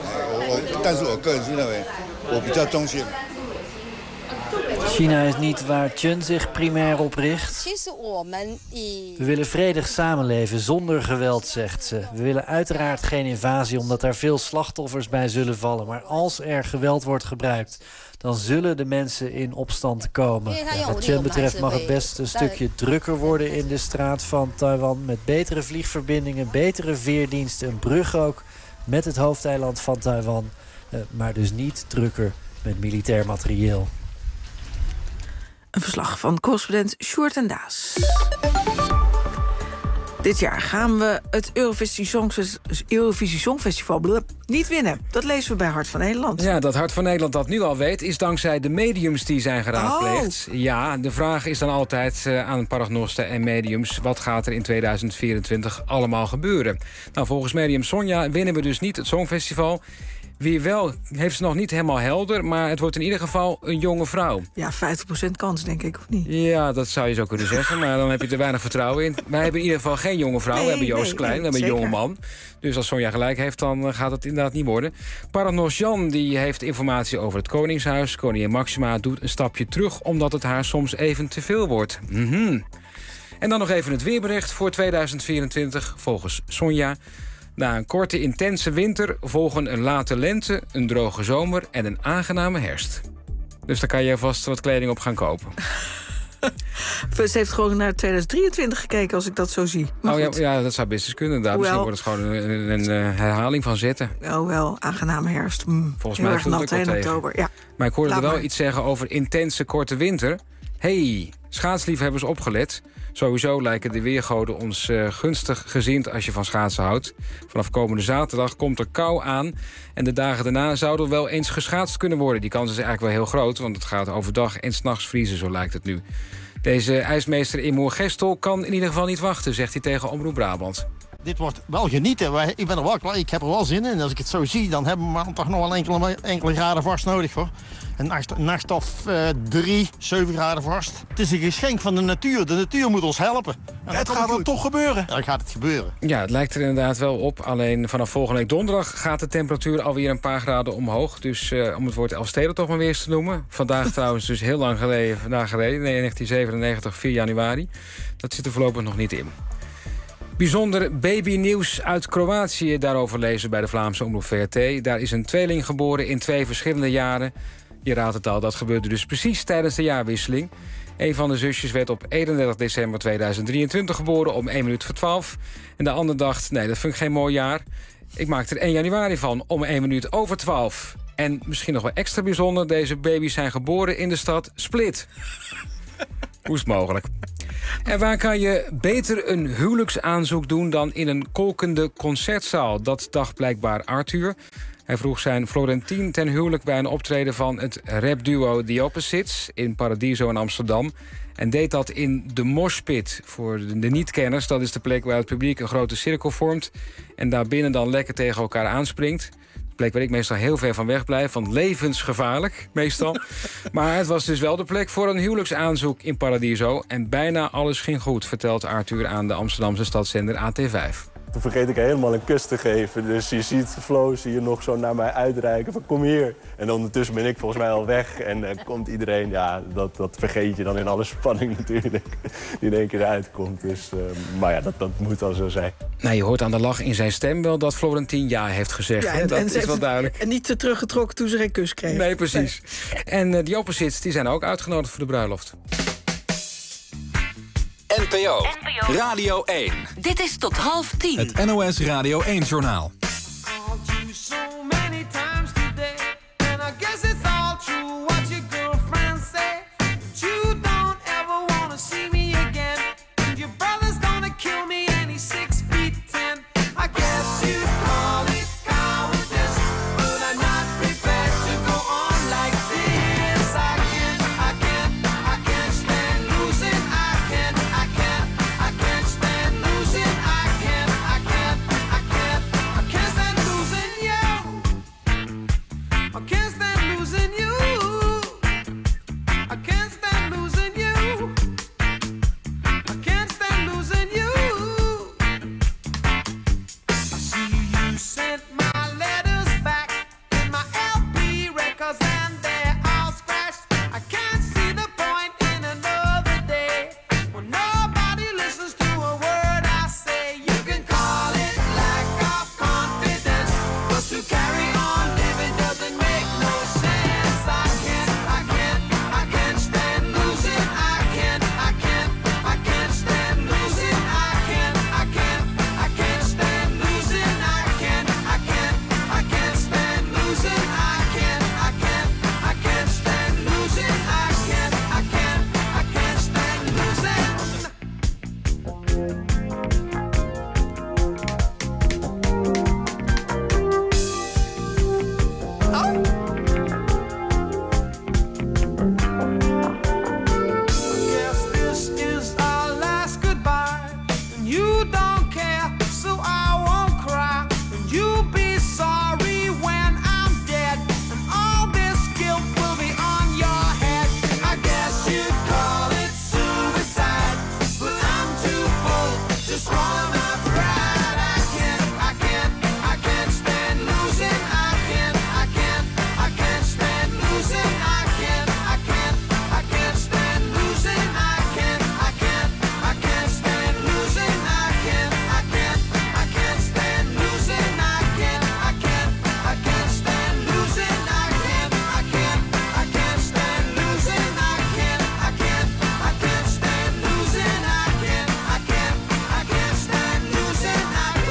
China is niet waar Chen zich primair op richt. We willen vredig samenleven zonder geweld, zegt ze. We willen uiteraard geen invasie omdat er veel slachtoffers bij zullen vallen. Maar als er geweld wordt gebruikt, dan zullen de mensen in opstand komen. Ja, wat Chen betreft mag het best een stukje drukker worden in de straat van Taiwan. Met betere vliegverbindingen, betere veerdiensten, een brug ook met het hoofdeiland van Taiwan. Maar dus niet drukker met militair materieel. Een verslag van correspondent Sjoerd en Daas. Dit jaar gaan we het Eurovisie Songfestival niet winnen. Dat lezen we bij Hart van Nederland. Ja, dat Hart van Nederland dat nu al weet, is dankzij de mediums die zijn geraadpleegd. Oh. Ja, de vraag is dan altijd aan paragnosten en mediums: wat gaat er in 2024 allemaal gebeuren? Nou, volgens medium Sonja winnen we dus niet het Songfestival. Wie wel, heeft ze nog niet helemaal helder, maar het wordt in ieder geval een jonge vrouw. Ja, 50% kans, denk ik, of niet? Ja, dat zou je zo kunnen zeggen, maar dan heb je er weinig vertrouwen in. Wij hebben in ieder geval geen jonge vrouw, we hebben Joost Klein, we hebben een jonge man. Dus als Sonja gelijk heeft, dan gaat het inderdaad niet worden. Paragnost Jan die heeft informatie over het Koningshuis. Koningin Maxima doet een stapje terug, omdat het haar soms even te veel wordt. En dan nog even het weerbericht voor 2024, volgens Sonja. Na een korte, intense winter volgen een late lente, een droge zomer en een aangename herfst. Dus daar kan je vast wat kleding op gaan kopen. Ze heeft gewoon naar 2023 gekeken, als ik dat zo zie. Maar ja, dat zou best eens kunnen. Misschien wordt het gewoon een herhaling van zitten. Oh, wel, aangename herfst. Volgens mij heel erg nat in oktober. Ja. Maar ik hoorde er wel iets zeggen over intense, korte winter. Schaatsliefhebbers opgelet. Sowieso lijken de weergoden ons gunstig gezind als je van schaatsen houdt. Vanaf komende zaterdag komt er kou aan. En de dagen daarna zouden wel eens geschaatst kunnen worden. Die kans is eigenlijk wel heel groot, want het gaat overdag en 's nachts vriezen, zo lijkt het nu. Deze ijsmeester in Moergestel kan in ieder geval niet wachten, zegt hij tegen Omroep Brabant. Dit wordt wel genieten. Ik ben er wel klaar. Ik heb er wel zin in. Als ik het zo zie, dan hebben we toch nog wel enkele graden vast nodig, hoor. Een nacht of 3, 7 graden vast. Het is een geschenk van de natuur. De natuur moet ons helpen. En het gaat dan toch gebeuren? Ja, dan gaat het gebeuren. Ja, het lijkt er inderdaad wel op. Alleen vanaf volgende week donderdag gaat de temperatuur alweer een paar graden omhoog. Dus om het woord Elfsteden toch maar weer eens te noemen. Vandaag trouwens dus heel lang geleden. Vandaag geleden, 1997, 4 januari. Dat zit er voorlopig nog niet in. Bijzonder babynieuws uit Kroatië. Daarover lezen bij de Vlaamse Omroep VRT. Daar is een tweeling geboren in 2 verschillende jaren. Je raadt het al, dat gebeurde dus precies tijdens de jaarwisseling. Een van de zusjes werd op 31 december 2023 geboren om 1 minuut voor 12. En de ander dacht, nee, dat vind ik geen mooi jaar. Ik maak er 1 januari van om 1 minuut over 12. En misschien nog wel extra bijzonder, deze baby's zijn geboren in de stad Split. Hoe is het mogelijk? En waar kan je beter een huwelijksaanzoek doen dan in een kolkende concertzaal? Dat dacht blijkbaar Arthur. Hij vroeg zijn Florentien ten huwelijk bij een optreden van het rapduo The Opposites in Paradiso in Amsterdam. En deed dat in de Moshpit. Voor de niet-kenners, dat is de plek waar het publiek een grote cirkel vormt en daarbinnen dan lekker tegen elkaar aanspringt. De plek waar ik meestal heel ver van weg blijf, want levensgevaarlijk, meestal. Maar het was dus wel de plek voor een huwelijksaanzoek in Paradiso. En bijna alles ging goed, vertelt Arthur aan de Amsterdamse stadszender AT5. Toen vergeet ik helemaal een kus te geven. Dus je ziet Flo nog zo naar mij uitreiken van kom hier. En ondertussen ben ik volgens mij al weg. En dan komt iedereen, ja, dat vergeet je dan in alle spanning natuurlijk. Die in één keer uitkomt. Dus, maar ja, dat moet dan zo zijn. Nou, je hoort aan de lach in zijn stem wel dat Florentien ja heeft gezegd. Ja, dat is wel duidelijk. En niet te teruggetrokken toen ze geen kus kreeg. Nee, precies. Nee. En die Opposites die zijn ook uitgenodigd voor de bruiloft. NPO Radio 1. Dit is tot 9:30. Het NOS Radio 1-journaal. you don't care, so I won't cry. And you'll be sorry when I'm dead, and all this guilt will be on your head. I guess you'd call it suicide, but I'm too full to swallow my pride. I can't stand losing. I can't stand losing. I can't stand losing. I can't stand losing. I can't stand losing. I can't stand losing. I can't stand losing. I can't stand losing. I can't stand losing.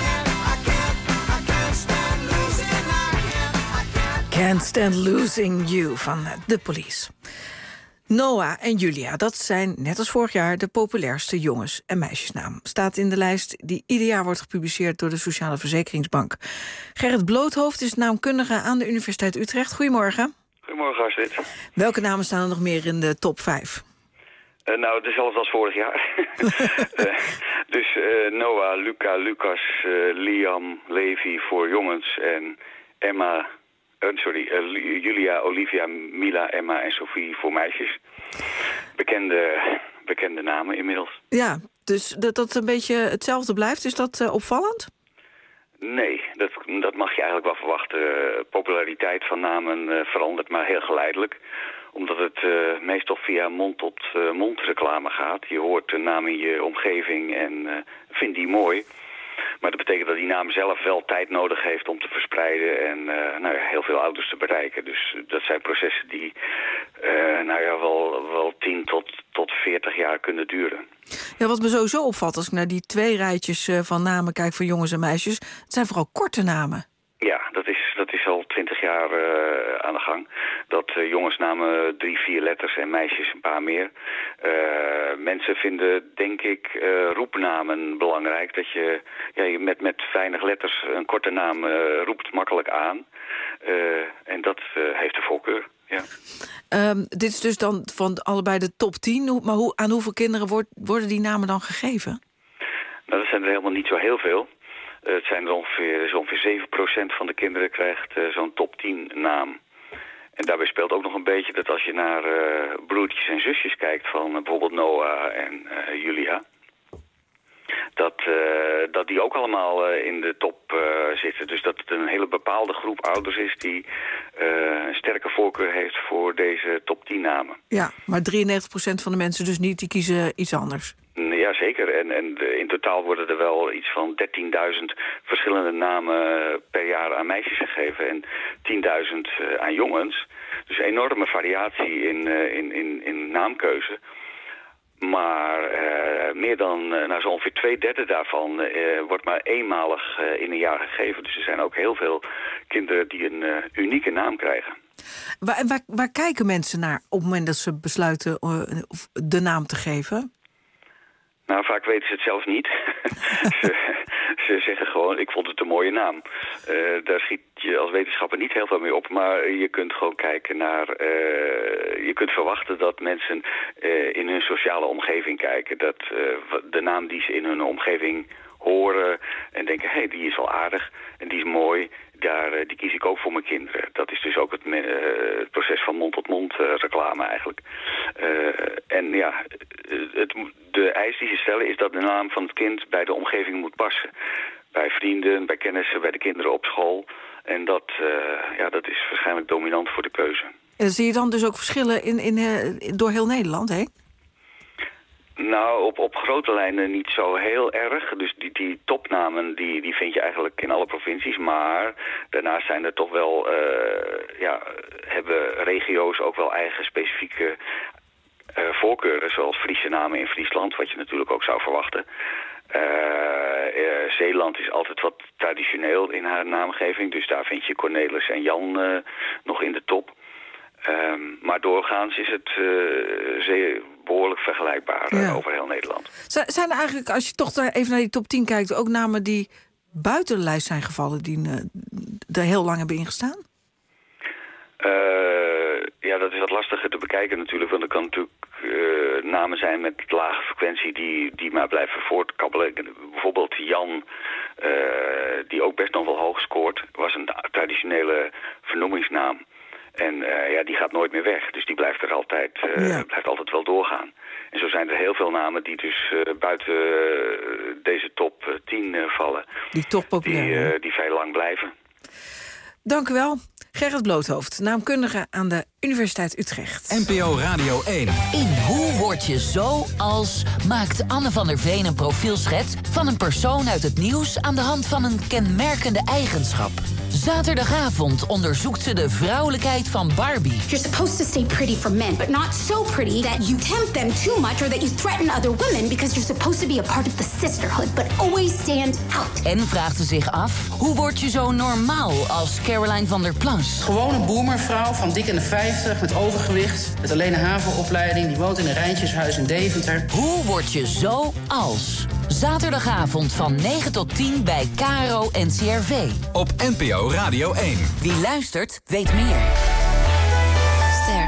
Can't Stand Losing You van The Police. Noah en Julia, dat zijn, net als vorig jaar, de populairste jongens- en meisjesnaam. Staat in de lijst die ieder jaar wordt gepubliceerd door de Sociale Verzekeringsbank. Gerrit Bloothoofd is naamkundige aan de Universiteit Utrecht. Goedemorgen. Goedemorgen, Astrid. Welke namen staan er nog meer in de top 5? Nou, dezelfde als vorig jaar. Dus Noah, Luca, Lucas, Liam, Levi voor jongens en Emma... Julia, Olivia, Mila, Emma en Sophie voor meisjes. Bekende namen inmiddels. Ja, dus dat een beetje hetzelfde blijft. Is dat opvallend? Nee, dat mag je eigenlijk wel verwachten. Populariteit van namen verandert maar heel geleidelijk. Omdat het meestal via mond-tot-mond reclame gaat. Je hoort de naam in je omgeving en vindt die mooi. Maar dat betekent dat die naam zelf wel tijd nodig heeft om te verspreiden en heel veel ouders te bereiken. Dus dat zijn processen die wel 10 tot 40 jaar kunnen duren. Ja, wat me sowieso opvalt als ik naar die 2 rijtjes van namen kijk voor jongens en meisjes, het zijn vooral korte namen. Ja, dat is al 20 jaar aan de gang. Dat jongensnamen 3, 4 letters en meisjes een paar meer. Mensen vinden, denk ik, roepnamen belangrijk. Dat je met weinig letters een korte naam roept makkelijk aan. En dat heeft de voorkeur, ja. Dit is dus dan van allebei de top 10. Maar aan hoeveel kinderen worden die namen dan gegeven? Nou, dat zijn er helemaal niet zo heel veel. Het zijn er ongeveer 7% van de kinderen krijgt zo'n top 10 naam. En daarbij speelt ook nog een beetje dat als je naar broertjes en zusjes kijkt van bijvoorbeeld Noah en Julia, dat die ook allemaal in de top zitten. Dus dat het een hele bepaalde groep ouders is die een sterke voorkeur heeft voor deze top 10 namen. Ja, maar 93% van de mensen dus niet, die kiezen iets anders. Ja, zeker. En in totaal worden er wel iets van 13.000 verschillende namen per jaar aan meisjes gegeven en 10.000 aan jongens. Dus een enorme variatie in naamkeuze. Maar meer dan zo ongeveer 2/3 daarvan wordt maar eenmalig in een jaar gegeven. Dus er zijn ook heel veel kinderen die een unieke naam krijgen. Waar kijken mensen naar op het moment dat ze besluiten de naam te geven? Nou, vaak weten ze het zelf niet. Ze zeggen gewoon, ik vond het een mooie naam. Daar schiet je als wetenschapper niet heel veel mee op. Maar je kunt gewoon kijken naar... je kunt verwachten dat mensen in hun sociale omgeving kijken. Dat de naam die ze in hun omgeving horen en denken, hé, die is wel aardig en die is mooi, die kies ik ook voor mijn kinderen. Dat is dus ook het proces van mond-tot-mond reclame eigenlijk. En ja, de eis die ze stellen is dat de naam van het kind bij de omgeving moet passen. Bij vrienden, bij kennissen, bij de kinderen op school. En dat is waarschijnlijk dominant voor de keuze. En zie je dan dus ook verschillen door heel Nederland heen? Nou, op grote lijnen niet zo heel erg. Dus die topnamen die vind je eigenlijk in alle provincies. Maar daarnaast zijn er toch wel, hebben regio's ook wel eigen specifieke voorkeuren. Zoals Friese namen in Friesland, wat je natuurlijk ook zou verwachten. Zeeland is altijd wat traditioneel in haar naamgeving. Dus daar vind je Cornelis en Jan nog in de top. Maar doorgaans is het behoorlijk vergelijkbaar over heel Nederland. Zijn er eigenlijk, als je toch even naar die top 10 kijkt, ook namen die buiten de lijst zijn gevallen, die er heel lang hebben ingestaan? Dat is wat lastiger te bekijken natuurlijk, want er kan natuurlijk namen zijn met lage frequentie die maar blijven voortkabbelen. Bijvoorbeeld Jan, die ook best nog wel hoog scoort, was een traditionele vernoemingsnaam. En die gaat nooit meer weg. Dus die blijft er altijd, blijft altijd wel doorgaan. En zo zijn er heel veel namen die dus buiten deze top 10 vallen. Die toch populair die veel lang blijven. Dank u wel. Gerrit Bloothoofd, naamkundige aan de Universiteit Utrecht. NPO Radio 1. In Hoe word je zo als... maakt Anne van der Veen een profielschets van een persoon uit het nieuws... aan de hand van een kenmerkende eigenschap. Zaterdagavond onderzoekt ze de vrouwelijkheid van Barbie. You're supposed to stay pretty for men, but not so pretty that you tempt them too much or that you threaten other women because you're supposed to be a part of the sisterhood, but always stand out. En vraagt ze zich af, hoe word je zo normaal als Caroline van der Plas? Gewoon een boemervrouw van dik in de 50 met overgewicht, met alleen een HAVO-opleiding, die woont in een Rijntjeshuis in Deventer. Hoe word je zo als? Zaterdagavond van 9 tot 10 bij KRO NCRV. Op NPO Radio 1. Wie luistert, weet meer. Ster.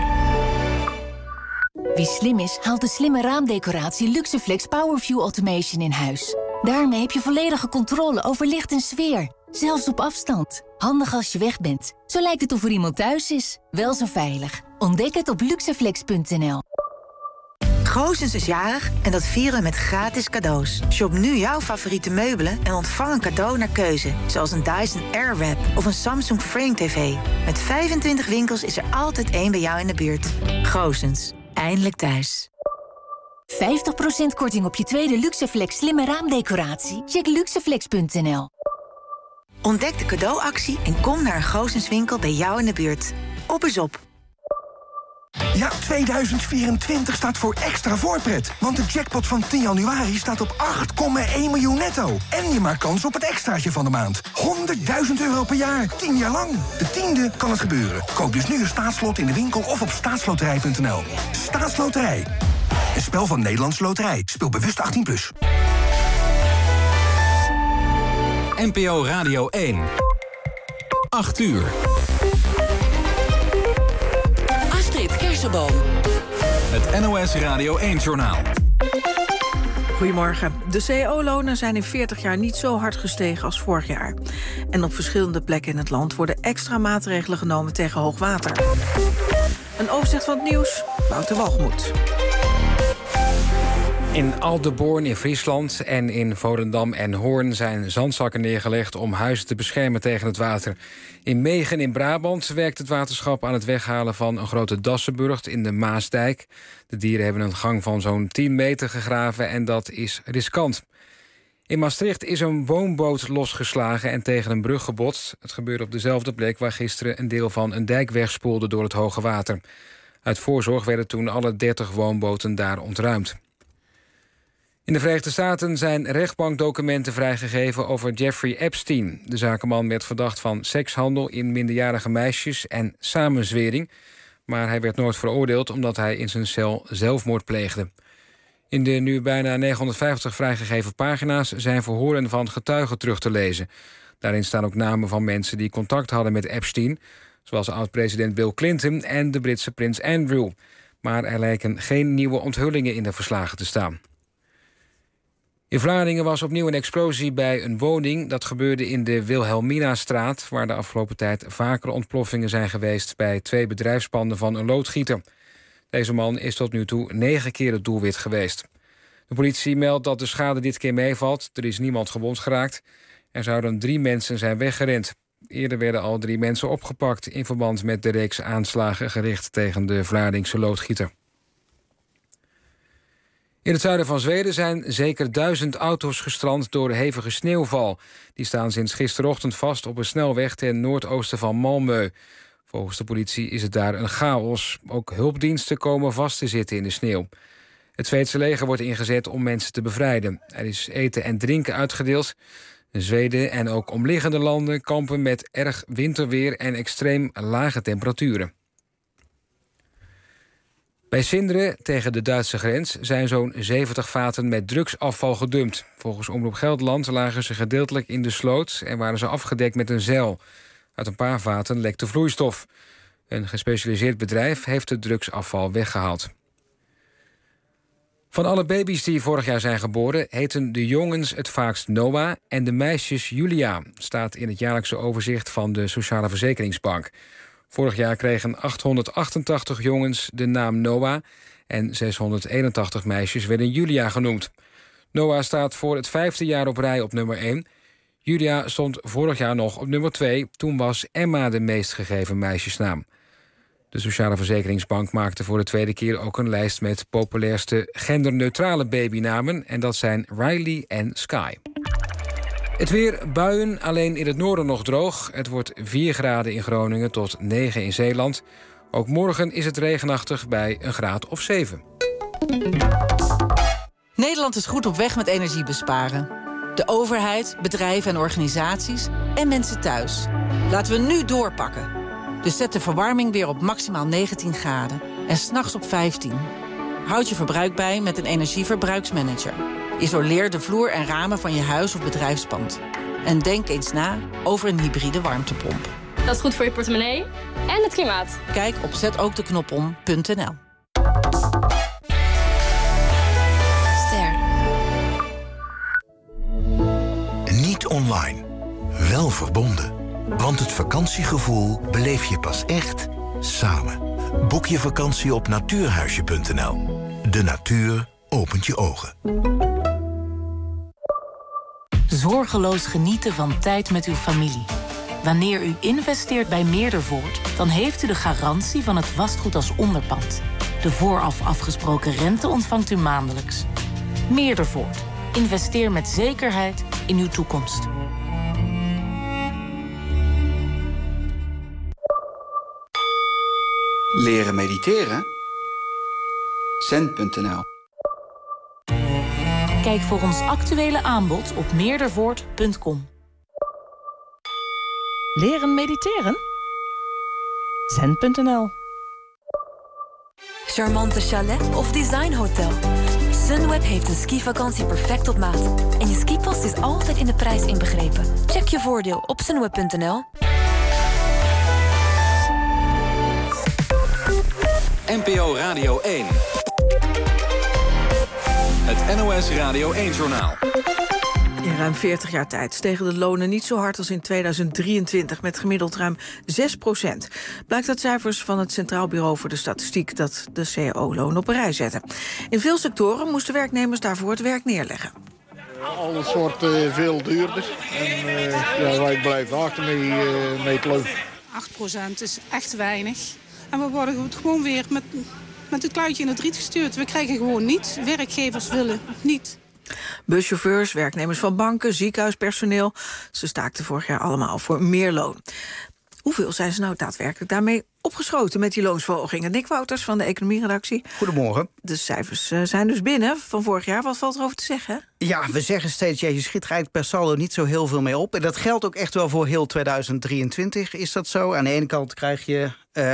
Wie slim is, haalt de slimme raamdecoratie Luxeflex Powerview Automation in huis. Daarmee heb je volledige controle over licht en sfeer. Zelfs op afstand. Handig als je weg bent. Zo lijkt het of er iemand thuis is. Wel zo veilig. Ontdek het op luxeflex.nl. Goossens is jarig en dat vieren we met gratis cadeaus. Shop nu jouw favoriete meubelen en ontvang een cadeau naar keuze. Zoals een Dyson Airwrap of een Samsung Frame TV. Met 25 winkels is er altijd één bij jou in de buurt. Goossens, eindelijk thuis. 50% korting op je tweede Luxeflex slimme raamdecoratie? Check luxeflex.nl. Ontdek de cadeauactie en kom naar een Goossens winkel bij jou in de buurt. Op is op. Ja, 2024 staat voor extra voorpret. Want de jackpot van 10 januari staat op 8,1 miljoen netto. En je maakt kans op het extraatje van de maand. 100.000 euro per jaar, 10 jaar lang. De 10e kan het gebeuren. Koop dus nu een staatsslot in de winkel of op staatsloterij.nl. Staatsloterij. Een spel van Nederlandse Loterij. Speel bewust 18+. NPO Radio 1. 8 uur. Astrid Kersenboom. Het NOS Radio 1-journaal. Goedemorgen. De cao-lonen zijn in 40 jaar niet zo hard gestegen als vorig jaar. En op verschillende plekken in het land worden extra maatregelen genomen tegen hoogwater. Een overzicht van het nieuws, Wouter Walgemoed. In Aldeborn in Friesland en in Volendam en Hoorn zijn zandzakken neergelegd om huizen te beschermen tegen het water. In Megen in Brabant werkt het waterschap aan het weghalen van een grote dassenburcht in de Maasdijk. De dieren hebben een gang van zo'n 10 meter gegraven en dat is riskant. In Maastricht is een woonboot losgeslagen en tegen een brug gebotst. Het gebeurde op dezelfde plek waar gisteren een deel van een dijk wegspoelde door het hoge water. Uit voorzorg werden toen alle 30 woonboten daar ontruimd. In de Verenigde Staten zijn rechtbankdocumenten vrijgegeven over Jeffrey Epstein. De zakenman werd verdacht van sekshandel in minderjarige meisjes en samenzwering. Maar hij werd nooit veroordeeld omdat hij in zijn cel zelfmoord pleegde. In de nu bijna 950 vrijgegeven pagina's zijn verhoren van getuigen terug te lezen. Daarin staan ook namen van mensen die contact hadden met Epstein, zoals oud-president Bill Clinton en de Britse prins Andrew. Maar er lijken geen nieuwe onthullingen in de verslagen te staan. In Vlaardingen was opnieuw een explosie bij een woning. Dat gebeurde in de Wilhelminastraat, waar de afgelopen tijd vaker ontploffingen zijn geweest bij 2 bedrijfspanden van een loodgieter. Deze man is tot nu toe 9 keer het doelwit geweest. De politie meldt dat de schade dit keer meevalt. Er is niemand gewond geraakt. Er zouden 3 mensen zijn weggerend. Eerder werden al 3 mensen opgepakt in verband met de reeks aanslagen gericht tegen de Vlaardingse loodgieter. In het zuiden van Zweden zijn zeker 1000 auto's gestrand door hevige sneeuwval. Die staan sinds gisterochtend vast op een snelweg ten noordoosten van Malmö. Volgens de politie is het daar een chaos. Ook hulpdiensten komen vast te zitten in de sneeuw. Het Zweedse leger wordt ingezet om mensen te bevrijden. Er is eten en drinken uitgedeeld. Zweden en ook omliggende landen kampen met erg winterweer en extreem lage temperaturen. Bij Sindre, tegen de Duitse grens, zijn zo'n 70 vaten met drugsafval gedumpt. Volgens Omroep Gelderland lagen ze gedeeltelijk in de sloot en waren ze afgedekt met een zeil. Uit een paar vaten lekte vloeistof. Een gespecialiseerd bedrijf heeft het drugsafval weggehaald. Van alle baby's die vorig jaar zijn geboren heten de jongens het vaakst Noah en de meisjes Julia. Staat in het jaarlijkse overzicht van de Sociale Verzekeringsbank. Vorig jaar kregen 888 jongens de naam Noah en 681 meisjes werden Julia genoemd. Noah staat voor het 5e jaar op rij op nummer 1. Julia stond vorig jaar nog op nummer 2. Toen was Emma de meest gegeven meisjesnaam. De Sociale Verzekeringsbank maakte voor de tweede keer ook een lijst met populairste genderneutrale babynamen. En dat zijn Riley en Sky. Het weer, buien, alleen in het noorden nog droog. Het wordt 4 graden in Groningen tot 9 in Zeeland. Ook morgen is het regenachtig bij een graad of 7. Nederland is goed op weg met energie besparen. De overheid, bedrijven en organisaties en mensen thuis. Laten we nu doorpakken. Dus zet de verwarming weer op maximaal 19 graden. En 's nachts op 15. Houd je verbruik bij met een energieverbruiksmanager. Isoleer de vloer en ramen van je huis of bedrijfspand. En denk eens na over een hybride warmtepomp. Dat is goed voor je portemonnee en het klimaat. Kijk op zetookdeknopom.nl. Niet online, wel verbonden. Want het vakantiegevoel beleef je pas echt samen. Boek je vakantie op natuurhuisje.nl. De natuur opent je ogen. Zorgeloos genieten van tijd met uw familie. Wanneer u investeert bij Meerdervoort, dan heeft u de garantie van het vastgoed als onderpand. De vooraf afgesproken rente ontvangt u maandelijks. Meerdervoort. Investeer met zekerheid in uw toekomst. Leren mediteren? Zen.nl. Kijk voor ons actuele aanbod op meerdervoort.com. Leren mediteren? Zen.nl. Charmante chalet of designhotel. Sunweb heeft een skivakantie perfect op maat. En je skipas is altijd in de prijs inbegrepen. Check je voordeel op sunweb.nl. NPO Radio 1. Het NOS Radio 1-journaal. In ruim 40 jaar tijd stegen de lonen niet zo hard als in 2023... met gemiddeld ruim 6%. Blijkt uit cijfers van het Centraal Bureau voor de Statistiek... dat de cao-loon op een rij zetten. In veel sectoren moesten werknemers daarvoor het werk neerleggen. Alles wordt veel duurder. En wij blijven achter met het loon. 8% is echt weinig. En we worden gewoon weer met het kluitje in het riet gestuurd. We krijgen gewoon niet. Werkgevers willen niet. Buschauffeurs, werknemers van banken, ziekenhuispersoneel. Ze staakten vorig jaar allemaal voor meer loon. Hoeveel zijn ze nou daadwerkelijk daarmee opgeschoten met die loonsverhogingen? Nick Wouters van de economieredactie. Goedemorgen. De cijfers zijn dus binnen van vorig jaar. Wat valt erover te zeggen? Ja, we zeggen steeds, je schiet er eigenlijk per saldo niet zo heel veel mee op. En dat geldt ook echt wel voor heel 2023, is dat zo. Aan de ene kant krijg je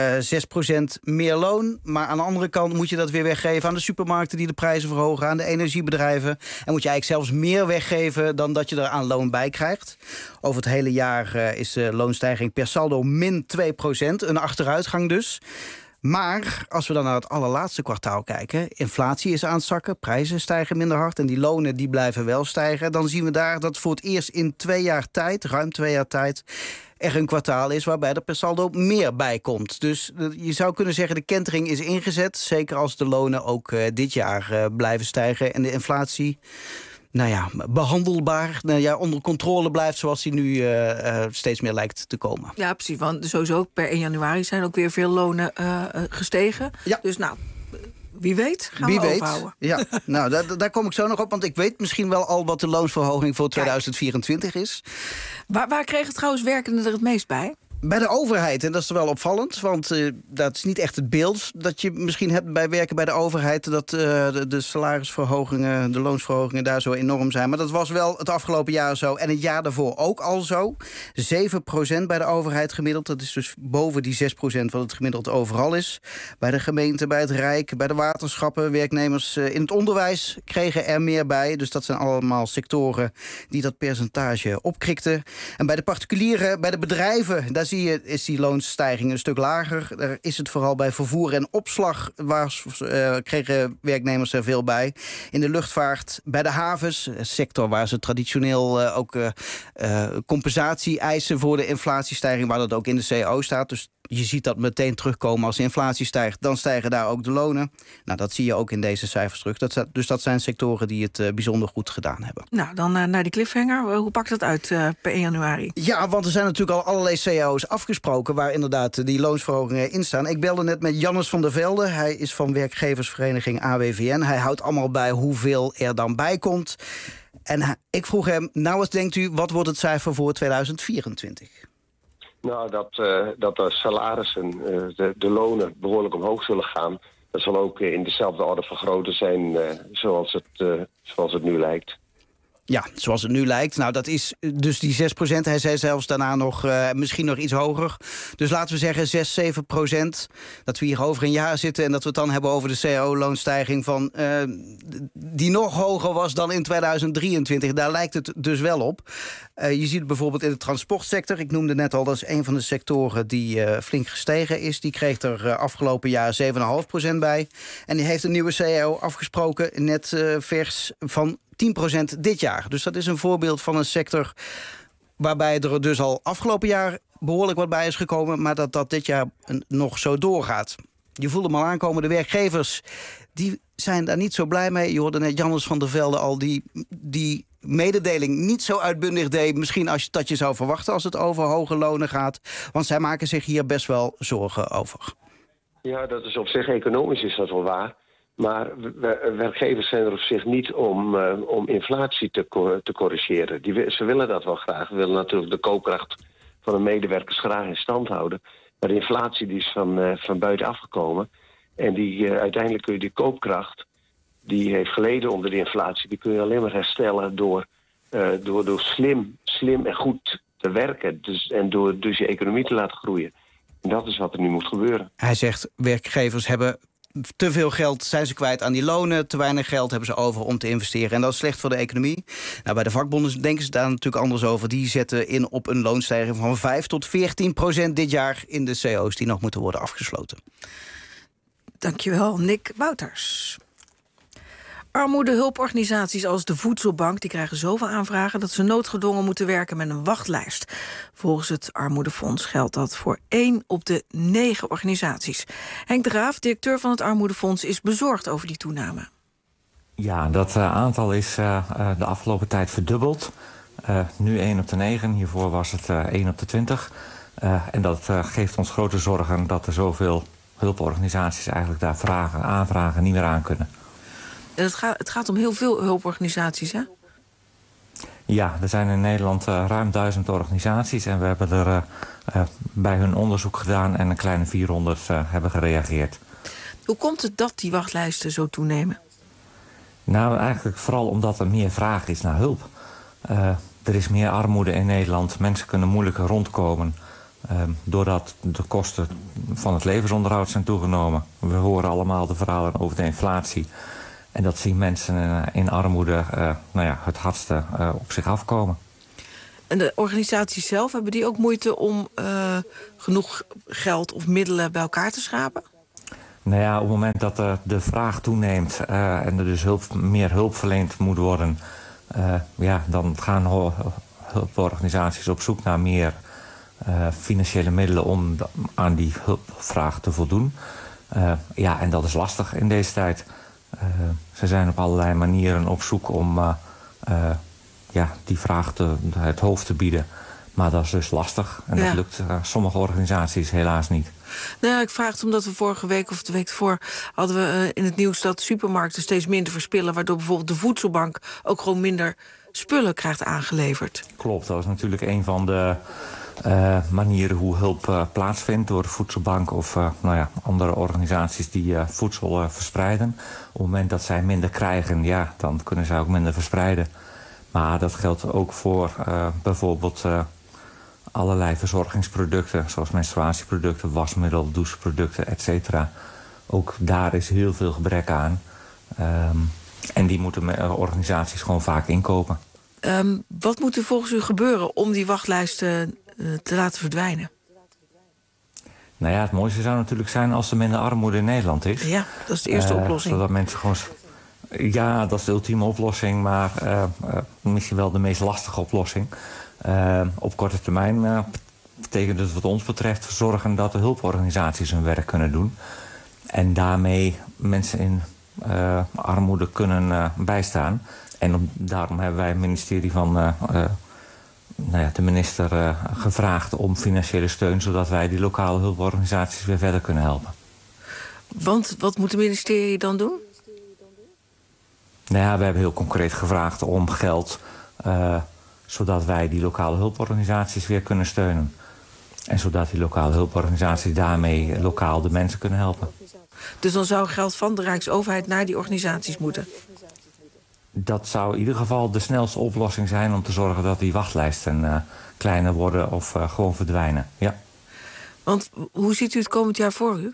6% meer loon. Maar aan de andere kant moet je dat weer weggeven aan de supermarkten die de prijzen verhogen, aan de energiebedrijven. En moet je eigenlijk zelfs meer weggeven dan dat je er aan loon bij krijgt. Over het hele jaar is de loonstijging per saldo min 2%. Een achteruitgang dus. Maar als we dan naar het allerlaatste kwartaal kijken, inflatie is aan het zakken, prijzen stijgen minder hard en die lonen die blijven wel stijgen, dan zien we daar dat voor het eerst in 2 jaar tijd, ruim 2 jaar tijd, er een kwartaal is waarbij er per saldo meer bij komt. Dus je zou kunnen zeggen, de kentering is ingezet, zeker als de lonen ook dit jaar blijven stijgen en de inflatie behandelbaar, onder controle blijft zoals die nu steeds meer lijkt te komen. Ja, precies, want sowieso per 1 januari zijn ook weer veel lonen gestegen. Ja. Dus wie weet gaan we overhouden. Ja, daar kom ik zo nog op, want ik weet misschien wel al wat de loonsverhoging voor 2024 is. Waar kregen trouwens werkenden er het meest bij? Bij de overheid, en dat is wel opvallend, want dat is niet echt het beeld dat je misschien hebt bij werken bij de overheid, dat de salarisverhogingen, de loonsverhogingen daar zo enorm zijn. Maar dat was wel het afgelopen jaar zo en het jaar daarvoor ook al zo. 7% bij de overheid gemiddeld, dat is dus boven die 6% wat het gemiddeld overal is. Bij de gemeente, bij het Rijk, bij de waterschappen, werknemers in het onderwijs kregen er meer bij. Dus dat zijn allemaal sectoren die dat percentage opkrikten. En bij de particulieren, bij de bedrijven, daar zie je, is die loonstijging een stuk lager. Daar is het vooral bij vervoer en opslag, kregen werknemers er veel bij. In de luchtvaart, bij de havens, een sector waar ze traditioneel ook compensatie eisen voor de inflatiestijging, waar dat ook in de CO staat. Dus je ziet dat meteen terugkomen als de inflatie stijgt. Dan stijgen daar ook de lonen. Nou, dat zie je ook in deze cijfers terug. Dus dat zijn sectoren die het bijzonder goed gedaan hebben. Nou, dan naar die cliffhanger. Hoe pakt dat uit per 1 januari? Ja, want er zijn natuurlijk al allerlei cao's afgesproken waar inderdaad die loonsverhogingen in staan. Ik belde net met Jannes van der Velde. Hij is van werkgeversvereniging AWVN. Hij houdt allemaal bij hoeveel er dan bij komt. En ik vroeg hem, nou wat denkt u, wat wordt het cijfer voor 2024? Nou, dat de salarissen, de lonen behoorlijk omhoog zullen gaan. Dat zal ook in dezelfde orde van grootte zijn zoals het nu lijkt. Ja, zoals het nu lijkt. Nou, dat is dus die 6%. Hij zei zelfs daarna nog misschien nog iets hoger. Dus laten we zeggen 6-7%. Dat we hier over een jaar zitten en dat we het dan hebben over de CAO-loonstijging van die nog hoger was dan in 2023. Daar lijkt het dus wel op. Je ziet het bijvoorbeeld in de transportsector. Ik noemde net al, dat is een van de sectoren die flink gestegen is. Die kreeg er afgelopen jaar 7,5% bij. En die heeft een nieuwe CAO afgesproken, net vers van 10% dit jaar. Dus dat is een voorbeeld van een sector waarbij er dus al afgelopen jaar behoorlijk wat bij is gekomen, maar dat dit jaar nog zo doorgaat. Je voelt hem al aankomen, de werkgevers die zijn daar niet zo blij mee. Je hoorde net Jannes van der Velde al die mededeling niet zo uitbundig deed, misschien als dat je zou verwachten als het over hoge lonen gaat. Want zij maken zich hier best wel zorgen over. Ja, dat is op zich economisch is dat wel waar. Maar werkgevers zijn er op zich niet om inflatie te corrigeren. Ze willen dat wel graag. Ze willen natuurlijk de koopkracht van de medewerkers graag in stand houden. Maar de inflatie die is van buitenaf gekomen. En uiteindelijk kun je die koopkracht, die heeft geleden onder de inflatie, die kun je alleen maar herstellen door slim en goed te werken. En door dus je economie te laten groeien. En dat is wat er nu moet gebeuren. Hij zegt, werkgevers hebben te veel geld zijn ze kwijt aan die lonen. Te weinig geld hebben ze over om te investeren. En dat is slecht voor de economie. Nou, bij de vakbonden denken ze daar natuurlijk anders over. Die zetten in op een loonstijging van 5-14% dit jaar in de CO's die nog moeten worden afgesloten. Dankjewel, Nick Wouters. Armoedehulporganisaties als de Voedselbank die krijgen zoveel aanvragen dat ze noodgedwongen moeten werken met een wachtlijst. Volgens het Armoedefonds geldt dat voor 1 op de 9 organisaties. Henk de Graaf, directeur van het Armoedefonds, is bezorgd over die toename. Ja, dat aantal is de afgelopen tijd verdubbeld. Nu 1 op de 9, hiervoor was het 1 op de 20. En dat geeft ons grote zorgen dat er zoveel hulporganisaties eigenlijk daar aanvragen niet meer aan kunnen. Het gaat om heel veel hulporganisaties, hè? Ja, er zijn in Nederland ruim 1000 organisaties. En we hebben er bij hun onderzoek gedaan en een kleine 400 hebben gereageerd. Hoe komt het dat die wachtlijsten zo toenemen? Nou, eigenlijk vooral omdat er meer vraag is naar hulp. Er is meer armoede in Nederland. Mensen kunnen moeilijker rondkomen. Doordat de kosten van het levensonderhoud zijn toegenomen. We horen allemaal de verhalen over de inflatie. En dat zien mensen in armoede het hardste op zich afkomen. En de organisaties zelf, hebben die ook moeite om genoeg geld of middelen bij elkaar te schrapen? Nou ja, op het moment dat de vraag toeneemt en er dus meer hulp verleend moet worden, dan gaan hulporganisaties op zoek naar meer financiële middelen om aan die hulpvraag te voldoen. En dat is lastig in deze tijd. Ze zijn op allerlei manieren op zoek om die vraag het hoofd te bieden. Maar dat is dus lastig. En dat lukt sommige organisaties helaas niet. Nou ja, ik vraag het omdat we vorige week of de week ervoor hadden we in het nieuws dat supermarkten steeds minder verspillen, waardoor bijvoorbeeld de Voedselbank ook gewoon minder spullen krijgt aangeleverd. Klopt, dat is natuurlijk een van de manieren hoe hulp plaatsvindt door de Voedselbank of andere organisaties die voedsel verspreiden. Op het moment dat zij minder krijgen, dan kunnen zij ook minder verspreiden. Maar dat geldt ook voor bijvoorbeeld allerlei verzorgingsproducten, zoals menstruatieproducten, wasmiddel, doucheproducten, etc. Ook daar is heel veel gebrek aan. En die moeten organisaties gewoon vaak inkopen. Wat moet er volgens u gebeuren om die wachtlijsten te laten verdwijnen? Nou ja, het mooiste zou natuurlijk zijn als er minder armoede in Nederland is. Ja, dat is de eerste oplossing. Zodat mensen gewoon... Ja, dat is de ultieme oplossing, maar misschien wel de meest lastige oplossing. Op korte termijn betekent het wat ons betreft zorgen dat de hulporganisaties hun werk kunnen doen. En daarmee mensen in armoede kunnen bijstaan. En daarom hebben wij het ministerie van de minister gevraagd om financiële steun, zodat wij die lokale hulporganisaties weer verder kunnen helpen. Want wat moet het ministerie dan doen? Nou ja, we hebben heel concreet gevraagd om geld, zodat wij die lokale hulporganisaties weer kunnen steunen. En zodat die lokale hulporganisaties daarmee lokaal de mensen kunnen helpen. Dus dan zou geld van de Rijksoverheid naar die organisaties moeten? Dat zou in ieder geval de snelste oplossing zijn om te zorgen dat die wachtlijsten kleiner worden of gewoon verdwijnen. Ja. Want hoe ziet u het komend jaar voor u?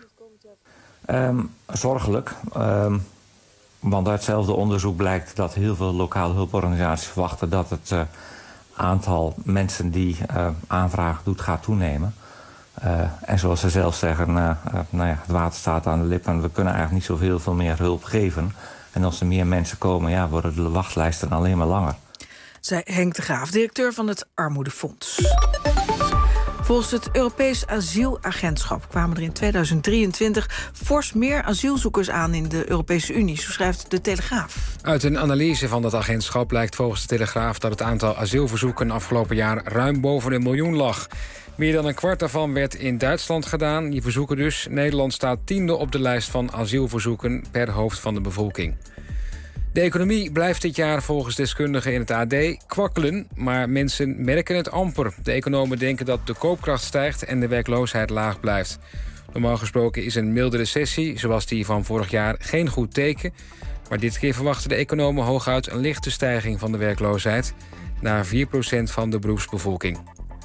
Zorgelijk. Want uit hetzelfde onderzoek blijkt dat heel veel lokale hulporganisaties verwachten dat het aantal mensen die aanvragen doet gaat toenemen. En zoals ze zelf zeggen, het water staat aan de lippen en we kunnen eigenlijk niet zoveel meer hulp geven. En als er meer mensen komen, worden de wachtlijsten alleen maar langer. Zei Henk de Graaf, directeur van het Armoedefonds. Volgens het Europees Asielagentschap kwamen er in 2023 fors meer asielzoekers aan in de Europese Unie, zo schrijft de Telegraaf. Uit een analyse van dat agentschap blijkt volgens de Telegraaf dat het aantal asielverzoeken afgelopen jaar ruim boven 1 miljoen lag. Meer dan een kwart daarvan werd in Duitsland gedaan. Die verzoeken dus. Nederland staat 10e op de lijst van asielverzoeken per hoofd van de bevolking. De economie blijft dit jaar volgens deskundigen in het AD kwakkelen, maar mensen merken het amper. De economen denken dat de koopkracht stijgt en de werkloosheid laag blijft. Normaal gesproken is een milde recessie, zoals die van vorig jaar, geen goed teken. Maar dit keer verwachten de economen hooguit een lichte stijging van de werkloosheid naar 4% van de beroepsbevolking.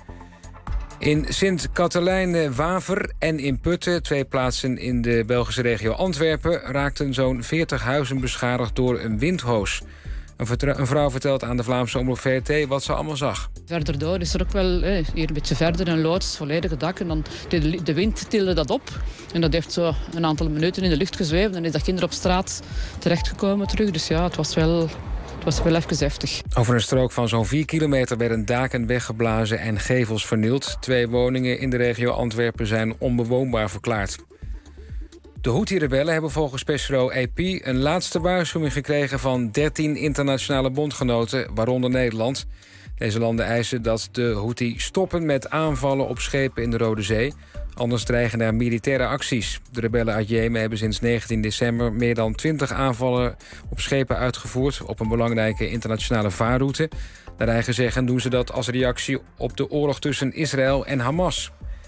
In Sint-Katelijne-Waver en in Putten, 2 plaatsen in de Belgische regio Antwerpen, raakten zo'n 40 huizen beschadigd door een windhoos. Een vrouw vertelt aan de Vlaamse omroep VRT wat ze allemaal zag. Verder door is er ook wel hier een beetje verder een loods, volledige dak. En dan de wind tilde dat op. En dat heeft zo een aantal minuten in de lucht gezweefd. En is dat kinderen op straat terechtgekomen terug. Dus ja, het was wel even heftig. Over een strook van zo'n 4 kilometer werden daken weggeblazen en gevels vernield. 2 woningen in de regio Antwerpen zijn onbewoonbaar verklaard. De Houthi-rebellen hebben volgens persbureau AP een laatste waarschuwing gekregen van 13 internationale bondgenoten, waaronder Nederland. Deze landen eisen dat de Houthi stoppen met aanvallen op schepen in de Rode Zee. Anders dreigen er militaire acties. De rebellen uit Jemen hebben sinds 19 december meer dan 20 aanvallen op schepen uitgevoerd op een belangrijke internationale vaarroute. Naar eigen zeggen doen ze dat als reactie op de oorlog tussen Israël en Hamas.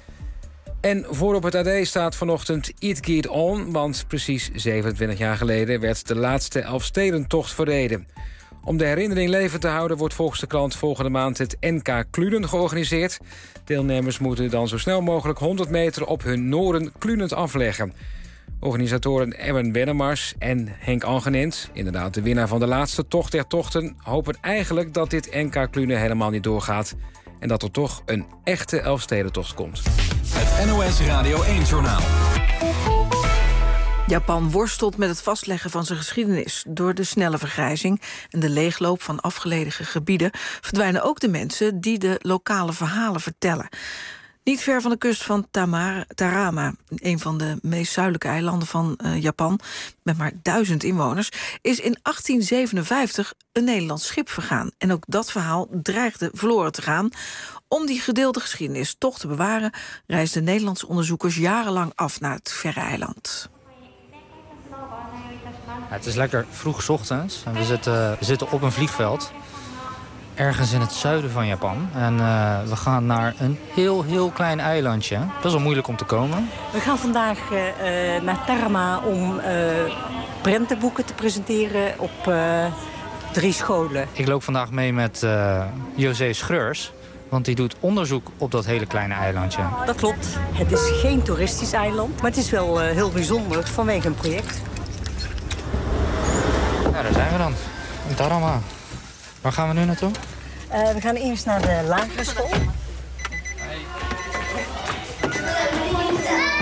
En voorop het AD staat vanochtend It Get On, want precies 27 jaar geleden werd de laatste Elfstedentocht verreden. Om de herinnering levend te houden wordt volgens de krant volgende maand het NK Klunen georganiseerd. Deelnemers moeten dan zo snel mogelijk 100 meter op hun noren klunend afleggen. Organisatoren Erwin Wennemars en Henk Angenent, inderdaad de winnaar van de laatste tocht der tochten, hopen eigenlijk dat dit NK Klunen helemaal niet doorgaat en dat er toch een echte Elfstedentocht komt. Het NOS Radio 1-journaal. Japan worstelt met het vastleggen van zijn geschiedenis. Door de snelle vergrijzing en de leegloop van afgelegen gebieden verdwijnen ook de mensen die de lokale verhalen vertellen. Niet ver van de kust van Tarama, een van de meest zuidelijke eilanden van Japan, met maar 1000 inwoners, is in 1857 een Nederlands schip vergaan. En ook dat verhaal dreigde verloren te gaan. Om die gedeelde geschiedenis toch te bewaren, reisden Nederlandse onderzoekers jarenlang af naar het verre eiland. Ja, het is lekker vroeg 's ochtends en we zitten op een vliegveld. Ergens in het zuiden van Japan. En we gaan naar een heel klein eilandje. Best wel moeilijk om te komen. We gaan vandaag naar Tarama om prentenboeken te presenteren op 3 scholen. Ik loop vandaag mee met José Schreurs. Want die doet onderzoek op dat hele kleine eilandje. Dat klopt. Het is geen toeristisch eiland. Maar het is wel heel bijzonder vanwege een project. Ja, daar zijn we dan. In Tarama. Waar gaan we nu naartoe? We gaan eerst naar de lagere school.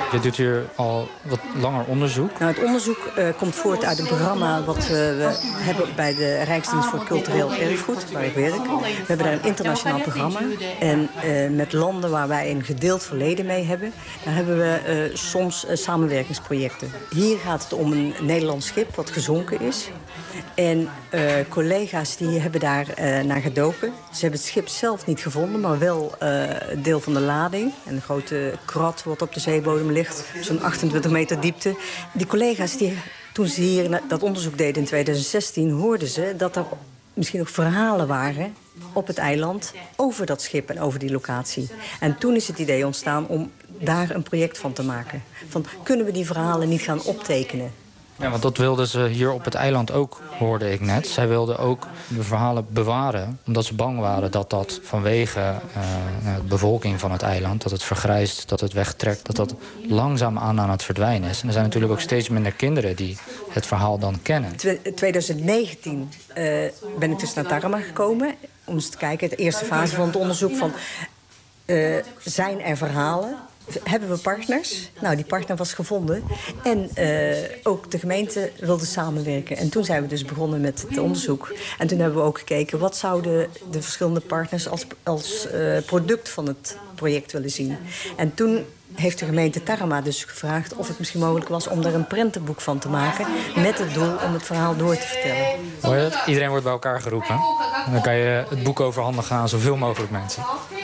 Je doet hier al wat langer onderzoek. Nou, het onderzoek komt voort uit een programma wat we hebben bij de Rijksdienst voor Cultureel Erfgoed, waar ik werk. We hebben daar een internationaal programma. En met landen waar wij een gedeeld verleden mee hebben, daar hebben we soms samenwerkingsprojecten. Hier gaat het om een Nederlands schip wat gezonken is. En collega's die hebben daar naar gedoken. Ze hebben het schip zelf niet gevonden, maar wel een deel van de lading. En een grote krat wat op de zeebodem ligt, zo'n 28 meter diepte. Die collega's, toen ze hier dat onderzoek deden in 2016, hoorden ze dat er misschien nog verhalen waren op het eiland over dat schip en over die locatie. En toen is het idee ontstaan om daar een project van te maken. Van, kunnen we die verhalen niet gaan optekenen? Ja, want dat wilden ze hier op het eiland ook, hoorde ik net. Zij wilden ook de verhalen bewaren, omdat ze bang waren dat dat vanwege de bevolking van het eiland, dat het vergrijst, dat het wegtrekt, dat dat langzaamaan aan het verdwijnen is. En er zijn natuurlijk ook steeds minder kinderen die het verhaal dan kennen. In 2019 ben ik dus naar Tarma gekomen om eens te kijken, de eerste fase van het onderzoek van, zijn er verhalen? Hebben we partners? Nou, die partner was gevonden. En ook de gemeente wilde samenwerken. En toen zijn we dus begonnen met het onderzoek. En toen hebben we ook gekeken, wat zouden de verschillende partners als product van het project willen zien. En toen heeft de gemeente Tarma dus gevraagd of het misschien mogelijk was om er een prentenboek van te maken, met het doel om het verhaal door te vertellen. Hoor je het? Iedereen wordt bij elkaar geroepen. En dan kan je het boek overhandigen aan zoveel mogelijk mensen.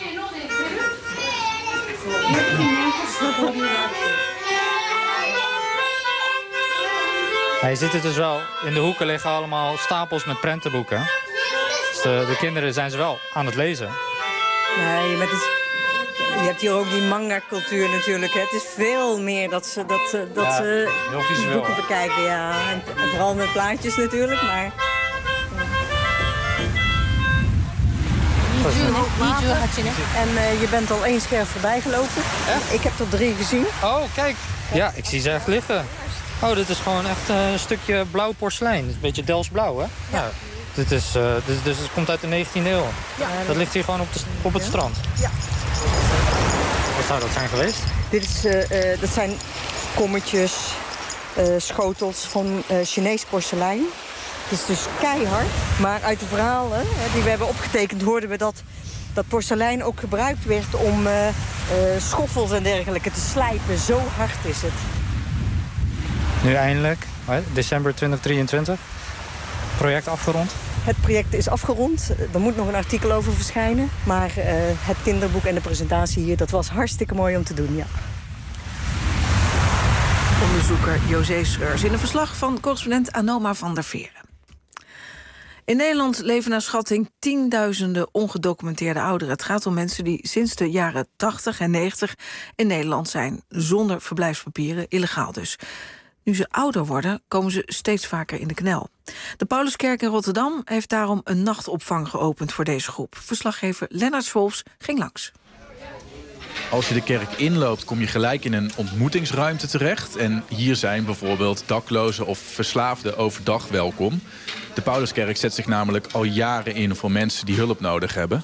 Ja, je ziet het dus wel. In de hoeken liggen allemaal stapels met prentenboeken. Dus de kinderen zijn ze wel aan het lezen. Nee, je hebt hier ook die manga-cultuur natuurlijk. Hè. Het is veel meer dat ze heel boeken bekijken. Ja. En vooral met plaatjes natuurlijk, maar... En je bent al 1 scherf voorbij gelopen. Ik heb er 3 gezien. Oh, kijk. Ja, ik zie ze echt liggen. Oh, dit is gewoon echt een stukje blauw porselein. Een beetje Delftsblauw, hè? Ja. Dus het komt uit de 19e eeuw. Ja. Dat ligt hier gewoon op het strand. Ja. Wat zou dat zijn geweest? Dat zijn kommetjes, schotels van Chinees porselein. Het is dus keihard. Maar uit de verhalen die we hebben opgetekend hoorden we dat porselein ook gebruikt werd om schoffels en dergelijke te slijpen. Zo hard is het. Nu eindelijk, december 2023, project afgerond. Het project is afgerond. Er moet nog een artikel over verschijnen. Maar het kinderboek en de presentatie hier, dat was hartstikke mooi om te doen, ja. Onderzoeker José Schreurs in een verslag van correspondent Anoma van der Veeren. In Nederland leven naar schatting tienduizenden ongedocumenteerde ouderen. Het gaat om mensen die sinds de jaren 80 en 90 in Nederland zijn. Zonder verblijfspapieren, illegaal dus. Nu ze ouder worden, komen ze steeds vaker in de knel. De Pauluskerk in Rotterdam heeft daarom een nachtopvang geopend voor deze groep. Verslaggever Lennart Swolfs ging langs. Als je de kerk inloopt, kom je gelijk in een ontmoetingsruimte terecht. En hier zijn bijvoorbeeld daklozen of verslaafden overdag welkom. De Pauluskerk zet zich namelijk al jaren in voor mensen die hulp nodig hebben.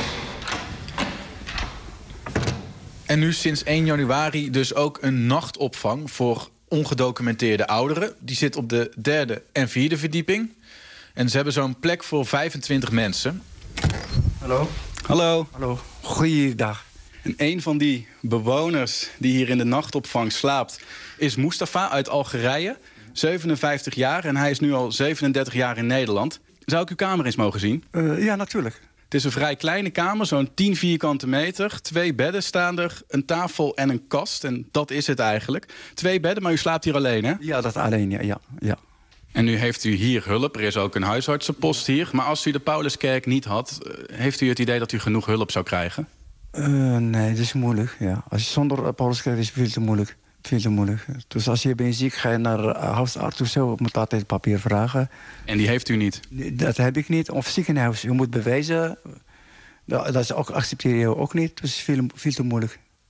En nu sinds 1 januari dus ook een nachtopvang voor ongedocumenteerde ouderen. Die zit op de 3e en 4e verdieping. En ze hebben zo'n plek voor 25 mensen. Hallo. Hallo. Hallo. Goeiedag. En een van die bewoners die hier in de nachtopvang slaapt is Mustafa uit Algerije. 57 jaar en hij is nu al 37 jaar in Nederland. Zou ik uw kamer eens mogen zien? Ja, natuurlijk. Het is een vrij kleine kamer, zo'n 10 vierkante meter. 2 bedden staan er, een tafel en een kast. En dat is het eigenlijk. 2 bedden, maar u slaapt hier alleen, hè? Ja, dat alleen, ja. En nu heeft u hier hulp. Er is ook een huisartsenpost hier. Maar als u de Pauluskerk niet had, heeft u het idee dat u genoeg hulp zou krijgen? Nee, dat is moeilijk, ja. Als je zonder Pauluskerk is het veel te moeilijk. Veel te moeilijk. Dus als je bent ziek, ga je naar huisarts of zo. Je moet altijd papier vragen. En die heeft u niet? Dat heb ik niet. Of ziekenhuis. Je moet bewijzen. Dat is ook, accepteer je ook niet. Dus veel te moeilijk.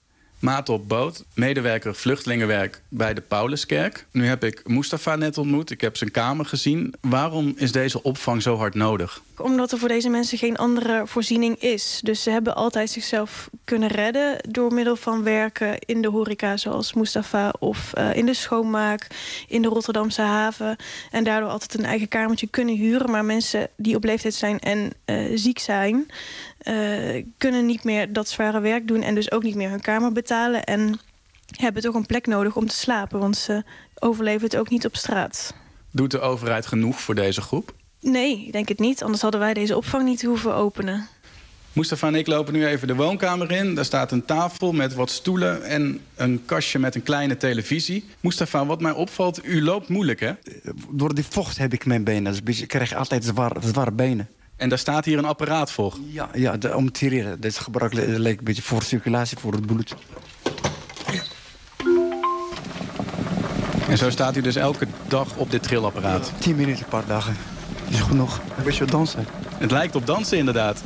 Maat op boot, medewerker vluchtelingenwerk bij de Pauluskerk. Nu heb ik Mustafa net ontmoet, ik heb zijn kamer gezien. Waarom is deze opvang zo hard nodig? Omdat er voor deze mensen geen andere voorziening is. Dus ze hebben altijd zichzelf kunnen redden door middel van werken in de horeca, zoals Mustafa, of in de schoonmaak, in de Rotterdamse haven. En daardoor altijd een eigen kamertje kunnen huren. Maar mensen die op leeftijd zijn en ziek zijn, kunnen niet meer dat zware werk doen en dus ook niet meer hun kamer betalen. En hebben toch een plek nodig om te slapen, want ze overleven het ook niet op straat. Doet de overheid genoeg voor deze groep? Nee, ik denk het niet. Anders hadden wij deze opvang niet hoeven openen. Mustafa en ik lopen nu even de woonkamer in. Daar staat een tafel met wat stoelen en een kastje met een kleine televisie. Mustafa, wat mij opvalt, u loopt moeilijk, hè? Door die vocht heb ik mijn benen. Dus ik krijg altijd zware benen. En daar staat hier een apparaat voor? Ja, om te tireren. Dit gebruik lijkt een beetje voor circulatie, voor het bloed. En zo staat u dus elke dag op dit trillapparaat? 10 minuten per dag. Is genoeg. Een beetje dansen. Het lijkt op dansen, inderdaad.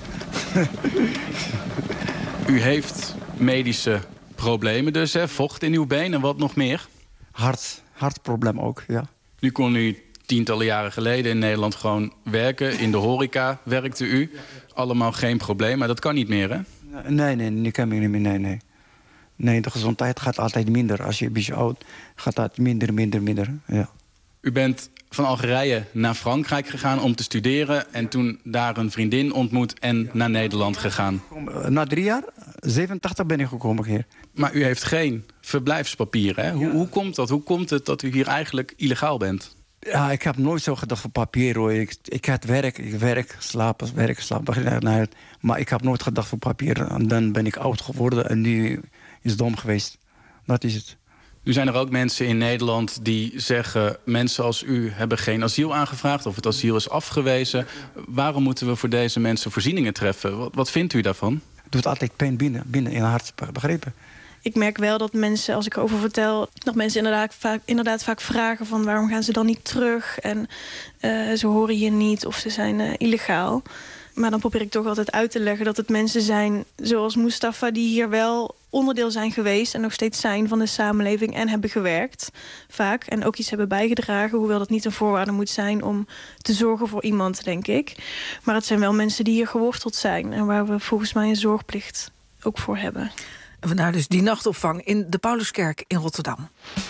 U medische problemen dus, hè? Vocht in uw been en wat nog meer? Hartprobleem ook, ja. Nu kon u tientallen jaren geleden in Nederland gewoon werken. In de horeca werkte u. Allemaal geen probleem, maar dat kan niet meer, hè? Nee, dat kan niet meer, nee. Nee, de gezondheid gaat altijd minder. Als je een beetje oud gaat dat minder, ja. U bent van Algerije naar Frankrijk gegaan om te studeren en toen daar een vriendin ontmoet en naar Nederland gegaan. Na 3 jaar, 87 ben ik gekomen hier. Maar u heeft geen verblijfspapieren, hè? Ja. Hoe komt dat? Hoe komt het dat u hier eigenlijk illegaal bent? Ja, ik heb nooit zo gedacht voor papier, hoor. Ik had werk, slapen. Maar ik heb nooit gedacht voor papier. En dan ben ik oud geworden en nu is het dom geweest. Dat is het. Nu zijn er ook mensen in Nederland die zeggen, mensen als u hebben geen asiel aangevraagd of het asiel is afgewezen. Waarom moeten we voor deze mensen voorzieningen treffen? Wat vindt u daarvan? Het doet altijd pijn binnen in het hart, begrepen. Ik merk wel dat mensen, als ik erover vertel, dat mensen inderdaad vaak vragen van waarom gaan ze dan niet terug? En ze horen hier niet of ze zijn illegaal. Maar dan probeer ik toch altijd uit te leggen dat het mensen zijn zoals Mustafa, die hier wel onderdeel zijn geweest en nog steeds zijn van de samenleving en hebben gewerkt, vaak. En ook iets hebben bijgedragen, hoewel dat niet een voorwaarde moet zijn om te zorgen voor iemand, denk ik. Maar het zijn wel mensen die hier geworteld zijn en waar we volgens mij een zorgplicht ook voor hebben. En vandaar dus die nachtopvang in de Pauluskerk in Rotterdam.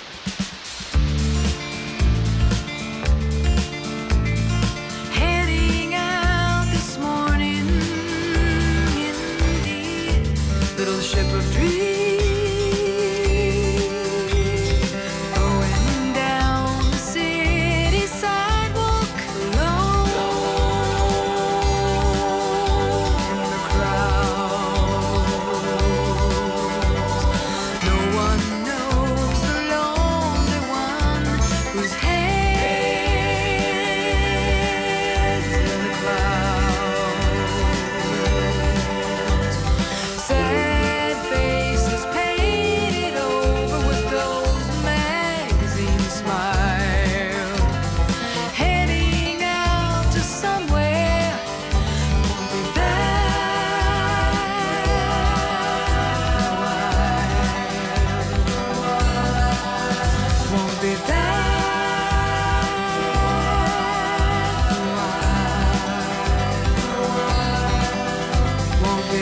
Little ship of dreams going down the city sidewalk alone in the crowd. No one knows the lonely one whose head's in the clouds. Sad faces painted over with those magazine smiles, heading out to somewhere, won't be back won't be won't be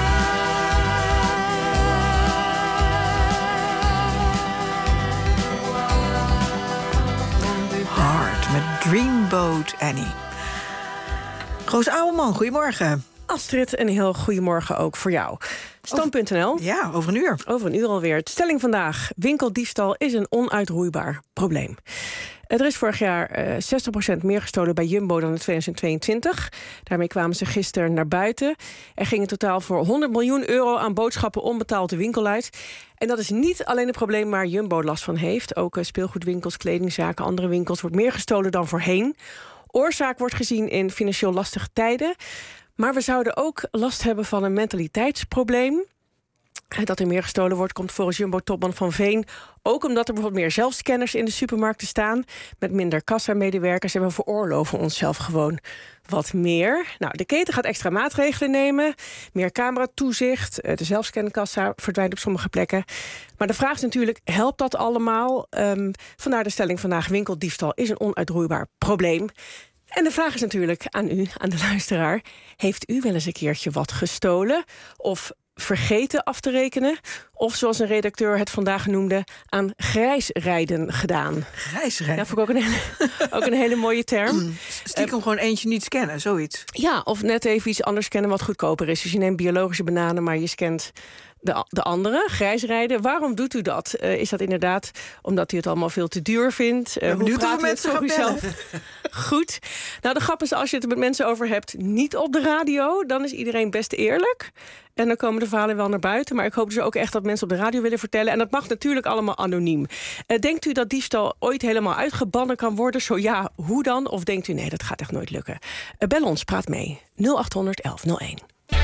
Hard met Dreamboat Annie. Roos Ouweman, goedemorgen. Astrid, een heel goedemorgen ook voor jou. Stand.nl. Ja, over een uur. Over een uur alweer. De stelling vandaag. Winkeldiefstal is een onuitroeibaar probleem. Er is vorig jaar 60% meer gestolen bij Jumbo dan in 2022. Daarmee kwamen ze gisteren naar buiten. Er ging in totaal voor 100 miljoen euro aan boodschappen onbetaald de winkel uit. En dat is niet alleen een probleem waar Jumbo last van heeft. Ook speelgoedwinkels, kledingzaken, andere winkels wordt meer gestolen dan voorheen. Oorzaak wordt gezien in financieel lastige tijden. Maar we zouden ook last hebben van een mentaliteitsprobleem. Dat er meer gestolen wordt, komt volgens Jumbo-topman Van Veen ook omdat er bijvoorbeeld meer zelfscanners in de supermarkten staan. Met minder kassamedewerkers en we veroorloven onszelf gewoon wat meer. Nou, de keten gaat extra maatregelen nemen. Meer cameratoezicht. De zelfscankassa verdwijnt op sommige plekken. Maar de vraag is natuurlijk, helpt dat allemaal? Vandaar de stelling vandaag, winkeldiefstal is een onuitroeibaar probleem. En de vraag is natuurlijk aan u, aan de luisteraar. Heeft u wel eens een keertje wat gestolen? Of vergeten af te rekenen? Of zoals een redacteur het vandaag noemde, aan grijsrijden gedaan? Grijsrijden? Ja, vond ik ook een hele mooie term. Stiekem gewoon eentje niet scannen, zoiets. Ja, of net even iets anders scannen wat goedkoper is. Dus je neemt biologische bananen, maar je scant de andere, grijsrijden. Waarom doet u dat? Is dat inderdaad omdat u het allemaal veel te duur vindt? Hoe praat u het voor uzelf? Goed. Nou, de grap is, als je het er met mensen over hebt, niet op de radio, dan is iedereen best eerlijk. En dan komen de verhalen wel naar buiten. Maar ik hoop dus ook echt dat mensen op de radio willen vertellen. En dat mag natuurlijk allemaal anoniem. Denkt u dat diefstal ooit helemaal uitgebannen kan worden? Zo ja, hoe dan? Of denkt u, nee, dat gaat echt nooit lukken? Bel ons, praat mee. 0800 1101.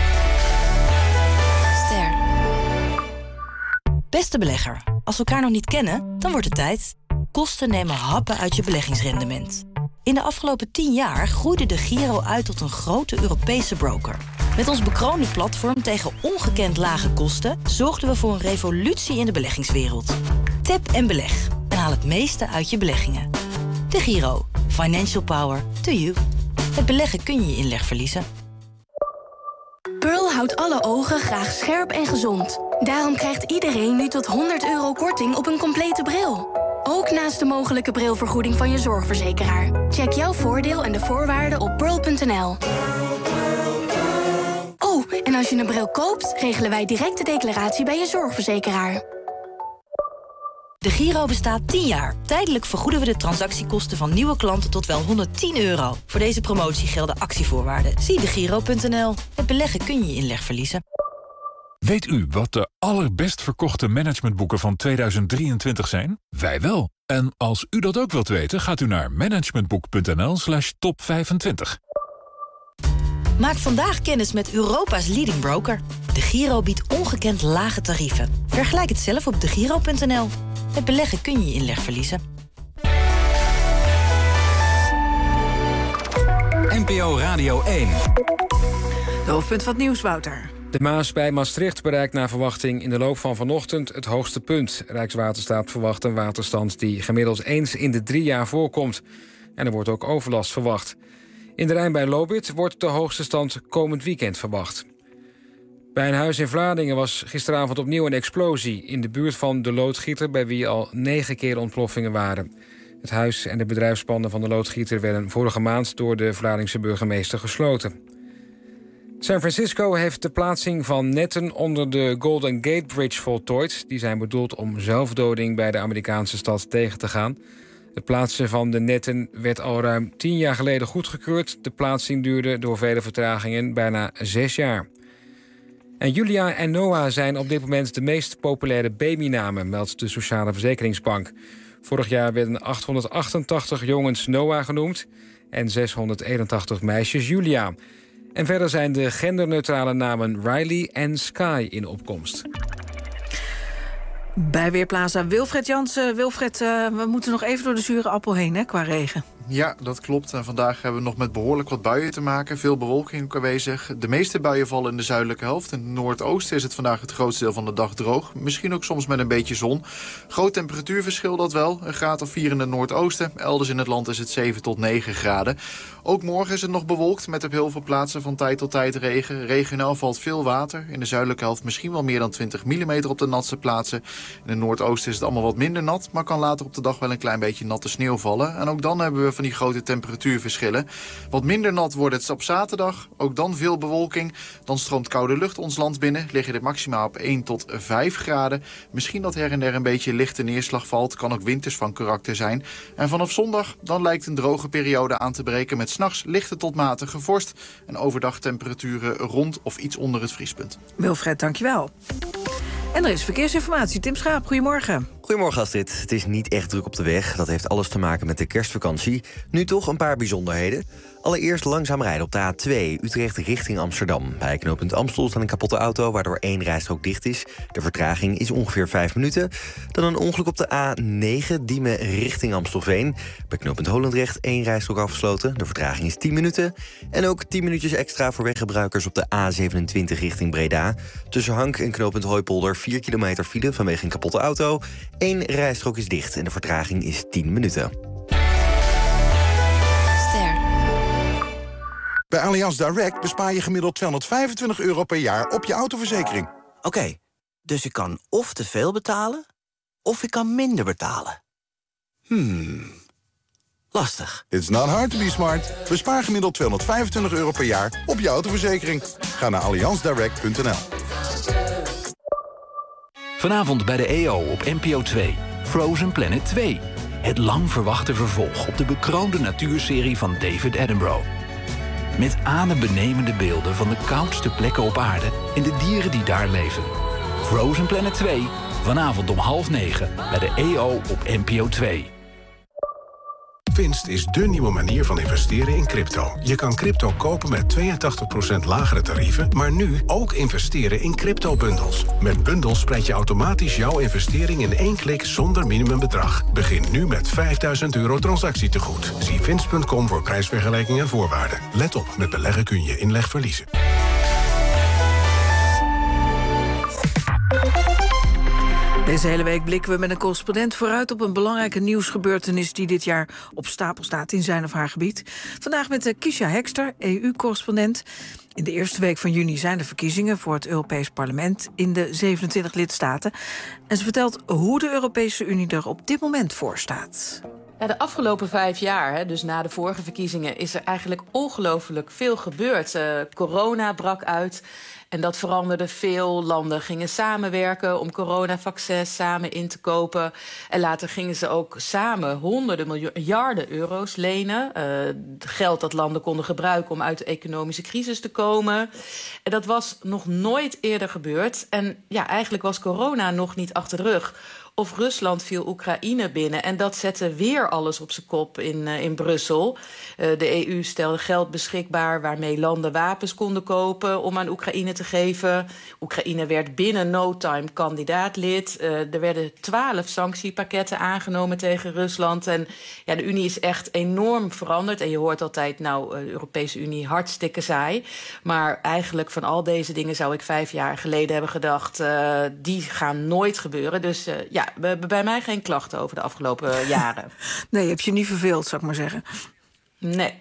Ster. Beste belegger, als we elkaar nog niet kennen, dan wordt het tijd. Kosten nemen happen uit je beleggingsrendement. In de afgelopen 10 jaar groeide de Giro uit tot een grote Europese broker. Met ons bekroonde platform tegen ongekend lage kosten zorgden we voor een revolutie in de beleggingswereld. Tap en beleg en haal het meeste uit je beleggingen. De Giro. Financial power to you. Met beleggen kun je je inleg verliezen. Pearl houdt alle ogen graag scherp en gezond. Daarom krijgt iedereen nu tot €100 korting op een complete bril. Ook naast de mogelijke brilvergoeding van je zorgverzekeraar. Check jouw voordeel en de voorwaarden op pearl.nl. Oh, en als je een bril koopt, regelen wij direct de declaratie bij je zorgverzekeraar. De Giro bestaat 10 jaar. Tijdelijk vergoeden we de transactiekosten van nieuwe klanten tot wel €110. Voor deze promotie gelden actievoorwaarden. Zie degiro.nl. Met beleggen kun je je inleg verliezen. Weet u wat de allerbest verkochte managementboeken van 2023 zijn? Wij wel. En als u dat ook wilt weten, gaat u naar managementboek.nl/top25. Maak vandaag kennis met Europa's leading broker. De Giro biedt ongekend lage tarieven. Vergelijk het zelf op degiro.nl. Met beleggen kun je je inleg verliezen. NPO Radio 1. De hoofdpunt van het nieuws, Wouter. De Maas bij Maastricht bereikt naar verwachting in de loop van vanochtend het hoogste punt. Rijkswaterstaat verwacht een waterstand die gemiddeld eens in de 3 jaar voorkomt. En er wordt ook overlast verwacht. In de Rijn bij Lobith wordt de hoogste stand komend weekend verwacht. Bij een huis in Vlaardingen was gisteravond opnieuw een explosie in de buurt van de loodgieter, bij wie al 9 keer ontploffingen waren. Het huis en de bedrijfspanden van de loodgieter werden vorige maand door de Vlaardingse burgemeester gesloten. San Francisco heeft de plaatsing van netten onder de Golden Gate Bridge voltooid. Die zijn bedoeld om zelfdoding bij de Amerikaanse stad tegen te gaan. Het plaatsen van de netten werd al ruim 10 jaar geleden goedgekeurd. De plaatsing duurde door vele vertragingen bijna 6 jaar. En Julia en Noah zijn op dit moment de meest populaire babynamen, meldt de Sociale Verzekeringsbank. Vorig jaar werden 888 jongens Noah genoemd en 681 meisjes Julia. En verder zijn de genderneutrale namen Riley en Sky in opkomst. Bij Weerplaza Wilfred Jansen. Wilfred, we moeten nog even door de zure appel heen, hè, qua regen. Ja, dat klopt. En vandaag hebben we nog met behoorlijk wat buien te maken. Veel bewolking ook aanwezig. De meeste buien vallen in de zuidelijke helft. In het noordoosten is het vandaag het grootste deel van de dag droog. Misschien ook soms met een beetje zon. Groot temperatuurverschil dat wel. Een graad of 4 in het noordoosten. Elders in het land is het 7 tot 9 graden. Ook morgen is het nog bewolkt met op heel veel plaatsen van tijd tot tijd regen. Regionaal valt veel water. In de zuidelijke helft misschien wel meer dan 20 mm op de natste plaatsen. In het noordoosten is het allemaal wat minder nat, maar kan later op de dag wel een klein beetje natte sneeuw vallen. En ook dan hebben we van die grote temperatuurverschillen. Wat minder nat wordt het op zaterdag. Ook dan veel bewolking. Dan stroomt koude lucht ons land binnen. Liggen de maxima op 1 tot 5 graden. Misschien dat her en der een beetje lichte neerslag valt. Kan ook winters van karakter zijn. En vanaf zondag dan lijkt een droge periode aan te breken met 's nachts lichte tot matige vorst. En overdag temperaturen rond of iets onder het vriespunt. Wilfred, dankjewel. En er is verkeersinformatie. Tim Schaap, goedemorgen. Goedemorgen Astrid. Het is niet echt druk op de weg. Dat heeft alles te maken met de kerstvakantie. Nu toch een paar bijzonderheden. Allereerst langzaam rijden op de A2 Utrecht richting Amsterdam. Bij knooppunt Amstel staat een kapotte auto, waardoor 1 rijstrook dicht is. De vertraging is ongeveer 5 minuten. Dan een ongeluk op de A9 Diemen richting Amstelveen. Bij knooppunt Holendrecht 1 rijstrook afgesloten. De vertraging is 10 minuten. En ook 10 minuutjes extra voor weggebruikers op de A27 richting Breda. Tussen Hank en knooppunt Hooipolder 4 kilometer file vanwege een kapotte auto. 1 rijstrook is dicht en de vertraging is 10 minuten. Bij Allianz Direct bespaar je gemiddeld €225 per jaar op je autoverzekering. Oké, dus ik kan of te veel betalen, of ik kan minder betalen. Lastig. It's not hard to be smart. Bespaar gemiddeld €225 per jaar op je autoverzekering. Ga naar allianzdirect.nl. Vanavond bij de EO op NPO 2. Frozen Planet 2. Het lang verwachte vervolg op de bekroonde natuurserie van David Attenborough. Met adembenemende beelden van de koudste plekken op aarde en de dieren die daar leven. Frozen Planet 2, vanavond om 20:30 bij de EO op NPO 2. Vinst is dé nieuwe manier van investeren in crypto. Je kan crypto kopen met 82% lagere tarieven, maar nu ook investeren in crypto-bundels. Met bundels spreid je automatisch jouw investering in 1 klik zonder minimumbedrag. Begin nu met €5000 transactietegoed. Zie vinst.com voor prijsvergelijking en voorwaarden. Let op, met beleggen kun je inleg verliezen. Deze hele week blikken we met een correspondent vooruit op een belangrijke nieuwsgebeurtenis die dit jaar op stapel staat in zijn of haar gebied. Vandaag met Kiesja Hekster, EU-correspondent. In de eerste week van juni zijn de verkiezingen voor het Europees Parlement in de 27 lidstaten. En ze vertelt hoe de Europese Unie er op dit moment voor staat. Ja, de afgelopen 5 jaar, dus na de vorige verkiezingen, is er eigenlijk ongelooflijk veel gebeurd. Corona brak uit. En dat veranderde veel. Landen gingen samenwerken om coronavaccins samen in te kopen. En later gingen ze ook samen honderden miljarden euro's lenen. Geld dat landen konden gebruiken om uit de economische crisis te komen. En dat was nog nooit eerder gebeurd. En ja, eigenlijk was corona nog niet achter de rug. Of Rusland viel Oekraïne binnen. En dat zette weer alles op zijn kop in Brussel. De EU stelde geld beschikbaar waarmee landen wapens konden kopen om aan Oekraïne te geven. Oekraïne werd binnen no time kandidaatlid. Er werden 12 sanctiepakketten aangenomen tegen Rusland. En ja, de Unie is echt enorm veranderd. En je hoort altijd, de Europese Unie hartstikke saai. Maar eigenlijk van al deze dingen zou ik 5 jaar geleden hebben gedacht, die gaan nooit gebeuren. Dus ja, we hebben bij mij geen klachten over de afgelopen jaren. Nee, heb je niet verveeld, zou ik maar zeggen. Nee.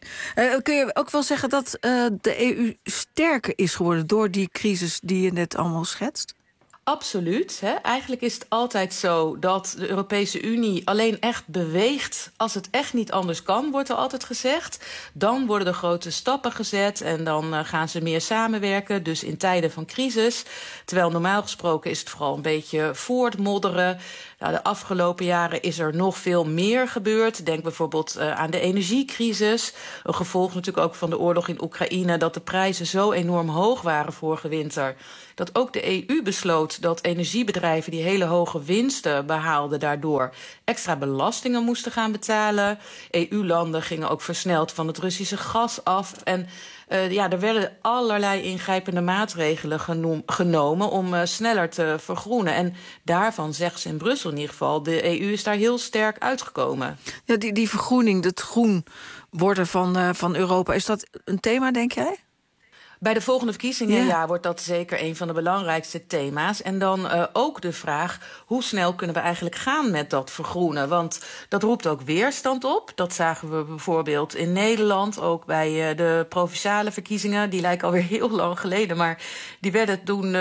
Kun je ook wel zeggen dat de EU sterker is geworden door die crisis die je net allemaal schetst? Absoluut. Hè. Eigenlijk is het altijd zo dat de Europese Unie alleen echt beweegt als het echt niet anders kan, wordt er altijd gezegd. Dan worden er grote stappen gezet en dan gaan ze meer samenwerken, dus in tijden van crisis. Terwijl normaal gesproken is het vooral een beetje voortmodderen. Nou, de afgelopen jaren is er nog veel meer gebeurd. Denk bijvoorbeeld aan de energiecrisis. Een gevolg natuurlijk ook van de oorlog in Oekraïne, dat de prijzen zo enorm hoog waren vorige winter, dat ook de EU besloot dat energiebedrijven die hele hoge winsten behaalden daardoor extra belastingen moesten gaan betalen. EU-landen gingen ook versneld van het Russische gas af. En er werden allerlei ingrijpende maatregelen genomen om sneller te vergroenen. En daarvan zegt ze in Brussel in ieder geval, de EU is daar heel sterk uitgekomen. Ja, die vergroening, het groen worden van Europa, is dat een thema, denk jij? Bij de volgende verkiezingen wordt dat zeker een van de belangrijkste thema's. En dan ook de vraag, hoe snel kunnen we eigenlijk gaan met dat vergroenen? Want dat roept ook weerstand op. Dat zagen we bijvoorbeeld in Nederland, ook bij de provinciale verkiezingen. Die lijken alweer heel lang geleden, maar die werden toen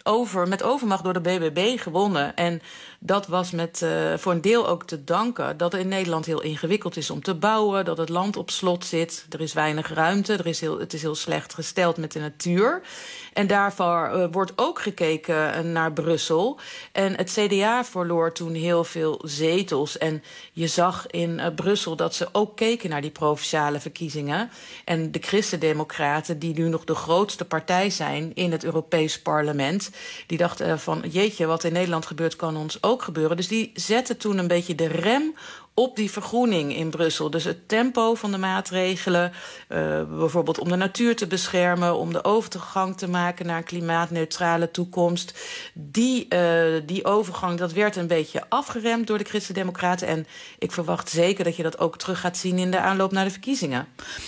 met overmacht door de BBB gewonnen. En dat was voor een deel ook te danken dat het in Nederland heel ingewikkeld is om te bouwen, dat het land op slot zit, er is weinig ruimte, het is heel slecht gesteld met de natuur. En daarvoor wordt ook gekeken naar Brussel. En het CDA verloor toen heel veel zetels. En je zag in Brussel dat ze ook keken naar die provinciale verkiezingen. En de Christen-Democraten, die nu nog de grootste partij zijn in het Europees Parlement, die dachten van, jeetje, wat in Nederland gebeurt kan ons ook gebeuren. Dus die zetten toen een beetje de rem op die vergroening in Brussel. Dus het tempo van de maatregelen, bijvoorbeeld om de natuur te beschermen, om de overgang te maken naar een klimaatneutrale toekomst. Die overgang, dat werd een beetje afgeremd door de Christen-Democraten. En ik verwacht zeker dat je dat ook terug gaat zien in de aanloop naar de verkiezingen.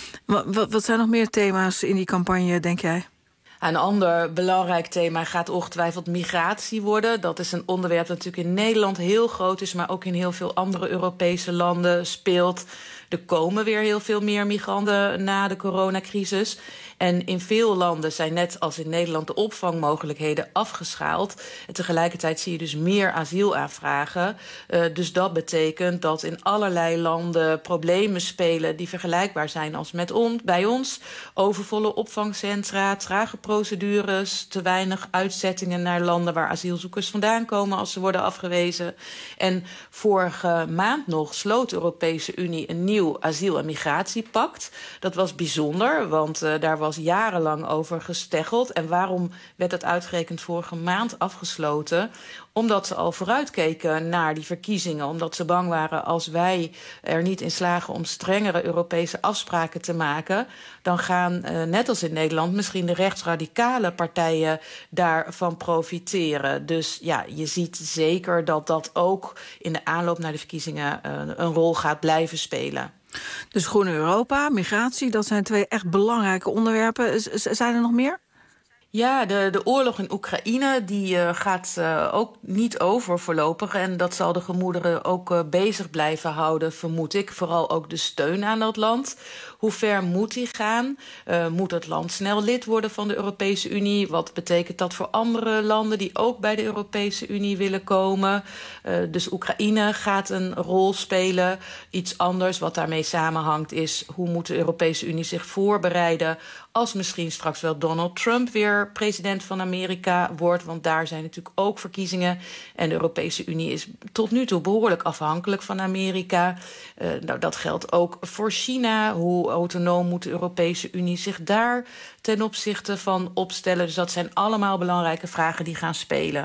Wat zijn nog meer thema's in die campagne, denk jij? Een ander belangrijk thema gaat ongetwijfeld migratie worden. Dat is een onderwerp dat natuurlijk in Nederland heel groot is, maar ook in heel veel andere Europese landen speelt. Er komen weer heel veel meer migranten na de coronacrisis. En in veel landen zijn net als in Nederland de opvangmogelijkheden afgeschaald. En tegelijkertijd zie je dus meer asielaanvragen. Dus dat betekent dat in allerlei landen problemen spelen die vergelijkbaar zijn als bij ons. Overvolle opvangcentra, trage procedures, te weinig uitzettingen naar landen waar asielzoekers vandaan komen als ze worden afgewezen. En vorige maand nog sloot de Europese Unie een nieuw asiel- en migratiepact. Dat was bijzonder, want daar was jarenlang over gesteggeld. En waarom werd dat uitgerekend vorige maand afgesloten? Omdat ze al vooruitkeken naar die verkiezingen. Omdat ze bang waren als wij er niet in slagen om strengere Europese afspraken te maken, dan gaan, net als in Nederland, misschien de rechtsradicale partijen daarvan profiteren. Dus ja, je ziet zeker dat dat ook in de aanloop naar de verkiezingen een rol gaat blijven spelen. Dus Groene Europa, migratie, dat zijn 2 echt belangrijke onderwerpen. Zijn er nog meer? Ja, de oorlog in Oekraïne die gaat ook niet over voorlopig. En dat zal de gemoederen ook bezig blijven houden, vermoed ik. Vooral ook de steun aan dat land. Hoe ver moet die gaan? Moet het land snel lid worden van de Europese Unie? Wat betekent dat voor andere landen die ook bij de Europese Unie willen komen? Dus Oekraïne gaat een rol spelen. Iets anders wat daarmee samenhangt is, hoe moet de Europese Unie zich voorbereiden als misschien straks wel Donald Trump weer president van Amerika wordt. Want daar zijn natuurlijk ook verkiezingen. En de Europese Unie is tot nu toe behoorlijk afhankelijk van Amerika. Nou, dat geldt ook voor China. Hoe autonoom moet de Europese Unie zich daar ten opzichte van opstellen? Dus dat zijn allemaal belangrijke vragen die gaan spelen.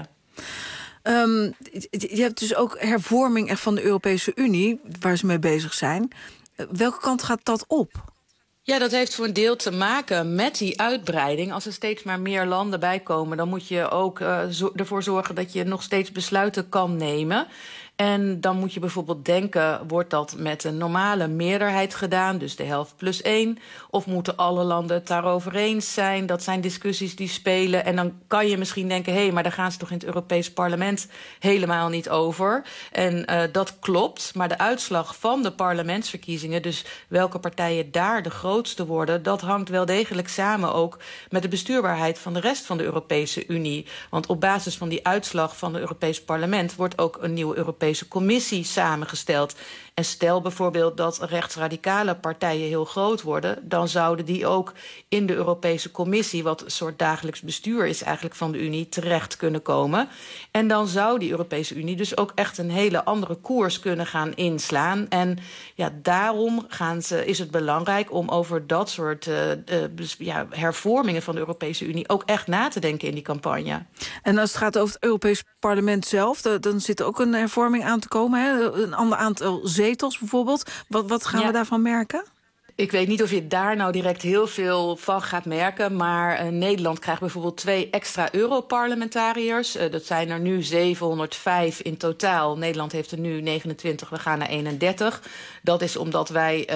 Je hebt dus ook hervorming echt van de Europese Unie, waar ze mee bezig zijn. Welke kant gaat dat op? Ja, dat heeft voor een deel te maken met die uitbreiding. Als er steeds maar meer landen bij komen, dan moet je ook ervoor zorgen dat je nog steeds besluiten kan nemen. En dan moet je bijvoorbeeld denken, wordt dat met een normale meerderheid gedaan, dus de helft plus 1? Of moeten alle landen het daarover eens zijn? Dat zijn discussies die spelen. En dan kan je misschien denken, hé, maar daar gaan ze toch in het Europees Parlement helemaal niet over. En dat klopt, maar de uitslag van de parlementsverkiezingen, dus welke partijen daar de grootste worden, dat hangt wel degelijk samen ook met de bestuurbaarheid van de rest van de Europese Unie. Want op basis van die uitslag van het Europees Parlement wordt ook een nieuwe Europese Commissie samengesteld. En stel bijvoorbeeld dat rechtsradicale partijen heel groot worden, dan zouden die ook in de Europese Commissie, wat een soort dagelijks bestuur is eigenlijk van de Unie, terecht kunnen komen. En dan zou die Europese Unie dus ook echt een hele andere koers kunnen gaan inslaan. En ja, daarom is het belangrijk om over dat soort hervormingen van de Europese Unie ook echt na te denken in die campagne. En als het gaat over het Europees Parlement zelf, dan zit er ook een hervorming aan te komen, hè? Een ander aantal zetels bijvoorbeeld. Wat gaan we daarvan merken? Ik weet niet of je daar nou direct heel veel van gaat merken, maar Nederland krijgt bijvoorbeeld 2 extra Europarlementariërs. Dat zijn er nu 705 in totaal. Nederland heeft er nu 29, we gaan naar 31. Dat is omdat wij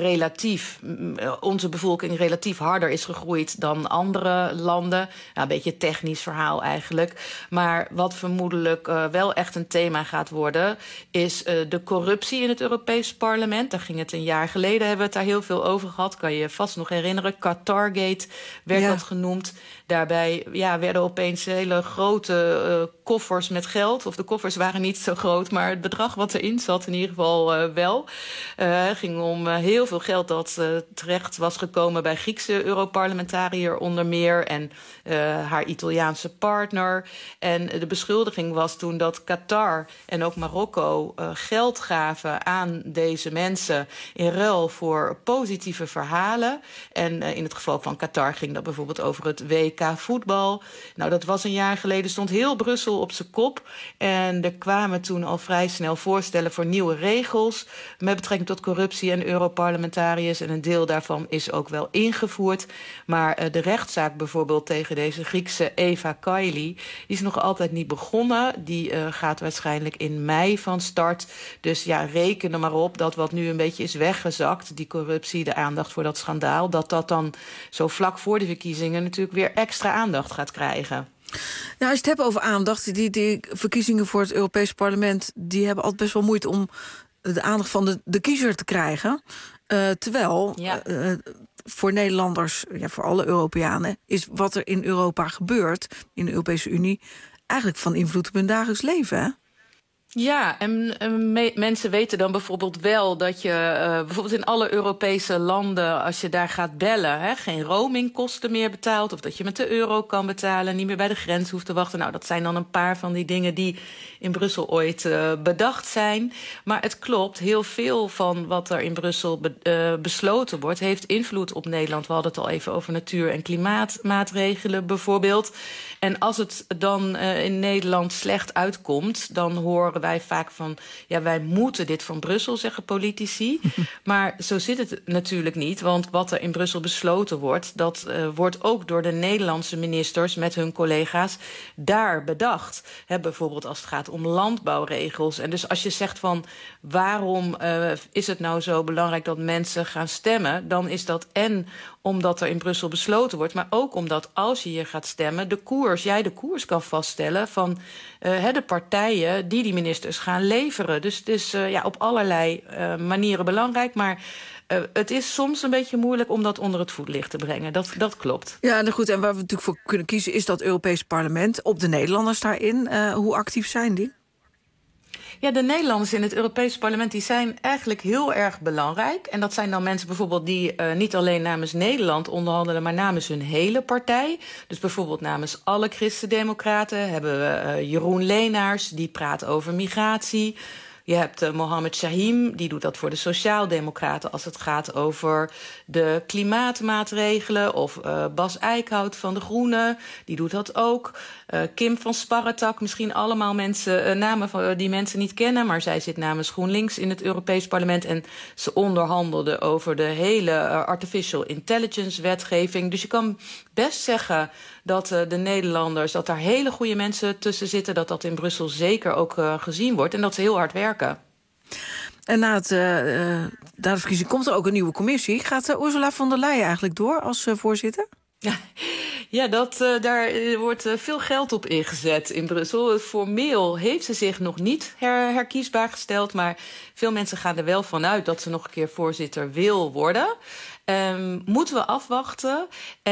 onze bevolking relatief harder is gegroeid dan andere landen. Nou, een beetje een technisch verhaal eigenlijk. Maar wat vermoedelijk wel echt een thema gaat worden, is de corruptie in het Europees Parlement. Daar ging het een jaar geleden, hebben we het daar heel veel over gehad. Kan je je vast nog herinneren. Qatargate werd dat genoemd. Daarbij werden opeens hele grote koffers met geld. Of de koffers waren niet zo groot, maar het bedrag wat erin zat in ieder geval wel. Het ging om heel veel geld dat terecht was gekomen bij Griekse Europarlementariër onder meer. En haar Italiaanse partner. En de beschuldiging was toen dat Qatar en ook Marokko geld gaven aan deze mensen in ruil voor positieve verhalen. En in het geval van Qatar ging dat bijvoorbeeld over het WK voetbal. Nou, dat was een jaar geleden, stond heel Brussel Brussel op zijn kop. En er kwamen toen al vrij snel voorstellen voor nieuwe regels met betrekking tot corruptie en Europarlementariërs. En een deel daarvan is ook wel ingevoerd. Maar de rechtszaak bijvoorbeeld tegen deze Griekse Eva Kaili, die is nog altijd niet begonnen. Die gaat waarschijnlijk in mei van start. Dus ja, reken er maar op dat wat nu een beetje is weggezakt, die corruptie, de aandacht voor dat schandaal, dat dan zo vlak voor de verkiezingen natuurlijk weer extra aandacht gaat krijgen. Nou, als je het hebt over aandacht, die verkiezingen voor het Europees Parlement, die hebben altijd best wel moeite om de aandacht van de kiezer te krijgen. Terwijl voor Nederlanders, voor alle Europeanen, is wat er in Europa gebeurt, in de Europese Unie, eigenlijk van invloed op hun dagelijks leven, hè? Ja, en mensen weten dan bijvoorbeeld wel dat je bijvoorbeeld in alle Europese landen, als je daar gaat bellen, geen roamingkosten meer betaalt, of dat je met de euro kan betalen, niet meer bij de grens hoeft te wachten. Nou, dat zijn dan een paar van die dingen die in Brussel ooit bedacht zijn. Maar het klopt, heel veel van wat er in Brussel besloten wordt, heeft invloed op Nederland. We hadden het al even over natuur- en klimaatmaatregelen bijvoorbeeld. En als het dan in Nederland slecht uitkomt, dan horen wij vaak van, ja, wij moeten dit van Brussel, zeggen politici. Maar zo zit het natuurlijk niet, want wat er in Brussel besloten wordt, dat wordt ook door de Nederlandse ministers met hun collega's daar bedacht. Bijvoorbeeld als het gaat om landbouwregels. En dus als je zegt van, waarom is het nou zo belangrijk dat mensen gaan stemmen, dan is dat en omdat er in Brussel besloten wordt, maar ook omdat als je hier gaat stemmen, jij de koers kan vaststellen van de partijen die ministers gaan leveren. Dus het is op allerlei manieren belangrijk, maar het is soms een beetje moeilijk om dat onder het voetlicht te brengen. Dat klopt. Ja, nou goed, en waar we natuurlijk voor kunnen kiezen is dat Europees Parlement, op de Nederlanders daarin. Hoe actief zijn die? Ja, de Nederlanders in het Europees Parlement die zijn eigenlijk heel erg belangrijk. En dat zijn dan mensen bijvoorbeeld die niet alleen namens Nederland onderhandelen, maar namens hun hele partij. Dus bijvoorbeeld namens alle Christen-Democraten hebben we Jeroen Leenaars, die praat over migratie. Je hebt Mohamed Shahim, die doet dat voor de Sociaaldemocraten als het gaat over de klimaatmaatregelen. Of Bas Eickhout van de Groenen, die doet dat ook. Kim van Sparretak, misschien allemaal namen die mensen niet kennen, maar zij zit namens GroenLinks in het Europees Parlement en ze onderhandelde over de hele artificial intelligence wetgeving. Dus je kan best zeggen dat de Nederlanders, dat daar hele goede mensen tussen zitten, dat in Brussel zeker ook gezien wordt en dat ze heel hard werken. En na de verkiezing komt er ook een nieuwe commissie. Gaat Ursula von der Leyen eigenlijk door als voorzitter? Ja, daar wordt veel geld op ingezet in Brussel. Formeel heeft ze zich nog niet herkiesbaar gesteld, maar veel mensen gaan er wel vanuit dat ze nog een keer voorzitter wil worden. Moeten we afwachten.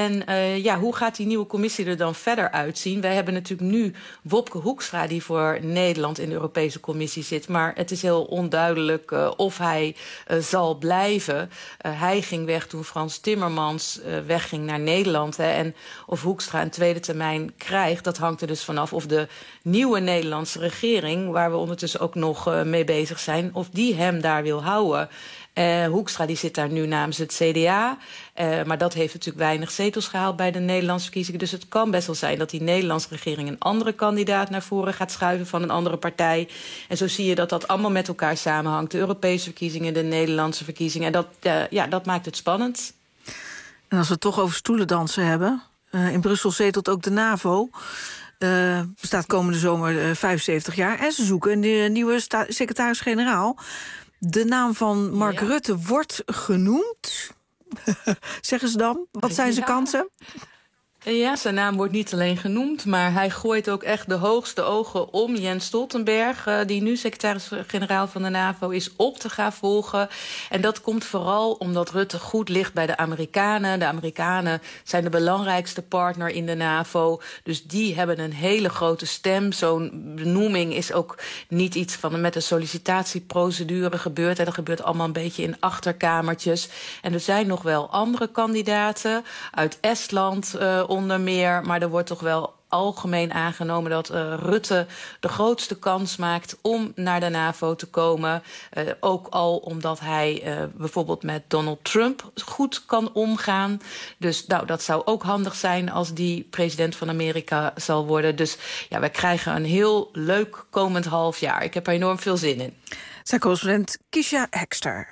En hoe gaat die nieuwe commissie er dan verder uitzien? Wij hebben natuurlijk nu Wopke Hoekstra, die voor Nederland in de Europese Commissie zit. Maar het is heel onduidelijk of hij zal blijven. Hij ging weg toen Frans Timmermans wegging naar Nederland. En of Hoekstra een tweede termijn krijgt, dat hangt er dus vanaf of de nieuwe Nederlandse regering, waar we ondertussen ook nog mee bezig zijn, of die hem daar wil houden. Hoekstra die zit daar nu namens het CDA. Maar dat heeft natuurlijk weinig zetels gehaald bij de Nederlandse verkiezingen. Dus het kan best wel zijn dat die Nederlandse regering een andere kandidaat naar voren gaat schuiven van een andere partij. En zo zie je dat allemaal met elkaar samenhangt. De Europese verkiezingen, de Nederlandse verkiezingen. En dat maakt het spannend. En als we het toch over stoelendansen hebben. In Brussel zetelt ook de NAVO. Bestaat komende zomer 75 jaar. En ze zoeken een nieuwe secretaris-generaal. De naam van Mark Rutte wordt genoemd. Zeggen ze dan? Wat zijn zijn kansen? Ja, zijn naam wordt niet alleen genoemd, maar hij gooit ook echt de hoogste ogen om Jens Stoltenberg, die nu secretaris-generaal van de NAVO is, op te gaan volgen. En dat komt vooral omdat Rutte goed ligt bij de Amerikanen. De Amerikanen zijn de belangrijkste partner in de NAVO, dus die hebben een hele grote stem. Zo'n benoeming is ook niet iets van met een sollicitatieprocedure gebeurd. Dat gebeurt allemaal een beetje in achterkamertjes. En er zijn nog wel andere kandidaten uit Estland onder meer, maar er wordt toch wel algemeen aangenomen dat Rutte de grootste kans maakt om naar de NAVO te komen. Ook al omdat hij bijvoorbeeld met Donald Trump goed kan omgaan. Dus dat zou ook handig zijn als die president van Amerika zal worden. Dus ja, wij krijgen een heel leuk komend half jaar. Ik heb er enorm veel zin in. Zijn correspondent Kisha Hekster.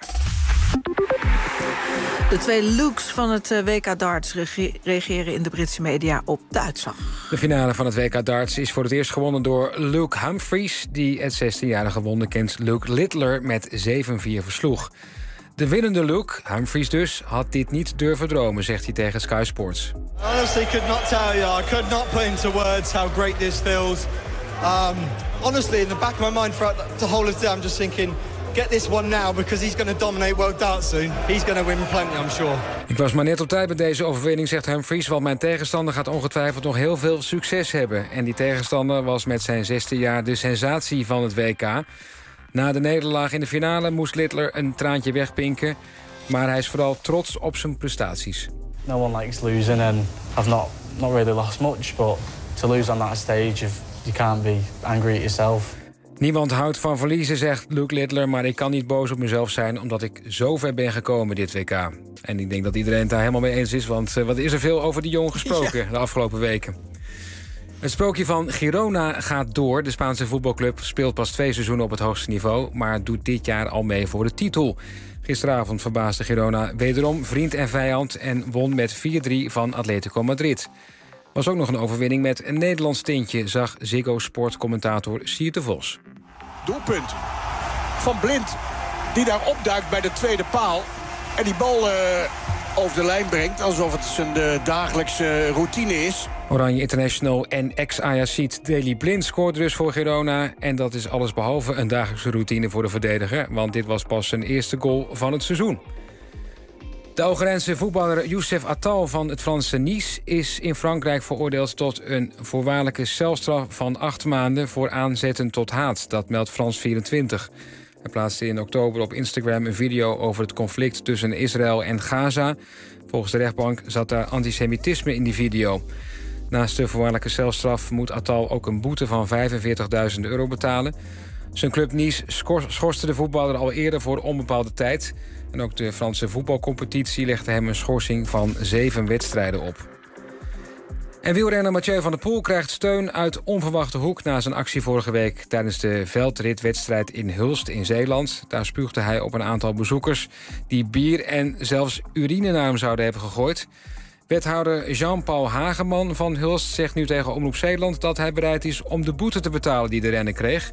De twee Lukes van het WK Darts reageren in de Britse media op de uitslag. De finale van het WK Darts is voor het eerst gewonnen door Luke Humphries, die het 16-jarige wonderkind Luke Littler met 7-4 versloeg. De winnende Luke, Humphries dus, had dit niet durven dromen, zegt hij tegen Sky Sports. Honestly, could not tell you. I could not put into words how great this feels. Honestly, in the back of my mind throughout the whole of the day, I'm just thinking, get this one now, because he's going to dominate world darts soon. He's going to win plenty, I'm sure. Ik was maar net op tijd met deze overwinning, zegt Humphries, want mijn tegenstander gaat ongetwijfeld nog heel veel succes hebben. En die tegenstander was met zijn 16 jaar de sensatie van het WK. Na de nederlaag in de finale moest Littler een traantje wegpinken, maar hij is vooral trots op zijn prestaties. No one likes losing, and I've not really lost much, but to lose on that stage, you can't be angry at yourself. Niemand houdt van verliezen, zegt Luke Littler, maar ik kan niet boos op mezelf zijn omdat ik zo ver ben gekomen dit WK. En ik denk dat iedereen het daar helemaal mee eens is, want wat is er veel over die jongen gesproken de afgelopen weken. Het sprookje van Girona gaat door. De Spaanse voetbalclub speelt pas 2 seizoenen op het hoogste niveau, maar doet dit jaar al mee voor de titel. Gisteravond verbaasde Girona wederom vriend en vijand en won met 4-3 van Atletico Madrid. Was ook nog een overwinning met een Nederlands tintje, zag Ziggo Sport-commentator Siert de Vos. Doelpunt van Blind, die daar opduikt bij de tweede paal en die bal over de lijn brengt alsof het zijn dagelijkse routine is. Oranje International en ex-Ajaxiet Daley Blind scoorde dus voor Girona. En dat is allesbehalve een dagelijkse routine voor de verdediger, want dit was pas zijn eerste goal van het seizoen. De Algerijnse voetballer Youssef Attal van het Franse Nice is in Frankrijk veroordeeld tot een voorwaardelijke celstraf van 8 maanden voor aanzetten tot haat. Dat meldt France 24. Hij plaatste in oktober op Instagram een video over het conflict tussen Israël en Gaza. Volgens de rechtbank zat daar antisemitisme in die video. Naast de voorwaardelijke celstraf moet Attal ook een boete van €45.000 betalen. Zijn club Nice schorste de voetballer al eerder voor onbepaalde tijd. En ook de Franse voetbalcompetitie legde hem een schorsing van 7 wedstrijden op. En wielrenner Mathieu van der Poel krijgt steun uit onverwachte hoek na zijn actie vorige week tijdens de veldritwedstrijd in Hulst in Zeeland. Daar spuugde hij op een aantal bezoekers die bier en zelfs urine naar hem zouden hebben gegooid. Wethouder Jean-Paul Hageman van Hulst zegt nu tegen Omroep Zeeland dat hij bereid is om de boete te betalen die de renner kreeg,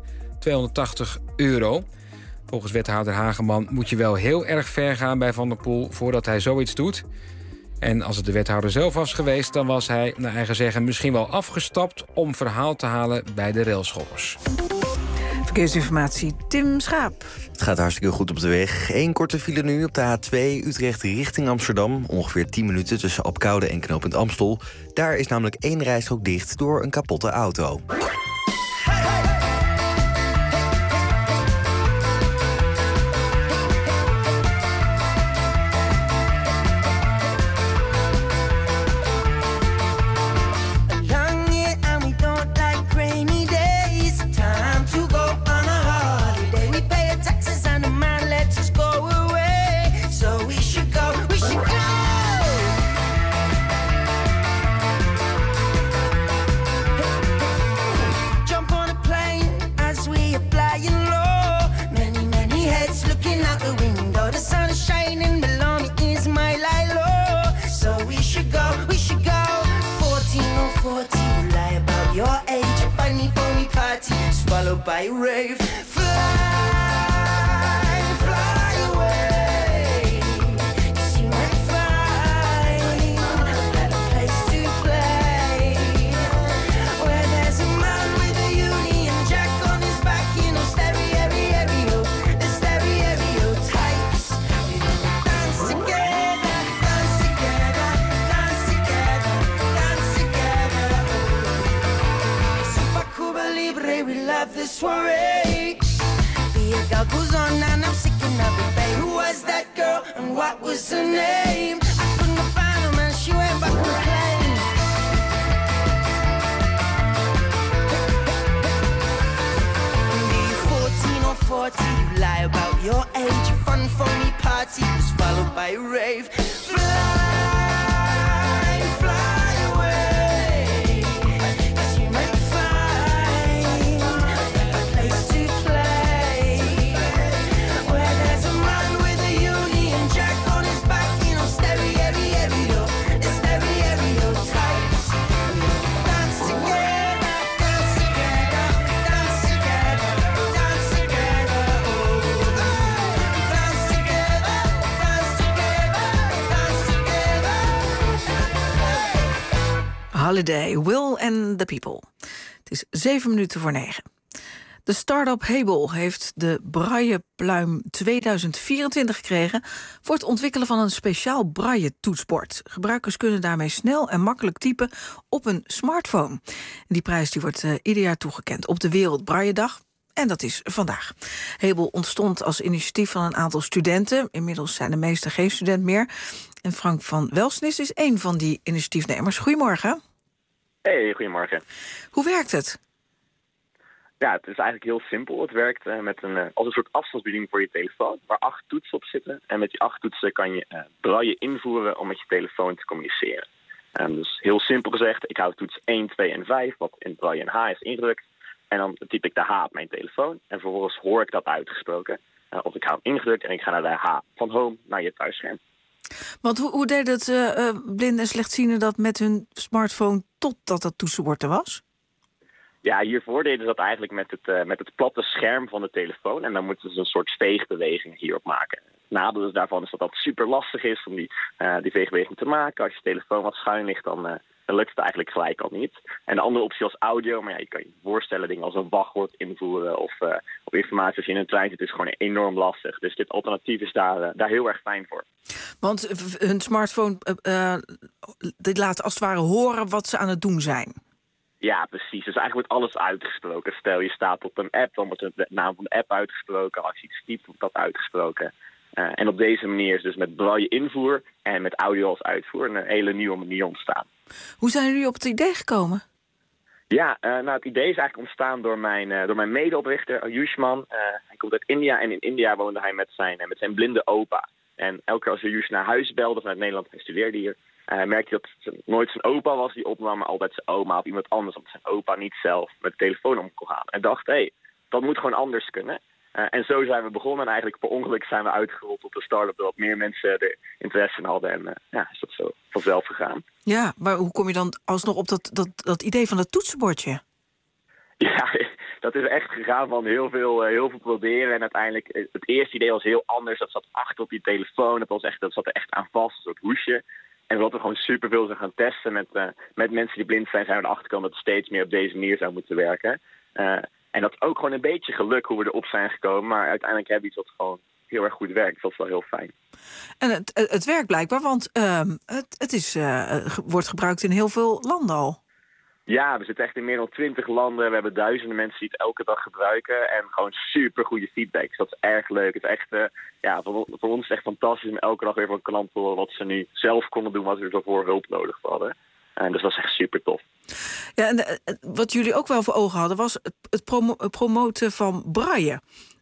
€280. Volgens wethouder Hageman moet je wel heel erg ver gaan bij Van der Poel voordat hij zoiets doet. En als het de wethouder zelf was geweest, dan was hij naar eigen zeggen misschien wel afgestapt om verhaal te halen bij de railschoppers. Verkeersinformatie, Tim Schaap. Het gaat hartstikke goed op de weg. 1 korte file nu op de A2 Utrecht richting Amsterdam. Ongeveer 10 minuten tussen Apkoude en knooppunt Amstel. Daar is namelijk 1 rijstrook dicht door een kapotte auto. By rave, fly away. 'Cause you might find a better place to play, where there's a man with a Union Jack on his back, you know, stereo, the stereotypes. Dance together, dance together, dance together, dance together. Super Cuba Libre, we love this soiree. The girl goes on and I'm sick and of it, babe. Who was that girl and what was her name? I couldn't find her, man, she went back on the plane. 40. You lie about your age. Your fun phony party was followed by a rave. Fly away, 'cause you might find a place to play where there's a man with a Union Jack on his back, you know, stereo types. Dance together, dance together, dance together, dance together, oh, dance together, dance together, dance together. Holiday, Will and the People. Het is 7:07. De start-up Hebel heeft de Braille-pluim 2024 gekregen voor het ontwikkelen van een speciaal Braille-toetsenbord. Gebruikers kunnen daarmee snel en makkelijk typen op een smartphone. Die prijs wordt ieder jaar toegekend op de Wereld Braille-dag. En dat is vandaag. Hebel ontstond als initiatief van een aantal studenten. Inmiddels zijn de meesten geen student meer. En Frank van Welsnis is één van die initiatiefnemers. Goedemorgen. Hey, goedemorgen. Hoe werkt het? Ja, het is eigenlijk heel simpel. Het werkt als een soort afstandsbediening voor je telefoon, waar 8 toetsen op zitten. En met die 8 toetsen kan je braille invoeren om met je telefoon te communiceren. Dus heel simpel gezegd, ik hou toets 1, 2 en 5, wat in braille een H is ingedrukt. En dan typ ik de H op mijn telefoon. En vervolgens hoor ik dat uitgesproken. Of ik hou hem ingedrukt en ik ga naar de H van home, naar je thuisscherm. Want hoe deed het blinden en slechtzienden dat met hun smartphone totdat dat toetsenbord er was? Ja, hiervoor deden ze dat eigenlijk met het platte scherm van de telefoon. En dan moeten ze een soort veegbeweging hierop maken. Het nadeel daarvan is dat dat super lastig is om die veegbeweging te maken. Als je telefoon wat schuin ligt, dan lukt het eigenlijk gelijk al niet. En de andere optie was audio. Maar ja, je kan je voorstellen, dingen als een wachtwoord invoeren of informatie als je in een trein zit, is gewoon enorm lastig. Dus dit alternatief is daar heel erg fijn voor. Want hun smartphone dit laat als het ware horen wat ze aan het doen zijn. Ja, precies. Dus eigenlijk wordt alles uitgesproken. Stel, je staat op een app, dan wordt de naam van de app uitgesproken. Als je iets typt, wordt dat uitgesproken. En op deze manier is dus met braille invoer en met audio als uitvoer een hele nieuwe manier ontstaan. Hoe zijn jullie op het idee gekomen? Ja, het idee is eigenlijk ontstaan door mijn medeoprichter, Ayushman. Hij komt uit India en in India woonde hij met zijn blinde opa. En elke keer als Ayush naar huis belde vanuit Nederland, hij studeerde hier, merkte hij dat het nooit zijn opa was die opnam, maar altijd zijn oma of iemand anders. Omdat zijn opa niet zelf met de telefoon om kon gaan. En dacht, dat moet gewoon anders kunnen. En zo zijn we begonnen. En eigenlijk per ongeluk zijn we uitgerold op de start-up, doordat meer mensen er interesse in hadden. En is dat zo vanzelf gegaan. Ja, maar hoe kom je dan alsnog op dat idee van dat toetsenbordje? Ja, dat is echt gegaan van heel veel proberen. En uiteindelijk, het eerste idee was heel anders. Dat zat achter op je telefoon. Dat zat er echt aan vast, een soort hoesje. En omdat we gewoon superveel zijn gaan testen met mensen die blind zijn we erachter gekomen dat het steeds meer op deze manier zou moeten werken. En dat is ook gewoon een beetje geluk hoe we erop zijn gekomen. Maar uiteindelijk hebben we iets wat gewoon heel erg goed werkt. Dat is wel heel fijn. En het werkt blijkbaar, want het wordt gebruikt in heel veel landen al. Ja, we zitten echt in meer dan 20 landen. We hebben duizenden mensen die het elke dag gebruiken. En gewoon super goede feedback. Dus dat is erg leuk. Het is echt, voor ons is het echt fantastisch om elke dag weer van een klant te horen wat ze nu zelf konden doen, wat we er voor hulp nodig hadden. Dus dat is echt super tof. Ja, en wat jullie ook wel voor ogen hadden, was het promoten van braille.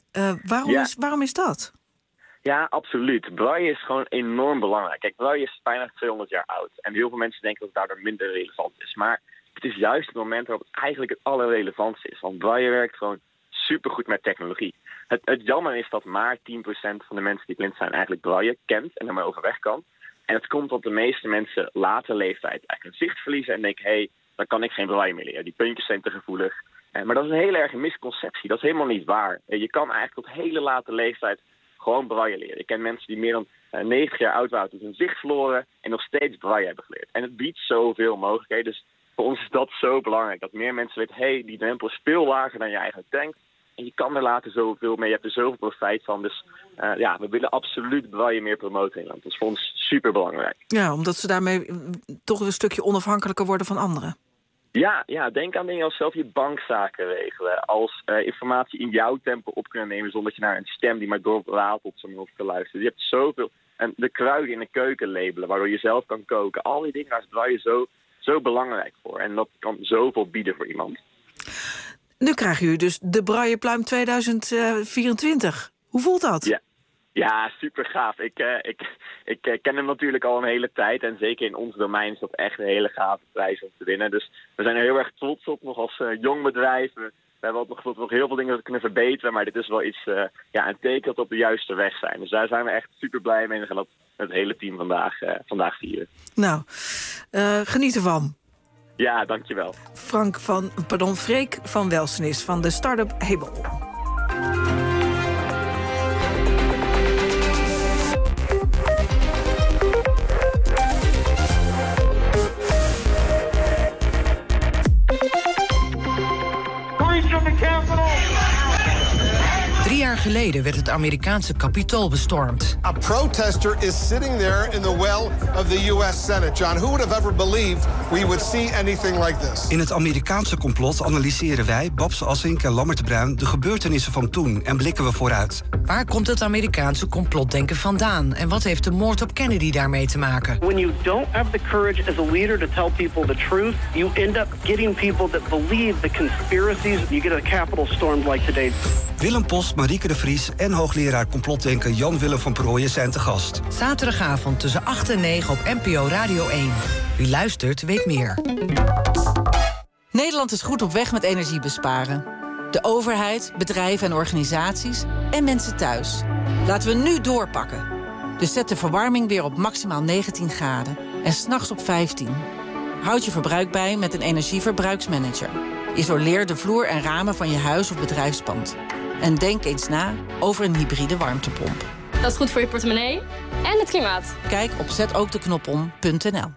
Waarom is dat? Ja, absoluut. Braille is gewoon enorm belangrijk. Kijk, braille is bijna 200 jaar oud. En heel veel mensen denken dat het daardoor minder relevant is. Maar het is juist het moment waarop het eigenlijk het allerrelevantste is. Want braille werkt gewoon supergoed met technologie. Het jammer is dat maar 10% van de mensen die blind zijn eigenlijk braille kent en ermee overweg kan. En het komt dat de meeste mensen later leeftijd eigenlijk hun zicht verliezen en denken, dan kan ik geen braille meer leren. Die puntjes zijn te gevoelig. Maar dat is een hele erg misconceptie. Dat is helemaal niet waar. Je kan eigenlijk tot hele late leeftijd gewoon braille leren. Ik ken mensen die meer dan 90 jaar oud waren toen hun zicht verloren en nog steeds braille hebben geleerd. En het biedt zoveel mogelijkheden. Dus voor ons is dat zo belangrijk. Dat meer mensen weten, die drempel is veel lager dan je eigenlijk denkt. En je kan er later zoveel mee. Je hebt er zoveel profijt van. Dus we willen absoluut braille meer promoten in Nederland. Dat is voor ons super belangrijk. Ja, omdat ze daarmee toch een stukje onafhankelijker worden van anderen. Ja, denk aan dingen als zelf je bankzaken regelen. Als informatie in jouw tempo op kunnen nemen zonder dat je naar een stem die maar doorratelt zo hoeft te luisteren. Je hebt zoveel. En de kruiden in de keuken labelen, waardoor je zelf kan koken. Al die dingen, daar is braille zo belangrijk voor. En dat kan zoveel bieden voor iemand. Nu krijgen jullie dus de Braillepluim 2024. Hoe voelt dat? Ja, super gaaf. Ik ken hem natuurlijk al een hele tijd. En zeker in ons domein is dat echt een hele gave prijs om te winnen. Dus we zijn er heel erg trots op, nog als jong bedrijf. We hebben ook nog heel veel dingen kunnen verbeteren. Maar dit is wel iets, een teken dat we op de juiste weg zijn. Dus daar zijn we echt super blij mee. En we gaan dat het hele team vandaag vieren. Nou, geniet ervan. Ja, dankjewel. Freek van Welsenis van de start-up Hebel. From the Capitol. 3 jaar geleden werd het Amerikaanse Capitool bestormd. A protester is sitting there in the well of the U.S. Senate. John, who would have ever believed we would see anything like this? In het Amerikaanse complot analyseren wij, Babs Assink en Lammert de Bruin, de gebeurtenissen van toen en blikken we vooruit. Waar komt het Amerikaanse complotdenken vandaan? En wat heeft de moord op Kennedy daarmee te maken? When you don't have the courage as a leader to tell people the truth, you end up getting people that believe the conspiracies. You get a Capitol stormed like today. Willem Post, Marieke de Vries en hoogleraar complotdenker Jan-Willem van Prooijen zijn te gast. Zaterdagavond tussen 8 en 9 op NPO Radio 1. Wie luistert, weet meer. Nederland is goed op weg met energie besparen. De overheid, bedrijven en organisaties en mensen thuis. Laten we nu doorpakken. Dus zet de verwarming weer op maximaal 19 graden. En 's nachts op 15. Houd je verbruik bij met een energieverbruiksmanager. Isoleer de vloer en ramen van je huis of bedrijfspand. En denk eens na over een hybride warmtepomp. Dat is goed voor je portemonnee en het klimaat. Kijk op zetookdeknopom.nl.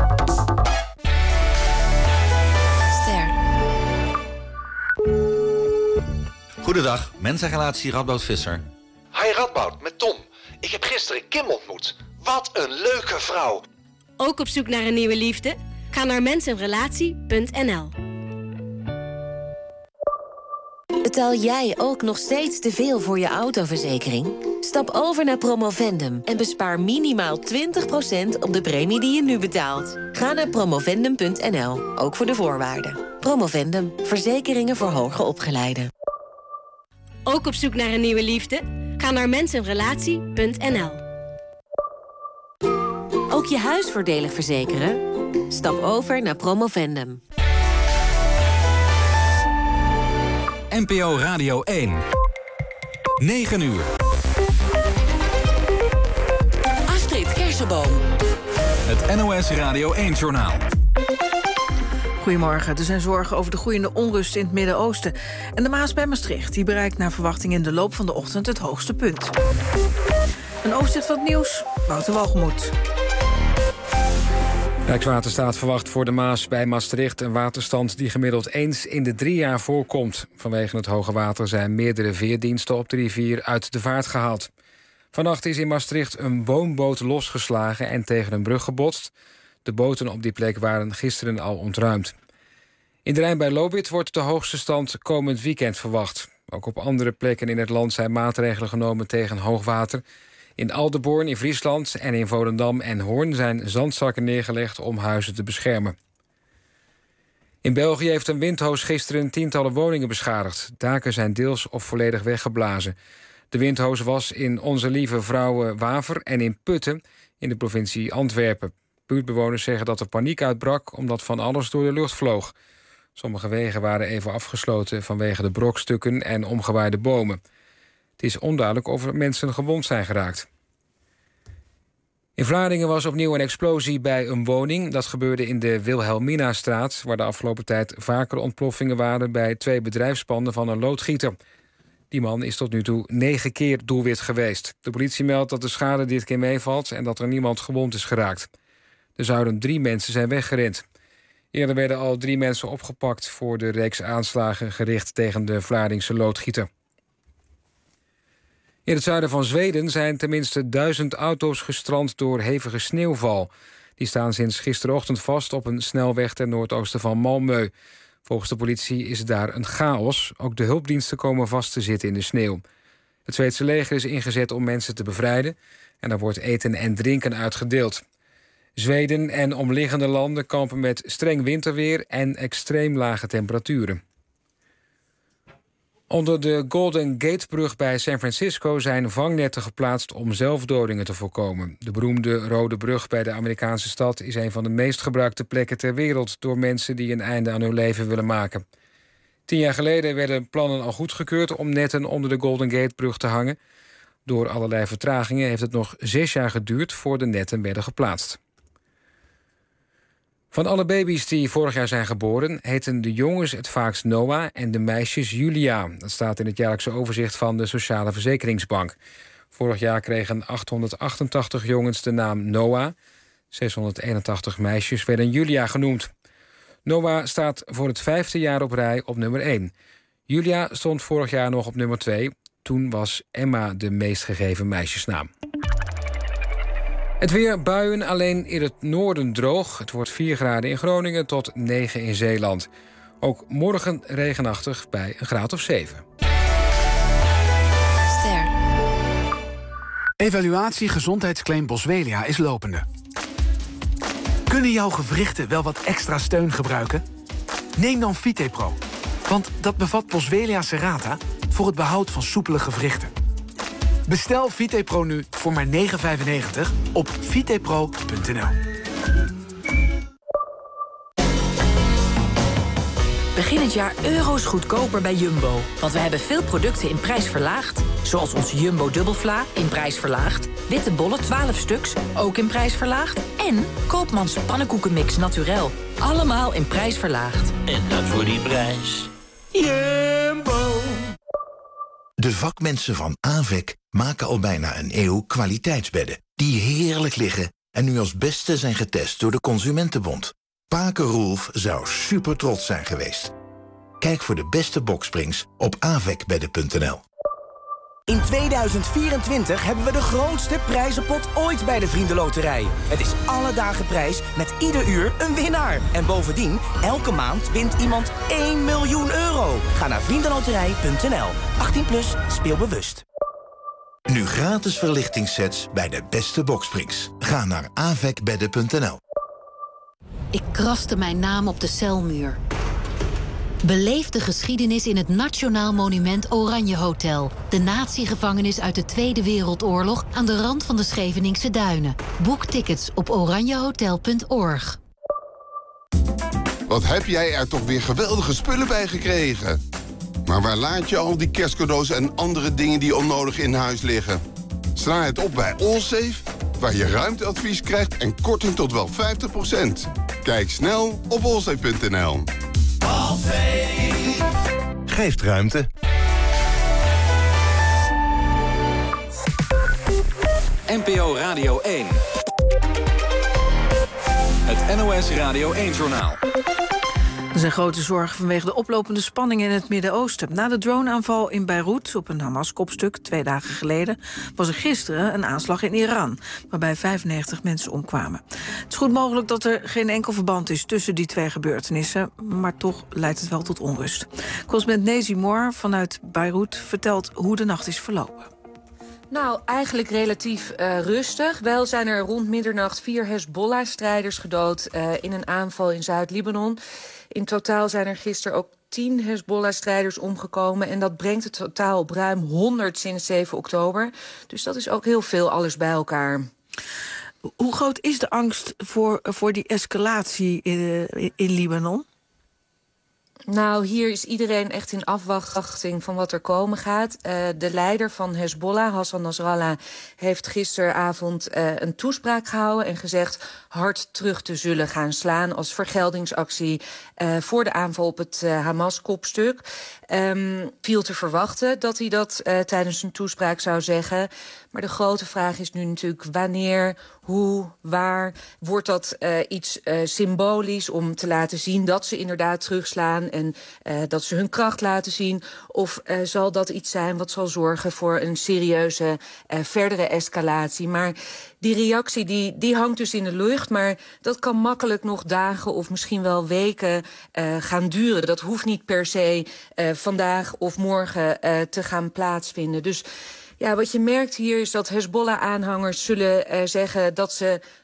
Goedendag, mensenrelatie Radboud Visser. Hi Radboud, met Tom. Ik heb gisteren Kim ontmoet. Wat een leuke vrouw. Ook op zoek naar een nieuwe liefde? Ga naar mensenrelatie.nl. Betaal jij ook nog steeds te veel voor je autoverzekering? Stap over naar Promovendum en bespaar minimaal 20% op de premie die je nu betaalt. Ga naar promovendum.nl, ook voor de voorwaarden. Promovendum, verzekeringen voor hoger opgeleiden. Ook op zoek naar een nieuwe liefde? Ga naar mensenrelatie.nl. Ook je huis voordelig verzekeren? Stap over naar Promovendum. NPO Radio 1. 9 uur. Astrid Kersenboom. Het NOS Radio 1-journaal. Goedemorgen. Er zijn zorgen over de groeiende onrust in het Midden-Oosten. En de Maas bij Maastricht die bereikt naar verwachting in de loop van de ochtend het hoogste punt. Een overzicht van het nieuws, Wouter Walgemoed. Rijkswaterstaat verwacht voor de Maas bij Maastricht een waterstand die gemiddeld eens in de 3 jaar voorkomt. Vanwege het hoge water zijn meerdere veerdiensten op de rivier uit de vaart gehaald. Vannacht is in Maastricht een woonboot losgeslagen en tegen een brug gebotst. De boten op die plek waren gisteren al ontruimd. In de Rijn bij Lobith wordt de hoogste stand komend weekend verwacht. Ook op andere plekken in het land zijn maatregelen genomen tegen hoogwater. In Aldeborn in Friesland en in Volendam en Hoorn zijn zandzakken neergelegd om huizen te beschermen. In België heeft een windhoos gisteren tientallen woningen beschadigd. Daken zijn deels of volledig weggeblazen. De windhoos was in Onze Lieve Vrouwe Waver en in Putten in de provincie Antwerpen. Buurtbewoners zeggen dat er paniek uitbrak omdat van alles door de lucht vloog. Sommige wegen waren even afgesloten vanwege de brokstukken en omgewaaide bomen. Het is onduidelijk of er mensen gewond zijn geraakt. In Vlaardingen was opnieuw een explosie bij een woning. Dat gebeurde in de Wilhelminastraat, waar de afgelopen tijd vaker ontploffingen waren bij 2 bedrijfspanden van een loodgieter. Die man is tot nu toe 9 keer doelwit geweest. De politie meldt dat de schade dit keer meevalt en dat er niemand gewond is geraakt. Er zouden 3 mensen zijn weggerend. Eerder werden al 3 mensen opgepakt voor de reeks aanslagen gericht tegen de Vlaardingse loodgieter. In het zuiden van Zweden zijn tenminste 1000 auto's gestrand door hevige sneeuwval. Die staan sinds gisterochtend vast op een snelweg ten noordoosten van Malmö. Volgens de politie is het daar een chaos. Ook de hulpdiensten komen vast te zitten in de sneeuw. Het Zweedse leger is ingezet om mensen te bevrijden en er wordt eten en drinken uitgedeeld. Zweden en omliggende landen kampen met streng winterweer en extreem lage temperaturen. Onder de Golden Gate-brug bij San Francisco zijn vangnetten geplaatst om zelfdodingen te voorkomen. De beroemde Rode Brug bij de Amerikaanse stad is een van de meest gebruikte plekken ter wereld door mensen die een einde aan hun leven willen maken. 10 jaar geleden werden plannen al goedgekeurd om netten onder de Golden Gate-brug te hangen. Door allerlei vertragingen heeft het nog 6 jaar geduurd voor de netten werden geplaatst. Van alle baby's die vorig jaar zijn geboren heten de jongens het vaakst Noah en de meisjes Julia. Dat staat in het jaarlijkse overzicht van de Sociale Verzekeringsbank. Vorig jaar kregen 888 jongens de naam Noah. 681 meisjes werden Julia genoemd. Noah staat voor het 5e jaar op rij op nummer 1. Julia stond vorig jaar nog op nummer 2. Toen was Emma de meest gegeven meisjesnaam. Het weer, buien, alleen in het noorden droog. Het wordt 4 graden in Groningen tot 9 in Zeeland. Ook morgen regenachtig bij een graad of 7. Ster. Evaluatie gezondheidsclaim Boswellia is lopende. Kunnen jouw gewrichten wel wat extra steun gebruiken? Neem dan VitePro. Want dat bevat Boswellia serrata voor het behoud van soepele gewrichten. Bestel VitePro nu voor maar €9,95 op vitepro.nl. Begin het jaar euro's goedkoper bij Jumbo. Want we hebben veel producten in prijs verlaagd. Zoals ons Jumbo Dubbelvla in prijs verlaagd. Witte bollen 12 stuks, ook in prijs verlaagd. En Koopmans pannenkoekenmix naturel. Allemaal in prijs verlaagd. En dat voor die prijs. Jumbo. De vakmensen van AVEC maken al bijna een eeuw kwaliteitsbedden. Die heerlijk liggen en nu als beste zijn getest door de Consumentenbond. Paken Roelf zou super trots zijn geweest. Kijk voor de beste boksprings op avecbedden.nl. In 2024 hebben we de grootste prijzenpot ooit bij de Vriendenloterij. Het is alle dagen prijs met ieder uur een winnaar. En bovendien, elke maand wint iemand 1 miljoen euro. Ga naar vriendenloterij.nl. 18 plus, speel bewust. Nu gratis verlichtingssets bij de beste boksprings. Ga naar avecbedden.nl. Ik kraste mijn naam op de celmuur. Beleef de geschiedenis in het Nationaal Monument Oranje Hotel. De natiegevangenis uit de Tweede Wereldoorlog aan de rand van de Scheveningse Duinen. Boek tickets op oranjehotel.org. Wat heb jij er toch weer geweldige spullen bij gekregen? Maar waar laat je al die kerstcadeaus en andere dingen die onnodig in huis liggen? Sla het op bij Allsafe, waar je ruimteadvies krijgt en korting tot wel 50%. Kijk snel op allsafe.nl. Geeft ruimte. NPO Radio 1. Het NOS Radio 1-journaal. Er zijn grote zorgen vanwege de oplopende spanningen in het Midden-Oosten. Na de droneaanval in Beirut op een Hamas-kopstuk 2 dagen geleden was er gisteren een aanslag in Iran, waarbij 95 mensen omkwamen. Het is goed mogelijk dat er geen enkel verband is tussen die 2 gebeurtenissen, maar toch leidt het wel tot onrust. Correspondent Nezi Moore vanuit Beirut vertelt hoe de nacht is verlopen. Nou, eigenlijk relatief rustig. Wel zijn er rond middernacht 4 Hezbollah-strijders gedood in een aanval in Zuid-Libanon. In totaal zijn er gisteren ook 10 Hezbollah-strijders omgekomen. En dat brengt het totaal op ruim 100 sinds 7 oktober. Dus dat is ook heel veel alles bij elkaar. Hoe groot is de angst voor die escalatie in Libanon? Nou, hier is iedereen echt in afwachting van wat er komen gaat. De leider van Hezbollah, Hassan Nasrallah, heeft gisteravond een toespraak gehouden en gezegd hard terug te zullen gaan slaan als vergeldingsactie voor de aanval op het Hamas-kopstuk. Viel te verwachten dat hij dat tijdens zijn toespraak zou zeggen. Maar de grote vraag is nu natuurlijk wanneer, hoe, waar. Wordt dat iets symbolisch om te laten zien dat ze inderdaad terugslaan en dat ze hun kracht laten zien? Of zal dat iets zijn wat zal zorgen voor een serieuze verdere escalatie? Maar die reactie die hangt dus in de lucht, maar dat kan makkelijk nog dagen of misschien wel weken gaan duren. Dat hoeft niet per se vandaag of morgen te gaan plaatsvinden. Dus ja, wat je merkt hier is dat Hezbollah-aanhangers zullen zeggen dat ze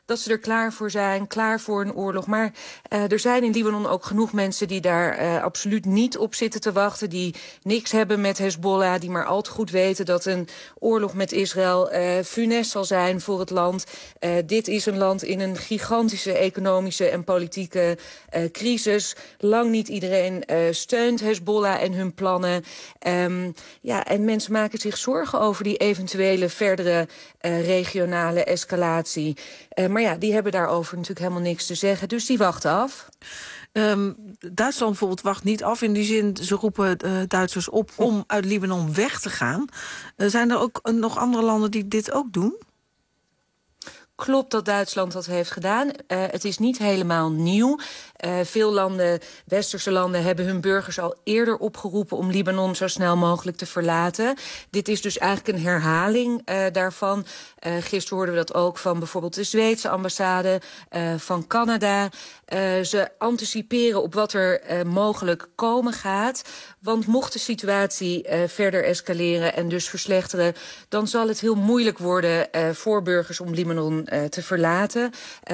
dat ze er klaar voor zijn, klaar voor een oorlog. Maar er zijn in Libanon ook genoeg mensen die daar absoluut niet op zitten te wachten, die niks hebben met Hezbollah, die maar al te goed weten dat een oorlog met Israël funest zal zijn voor het land. Dit is een land in een gigantische economische en politieke crisis. Lang niet iedereen steunt Hezbollah en hun plannen. En mensen maken zich zorgen over die eventuele verdere regionale escalatie. Maar die hebben daarover natuurlijk helemaal niks te zeggen. Dus die wachten af. Duitsland bijvoorbeeld wacht niet af. In die zin, ze roepen Duitsers op om uit Libanon weg te gaan. Zijn er ook nog andere landen die dit ook doen? Klopt dat Duitsland dat heeft gedaan. Het is niet helemaal nieuw. Veel landen, westerse landen, hebben hun burgers al eerder opgeroepen om Libanon zo snel mogelijk te verlaten. Dit is dus eigenlijk een herhaling daarvan. Gisteren hoorden we dat ook van bijvoorbeeld de Zweedse ambassade, van Canada. Ze anticiperen op wat er mogelijk komen gaat. Want mocht de situatie verder escaleren en dus verslechteren, dan zal het heel moeilijk worden voor burgers om Libanon te verlaten.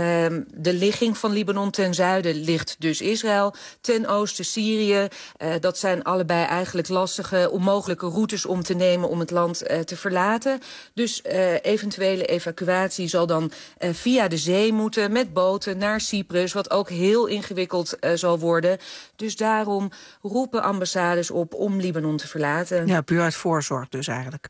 De ligging van Libanon ten zuiden ligt dus Israël, ten oosten Syrië. Dat zijn allebei eigenlijk lastige, onmogelijke routes om te nemen om het land te verlaten. Dus eventuele evacuatie zal dan via de zee moeten met boten naar Cyprus, wat ook heel ingewikkeld zal worden. Dus daarom roepen ambassades op om Libanon te verlaten. Ja, puur uit voorzorg dus eigenlijk.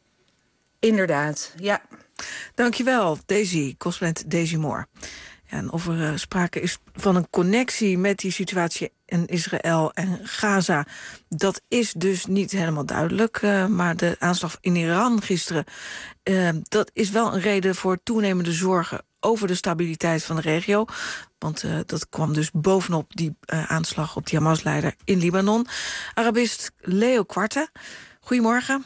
Inderdaad, ja. Dankjewel, correspondent Daisy Moore. Ja, en of er sprake is van een connectie met die situatie in Israël en Gaza, dat is dus niet helemaal duidelijk. Maar de aanslag in Iran gisteren, dat is wel een reden voor toenemende zorgen over de stabiliteit van de regio. Want dat kwam dus bovenop die aanslag op die Hamas-leider in Libanon. Arabist Leo Quarte, goedemorgen.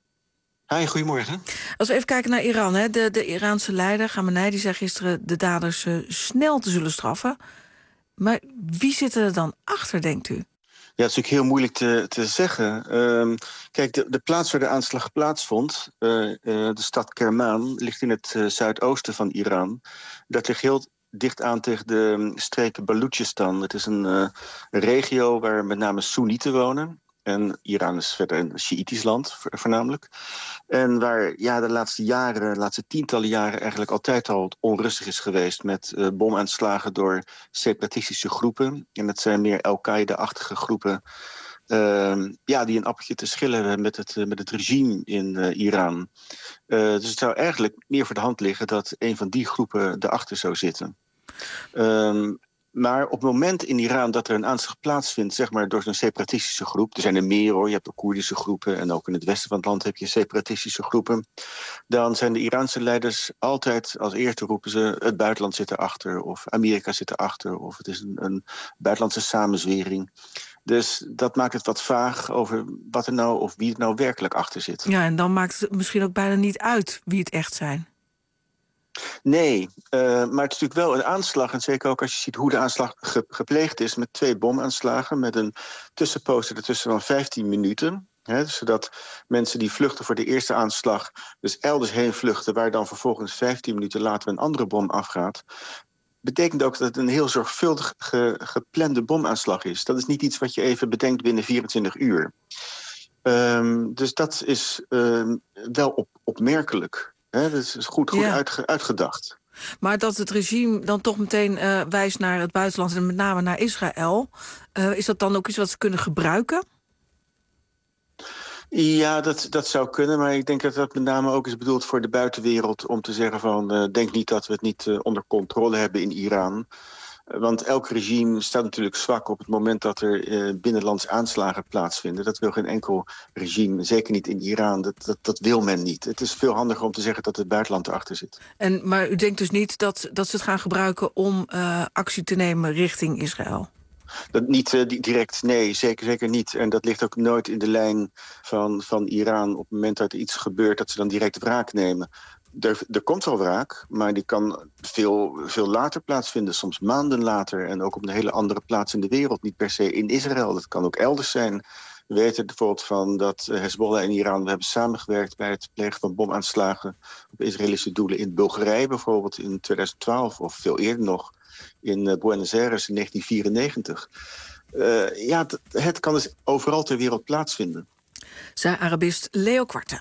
Hi, goedemorgen. Als we even kijken naar Iran, de Iraanse leider Khamenei, die zei gisteren de daders snel te zullen straffen. Maar wie zit er dan achter, denkt u? Ja, het is natuurlijk heel moeilijk te zeggen. Kijk, de plaats waar de aanslag plaatsvond, de stad Kerman, ligt in het zuidoosten van Iran. Dat ligt heel dicht aan tegen de streken Balochistan. Het is een regio waar met name Soenieten wonen. En Iran is verder een Sjiïtisch land, voornamelijk. En waar de laatste tientallen jaren eigenlijk altijd al onrustig is geweest met bomaanslagen door separatistische groepen. En dat zijn meer Al-Qaeda-achtige groepen die een appeltje te schillen hebben met het regime in Iran. Dus het zou eigenlijk meer voor de hand liggen dat een van die groepen erachter zou zitten. Maar op het moment in Iran dat er een aanslag plaatsvindt, zeg maar door zo'n separatistische groep, er zijn er meer hoor, je hebt ook Koerdische groepen en ook in het westen van het land heb je separatistische groepen, dan zijn de Iraanse leiders altijd als eerste roepen ze het buitenland zit erachter of Amerika zit erachter of het is een buitenlandse samenzwering. Dus dat maakt het wat vaag over wat er nou of wie er nou werkelijk achter zit. Ja, en dan maakt het misschien ook bijna niet uit wie het echt zijn. Nee, maar het is natuurlijk wel een aanslag. En zeker ook als je ziet hoe de aanslag gepleegd is met 2 bomaanslagen, met een tussenposter ertussen van 15 minuten. Zodat mensen die vluchten voor de eerste aanslag dus elders heen vluchten, waar dan vervolgens 15 minuten later een andere bom afgaat. Betekent ook dat het een heel zorgvuldig geplande bomaanslag is. Dat is niet iets wat je even bedenkt binnen 24 uur. Dus dat is wel opmerkelijk. Dat is goed uitgedacht. Maar dat het regime dan toch meteen wijst naar het buitenland en met name naar Israël, is dat dan ook iets wat ze kunnen gebruiken? Ja, dat zou kunnen, maar ik denk dat dat met name ook is bedoeld voor de buitenwereld om te zeggen van denk niet dat we het niet onder controle hebben in Iran. Want elk regime staat natuurlijk zwak op het moment dat er binnenlands aanslagen plaatsvinden. Dat wil geen enkel regime, zeker niet in Iran. Dat wil men niet. Het is veel handiger om te zeggen dat het buitenland erachter zit. Maar u denkt dus niet dat ze het gaan gebruiken om actie te nemen richting Israël? Dat niet direct, nee, zeker niet. En dat ligt ook nooit in de lijn van Iran. Op het moment dat er iets gebeurt, dat ze dan direct wraak nemen. Er komt wel wraak, maar die kan veel later plaatsvinden. Soms maanden later en ook op een hele andere plaats in de wereld. Niet per se in Israël, dat kan ook elders zijn. We weten bijvoorbeeld van dat Hezbollah en Iran hebben samengewerkt bij het plegen van bomaanslagen op Israëlische doelen in Bulgarije, bijvoorbeeld in 2012 of veel eerder nog in Buenos Aires in 1994. Het kan dus overal ter wereld plaatsvinden. Zei Arabist Leo Quarte.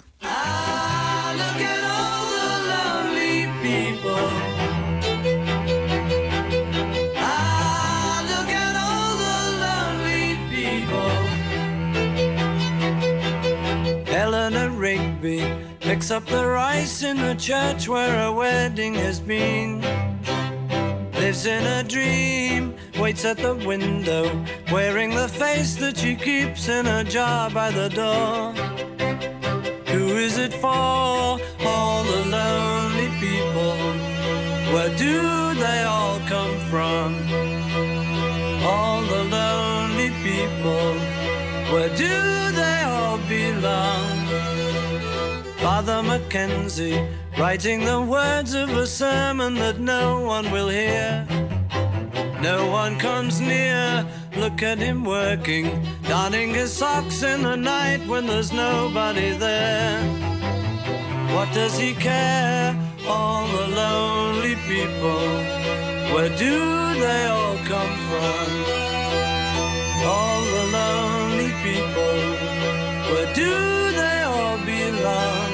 Eleanor Rigby picks up the rice in the church where a wedding has been. Lives in a dream, waits at the window, wearing the face that she keeps in a jar by the door. Who is it for? All the lonely people. Where do they all come from? All the lonely people. Where do they all belong? Father Mackenzie, writing the words of a sermon that no one will hear. No one comes near, look at him working, darning his socks in the night when there's nobody there. What does he care? All the lonely people, where do they all come from? All the lonely people, where do they all belong?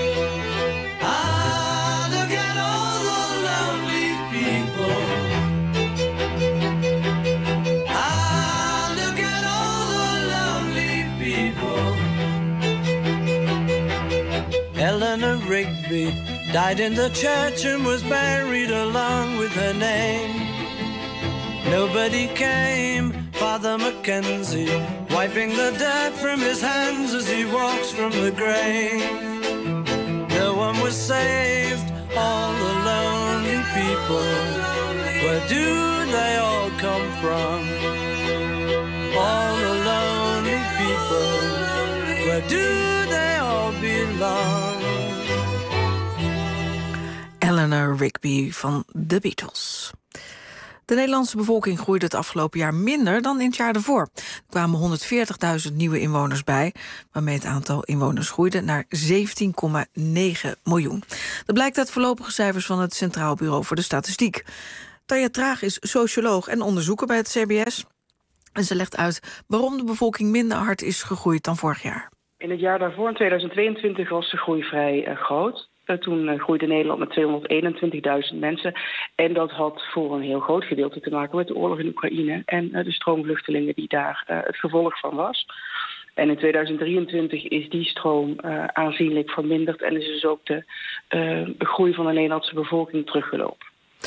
Ah, look at all the lonely people. Ah, look at all the lonely people. Eleanor Rigby died in the church and was buried along with her name. Nobody came, Father Mackenzie, wiping the dirt from his hands as he walks from the grave. No one was saved, all the lonely people. Where do they all come from? All the lonely people. Where do they all belong? Eleanor Rigby van The Beatles. De Nederlandse bevolking groeide het afgelopen jaar minder dan in het jaar ervoor. Er kwamen 140.000 nieuwe inwoners bij, waarmee het aantal inwoners groeide naar 17,9 miljoen. Dat blijkt uit voorlopige cijfers van het Centraal Bureau voor de Statistiek. Tarja Traag is socioloog en onderzoeker bij het CBS. En ze legt uit waarom de bevolking minder hard is gegroeid dan vorig jaar. In het jaar daarvoor, in 2022, was de groei vrij groot. Toen groeide Nederland met 221.000 mensen. En dat had voor een heel groot gedeelte te maken met de oorlog in Oekraïne en de stroomvluchtelingen die daar het gevolg van was. En in 2023 is die stroom aanzienlijk verminderd en is dus ook de groei van de Nederlandse bevolking teruggelopen.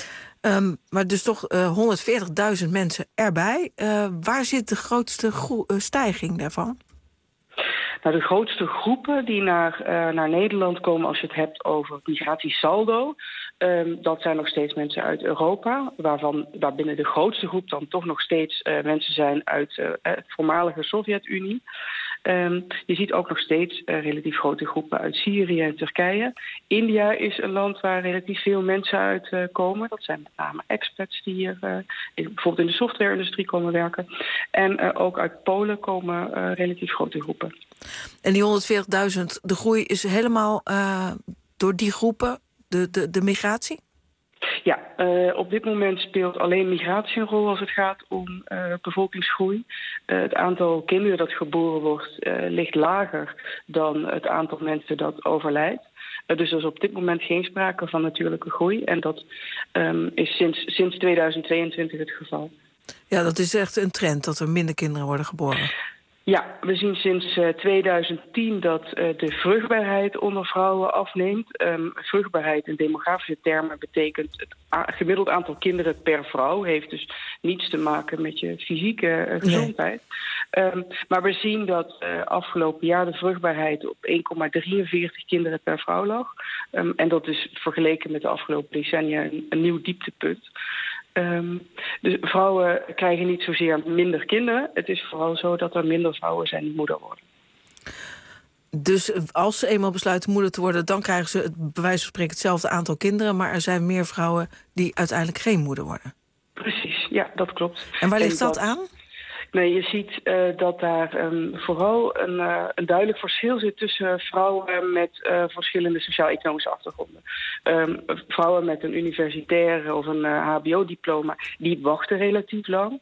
Maar dus toch 140.000 mensen erbij. Waar zit de grootste stijging daarvan? Nou, de grootste groepen die naar Nederland komen als je het hebt over migratiesaldo, dat zijn nog steeds mensen uit Europa, waarbinnen de grootste groep dan toch nog steeds mensen zijn uit het voormalige Sovjet-Unie. Je ziet ook nog steeds relatief grote groepen uit Syrië en Turkije. India is een land waar relatief veel mensen uit komen. Dat zijn met name expats die hier bijvoorbeeld in de software-industrie komen werken. En ook uit Polen komen relatief grote groepen. En die 140.000, de groei is helemaal door die groepen, de migratie? Ja, op dit moment speelt alleen migratie een rol als het gaat om bevolkingsgroei. Het aantal kinderen dat geboren wordt ligt lager dan het aantal mensen dat overlijdt. Dus er is op dit moment geen sprake van natuurlijke groei. En dat is sinds 2022 het geval. Ja, dat is echt een trend, dat er minder kinderen worden geboren. Ja, we zien sinds 2010 dat de vruchtbaarheid onder vrouwen afneemt. Vruchtbaarheid in demografische termen betekent het gemiddeld aantal kinderen per vrouw. Heeft dus niets te maken met je fysieke gezondheid. Nee. Maar we zien dat afgelopen jaar de vruchtbaarheid op 1,43 kinderen per vrouw lag. En dat is vergeleken met de afgelopen decennia een nieuw dieptepunt. Dus vrouwen krijgen niet zozeer minder kinderen. Het is vooral zo dat er minder vrouwen zijn die moeder worden. Dus als ze eenmaal besluiten moeder te worden, dan krijgen ze bij wijze van spreken hetzelfde aantal kinderen, maar er zijn meer vrouwen die uiteindelijk geen moeder worden. Precies, ja, dat klopt. En waar ligt dat aan? Nee, je ziet dat daar vooral een duidelijk verschil zit tussen vrouwen met verschillende sociaal-economische achtergronden. Vrouwen met een universitair of een hbo-diploma, die wachten relatief lang.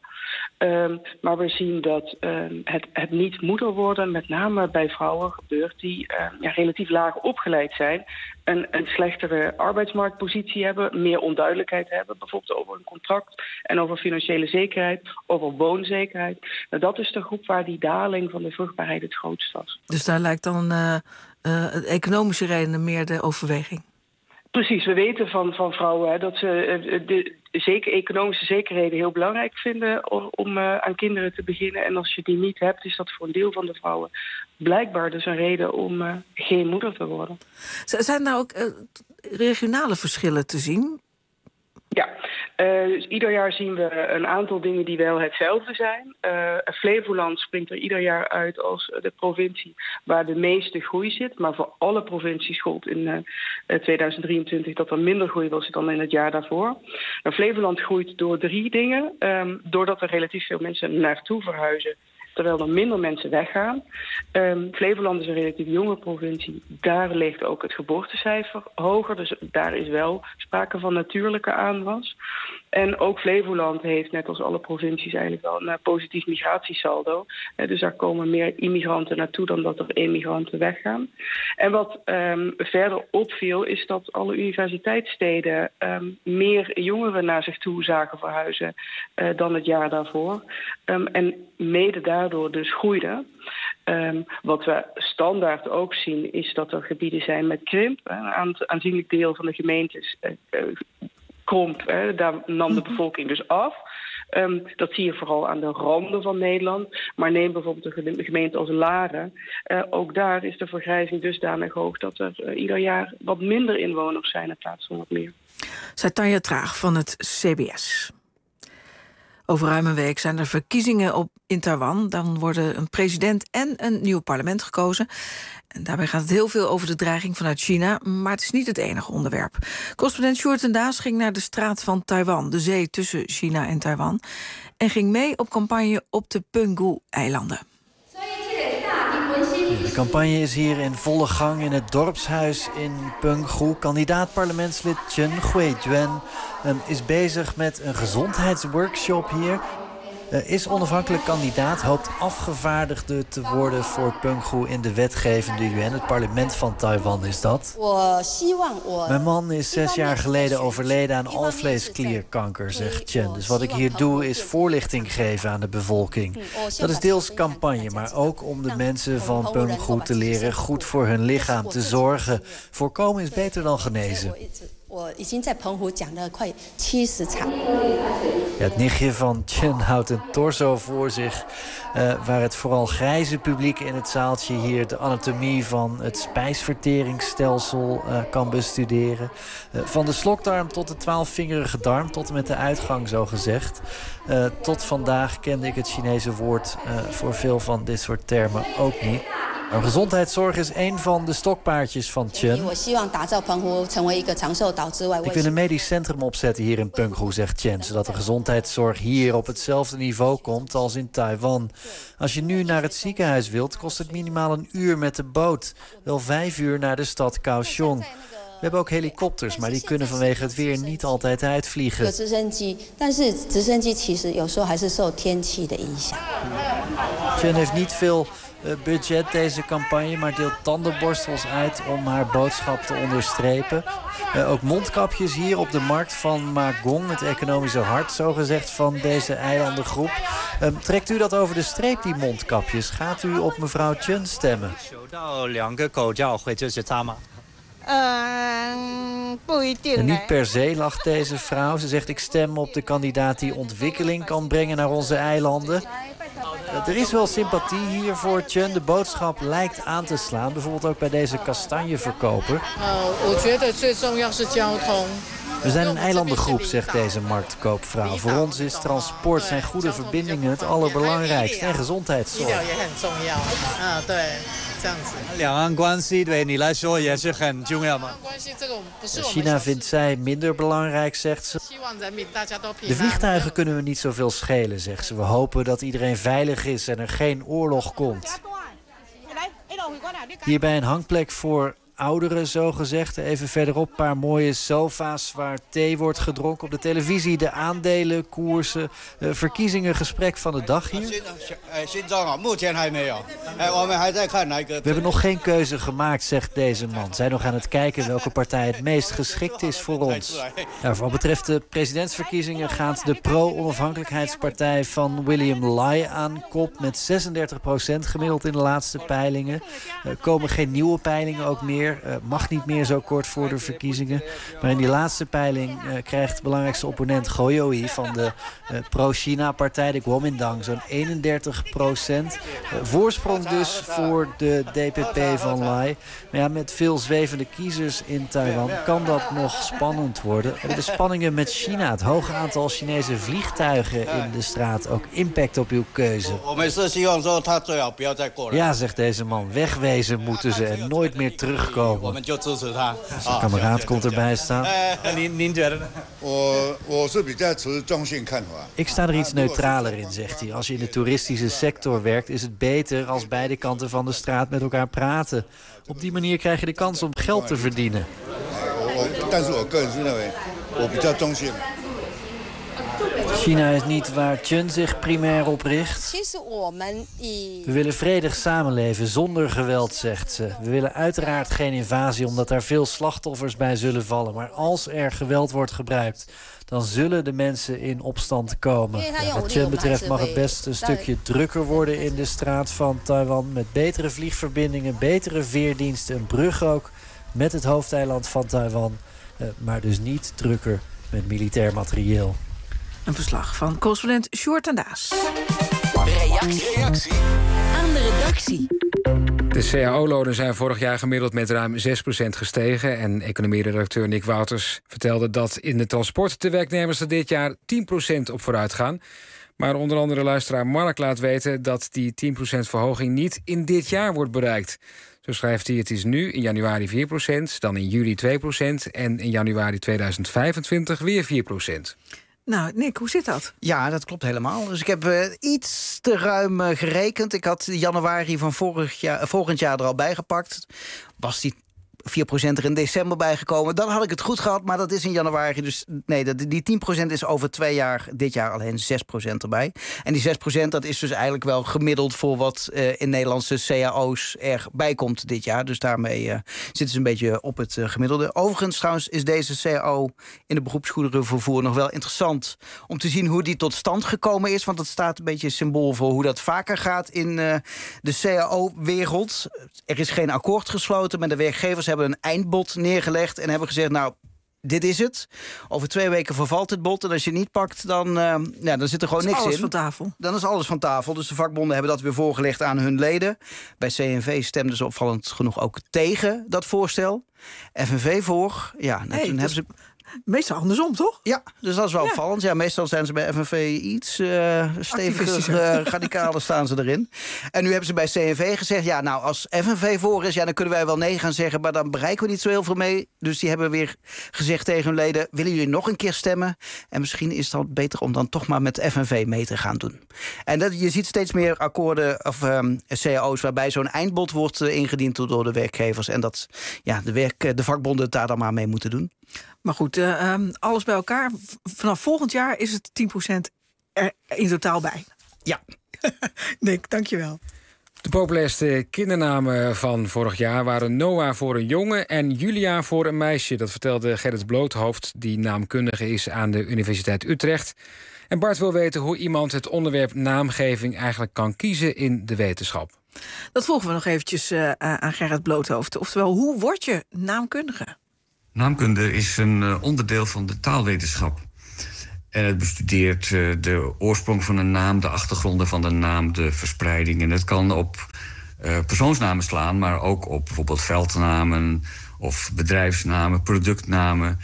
Maar we zien dat het niet moeder worden, met name bij vrouwen gebeurt die relatief laag opgeleid zijn. Een slechtere arbeidsmarktpositie hebben, meer onduidelijkheid hebben, bijvoorbeeld over een contract en over financiële zekerheid, over woonzekerheid. Nou, dat is de groep waar die daling van de vruchtbaarheid het grootst was. Dus daar lijkt dan economische redenen meer de overweging? Precies, we weten van vrouwen dat ze zeker economische zekerheden heel belangrijk vinden om aan kinderen te beginnen. En als je die niet hebt, is dat voor een deel van de vrouwen blijkbaar dus een reden om geen moeder te worden. Zijn er ook regionale verschillen te zien? Ja, dus ieder jaar zien we een aantal dingen die wel hetzelfde zijn. Flevoland springt er ieder jaar uit als de provincie waar de meeste groei zit. Maar voor alle provincies gold in 2023 dat er minder groei was dan in het jaar daarvoor. Nou, Flevoland groeit door 3 dingen. Doordat er relatief veel mensen naartoe verhuizen, terwijl er minder mensen weggaan. Flevoland is een relatief jonge provincie. Daar ligt ook het geboortecijfer hoger. Dus daar is wel sprake van natuurlijke aanwas. En ook Flevoland heeft, net als alle provincies, eigenlijk wel een positief migratiesaldo. Dus daar komen meer immigranten naartoe dan dat er emigranten weggaan. En wat verder opviel, is dat alle universiteitssteden meer jongeren naar zich toe zagen verhuizen dan het jaar daarvoor. En mede daardoor dus groeiden. Wat we standaard ook zien, is dat er gebieden zijn met krimp. Een aanzienlijk deel van de gemeentes kromp, daar nam de bevolking dus af. Dat zie je vooral aan de randen van Nederland. Maar neem bijvoorbeeld een gemeente als Laren. Ook daar is de vergrijzing dusdanig hoog dat er ieder jaar wat minder inwoners zijn in plaats van wat meer. Zei Tanja Traag van het CBS. Over ruim een week zijn er verkiezingen in Taiwan. Dan worden een president en een nieuw parlement gekozen. En daarbij gaat het heel veel over de dreiging vanuit China. Maar het is niet het enige onderwerp. Correspondent Sjoerd en Daas ging naar de straat van Taiwan, de zee tussen China en Taiwan, en ging mee op campagne op de Penghu-eilanden. De campagne is hier in volle gang in het dorpshuis in Penghu. Kandidaat-parlementslid Chen Hui-juan is bezig met een gezondheidsworkshop hier. Is onafhankelijk kandidaat, hoopt afgevaardigde te worden voor Penghu in de wetgevende yuan. Het parlement van Taiwan is dat. Mijn man is 6 jaar geleden overleden aan alvleesklierkanker, zegt Chen. Dus wat ik hier doe is voorlichting geven aan de bevolking. Dat is deels campagne, maar ook om de mensen van Penghu te leren goed voor hun lichaam te zorgen. Voorkomen is beter dan genezen. Ja, het nichtje van Chen houdt een torso voor zich, waar het vooral grijze publiek in het zaaltje hier de anatomie van het spijsverteringsstelsel kan bestuderen. Van de slokdarm tot de 12-vingerige darm, tot en met de uitgang zo gezegd. Tot vandaag kende ik het Chinese woord voor veel van dit soort termen ook niet. Maar gezondheidszorg is een van de stokpaardjes van Chen. Ik wil een medisch centrum opzetten hier in Penghu, zegt Chen, zodat de gezondheidszorg hier op hetzelfde niveau komt als in Taiwan. Als je nu naar het ziekenhuis wilt, kost het minimaal 1 uur met de boot. Wel 5 uur naar de stad Kaohsiung. We hebben ook helikopters, maar die kunnen vanwege het weer niet altijd uitvliegen. Chen heeft niet veel budget deze campagne, maar deelt tandenborstels uit om haar boodschap te onderstrepen. Ook mondkapjes hier op de markt van Magong, het economische hart zogezegd van deze eilandengroep. Trekt u dat over de streep, die mondkapjes? Gaat u op mevrouw Chen stemmen? En niet per se, lacht deze vrouw. Ze zegt, ik stem op de kandidaat die ontwikkeling kan brengen naar onze eilanden. Er is wel sympathie hier voor Chen. De boodschap lijkt aan te slaan. Bijvoorbeeld ook bij deze kastanjeverkoper. We zijn een eilandengroep, zegt deze marktkoopvrouw. Voor ons is transport, zijn goede verbindingen het allerbelangrijkste. En gezondheidszorg. China vindt zij minder belangrijk, zegt ze. De vliegtuigen kunnen we niet zoveel schelen, zegt ze. We hopen dat iedereen veilig is en er geen oorlog komt. Hier bij een hangplek voor ouderen, zogezegd. Even verderop een paar mooie sofa's waar thee wordt gedronken. Op de televisie de aandelenkoersen, verkiezingen, gesprek van de dag hier. We hebben nog geen keuze gemaakt, zegt deze man. Zijn nog aan het kijken welke partij het meest geschikt is voor ons. Nou, wat betreft de presidentsverkiezingen gaat de pro-onafhankelijkheidspartij van William Lai aan kop met 36% gemiddeld in de laatste peilingen. Er komen geen nieuwe peilingen ook meer. Mag niet meer zo kort voor de verkiezingen. Maar in die laatste peiling krijgt de belangrijkste opponent Goyoi van de pro-China-partij, de Kuomintang, zo'n 31%. Voorsprong dus voor de DPP van Lai. Maar ja, met veel zwevende kiezers in Taiwan kan dat nog spannend worden. Hebben de spanningen met China, het hoge aantal Chinese vliegtuigen in de straat, ook impact op uw keuze? Ja, zegt deze man, wegwezen moeten ze en nooit meer terugkomen. Zijn kameraad komt erbij staan. Ik sta er iets neutraler in, zegt hij. Als je in de toeristische sector werkt, is het beter als beide kanten van de straat met elkaar praten. Op die manier krijg je de kans om geld te verdienen. China is niet waar Chen zich primair op richt. We willen vredig samenleven zonder geweld, zegt ze. We willen uiteraard geen invasie omdat daar veel slachtoffers bij zullen vallen. Maar als er geweld wordt gebruikt, dan zullen de mensen in opstand komen. Ja, wat Chen betreft mag het best een stukje drukker worden in de straat van Taiwan. Met betere vliegverbindingen, betere veerdiensten, een brug ook met het hoofdeiland van Taiwan. Maar dus niet drukker met militair materieel. Een verslag van correspondent Sjoerd en Daas. Reactie aan de redactie. De CAO-lonen zijn vorig jaar gemiddeld met ruim 6% gestegen. En economieredacteur Nick Wouters vertelde dat in de transport de werknemers er dit jaar 10% op vooruit gaan. Maar onder andere luisteraar Mark laat weten dat die 10% verhoging niet in dit jaar wordt bereikt. Zo schrijft hij: het is nu in januari 4%, dan in juli 2% en in januari 2025 weer 4%. Nou, Nick, hoe zit dat? Ja, dat klopt helemaal. Dus ik heb iets te ruim gerekend. Ik had januari van volgend jaar er al bijgepakt. Was die 4% er in december bijgekomen. Dan had ik het goed gehad, maar dat is in januari. Dus nee, die 10% is over 2 jaar, dit jaar alleen 6% erbij. En die 6% dat is dus eigenlijk wel gemiddeld voor wat in Nederlandse cao's erbij komt dit jaar. Dus daarmee zitten ze een beetje op het gemiddelde. Overigens trouwens is deze cao in de beroepsgoederenvervoer nog wel interessant om te zien hoe die tot stand gekomen is. Want dat staat een beetje symbool voor hoe dat vaker gaat in de cao-wereld. Er is geen akkoord gesloten, maar de werkgevers hebben een eindbod neergelegd en hebben gezegd, nou, dit is het. Over 2 weken vervalt het bod. En als je het niet pakt, dan zit er gewoon niks in. Alles van tafel. Dan is alles van tafel. Dus de vakbonden hebben dat weer voorgelegd aan hun leden. Bij CNV stemden ze opvallend genoeg ook tegen dat voorstel. FNV voor. Ja, toen hebben ze... Meestal andersom, toch? Ja, dus dat is wel opvallend. Ja, meestal zijn ze bij FNV iets steviger, radicaler staan ze erin. En nu hebben ze bij CNV gezegd, ja, nou, als FNV voor is, ja, dan kunnen wij wel nee gaan zeggen, maar dan bereiken we niet zo heel veel mee. Dus die hebben weer gezegd tegen hun leden, willen jullie nog een keer stemmen? En misschien is het al beter om dan toch maar met FNV mee te gaan doen. En je ziet steeds meer akkoorden of cao's waarbij zo'n eindbod wordt ingediend door de werkgevers. En dat de vakbonden het daar dan maar mee moeten doen. Maar goed, alles bij elkaar. Vanaf volgend jaar is het 10% er in totaal bij. Ja. Nick, dankjewel. De populairste kindernamen van vorig jaar waren Noah voor een jongen en Julia voor een meisje. Dat vertelde Gerrit Bloothoofd, die naamkundige is aan de Universiteit Utrecht. En Bart wil weten hoe iemand het onderwerp naamgeving eigenlijk kan kiezen in de wetenschap. Dat volgen we nog eventjes aan Gerrit Bloothoofd. Oftewel, hoe word je naamkundige? Naamkunde is een onderdeel van de taalwetenschap. En het bestudeert de oorsprong van een naam, de achtergronden van de naam, de verspreiding. En het kan op persoonsnamen slaan, maar ook op bijvoorbeeld veldnamen of bedrijfsnamen, productnamen.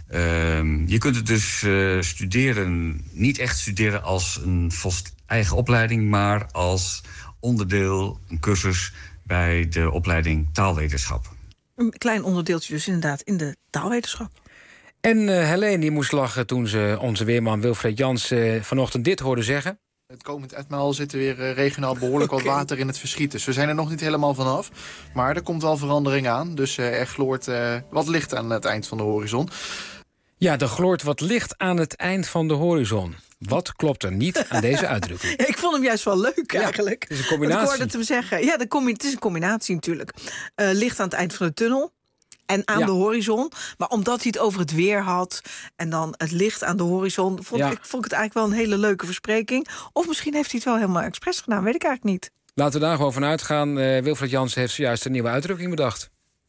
Je kunt het dus studeren, niet echt studeren als een eigen opleiding, maar als onderdeel, een cursus bij de opleiding taalwetenschap. Een klein onderdeeltje dus inderdaad in de taalwetenschap. En Helene die moest lachen toen ze onze weerman Wilfred Jans vanochtend dit hoorde zeggen. Het komend etmaal zit er weer regionaal behoorlijk wat water in het verschiet. Dus we zijn er nog niet helemaal vanaf. Maar er komt wel verandering aan. Dus er gloort wat licht aan het eind van de horizon. Ja, er gloort wat licht aan het eind van de horizon. Wat klopt er niet aan deze uitdrukking? Ja, ik vond hem juist wel leuk eigenlijk. Het is een combinatie. Ik hoorde hem zeggen. Ja, het is een combinatie natuurlijk. Licht aan het eind van de tunnel. En aan de horizon. Maar omdat hij het over het weer had. En dan het licht aan de horizon. Vond ik het eigenlijk wel een hele leuke verspreking. Of misschien heeft hij het wel helemaal expres gedaan. Weet ik eigenlijk niet. Laten we daar gewoon vanuit gaan. Wilfred Jans heeft zojuist een nieuwe uitdrukking bedacht.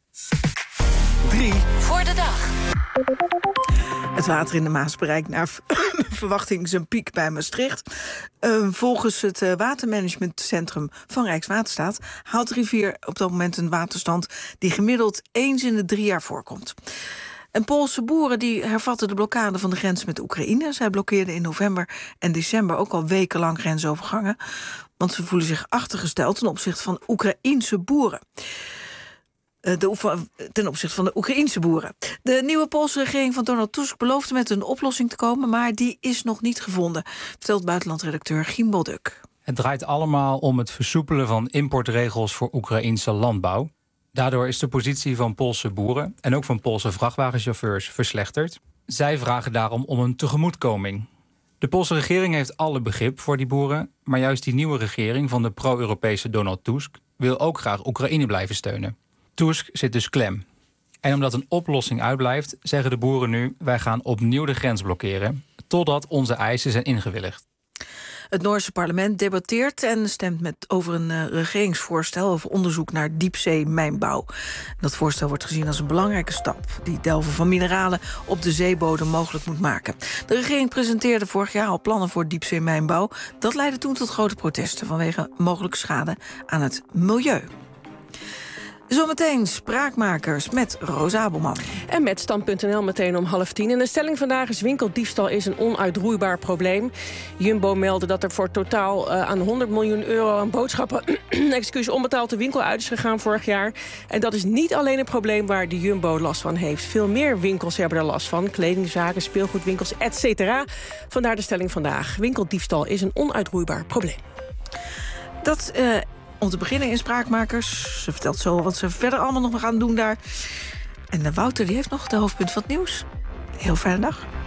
3 voor de dag. Het water in de Maas bereikt naar verwachting zijn piek bij Maastricht. Volgens het watermanagementcentrum van Rijkswaterstaat haalt de rivier op dat moment een waterstand die gemiddeld eens in de 3 jaar voorkomt. En Poolse boeren die hervatten de blokkade van de grens met Oekraïne. Zij blokkeerden in november en december ook al wekenlang grensovergangen. Want ze voelen zich achtergesteld ten opzichte van Oekraïense boeren. Ten opzichte van de Oekraïense boeren. De nieuwe Poolse regering van Donald Tusk beloofde met een oplossing te komen, maar die is nog niet gevonden, vertelt buitenlandredacteur Giem Bolduk. Het draait allemaal om het versoepelen van importregels voor Oekraïense landbouw. Daardoor is de positie van Poolse boeren en ook van Poolse vrachtwagenchauffeurs verslechterd. Zij vragen daarom om een tegemoetkoming. De Poolse regering heeft alle begrip voor die boeren, maar juist die nieuwe regering van de pro-Europese Donald Tusk wil ook graag Oekraïne blijven steunen. Tusk zit dus klem. En omdat een oplossing uitblijft, zeggen de boeren nu: wij gaan opnieuw de grens blokkeren, totdat onze eisen zijn ingewilligd. Het Noorse parlement debatteert en stemt over een regeringsvoorstel over onderzoek naar diepzeemijnbouw. Dat voorstel wordt gezien als een belangrijke stap die delven van mineralen op de zeebodem mogelijk moet maken. De regering presenteerde vorig jaar al plannen voor diepzeemijnbouw. Dat leidde toen tot grote protesten vanwege mogelijke schade aan het milieu. Zometeen Spraakmakers met Roos Abelman. En met Stand.nl meteen om 9:30. En de stelling vandaag is: winkeldiefstal is een onuitroeibaar probleem. Jumbo meldde dat er voor totaal aan 100 miljoen euro aan boodschappen onbetaald de winkel uit is gegaan vorig jaar. En dat is niet alleen een probleem waar de Jumbo last van heeft. Veel meer winkels hebben er last van. Kledingzaken, speelgoedwinkels, etc. Vandaar de stelling vandaag. Winkeldiefstal is een onuitroeibaar probleem. Dat om te beginnen in Spraakmakers. Ze vertelt zo wat ze verder allemaal nog gaan doen daar. En Wouter die heeft nog de hoofdpunt van het nieuws. Heel fijne dag.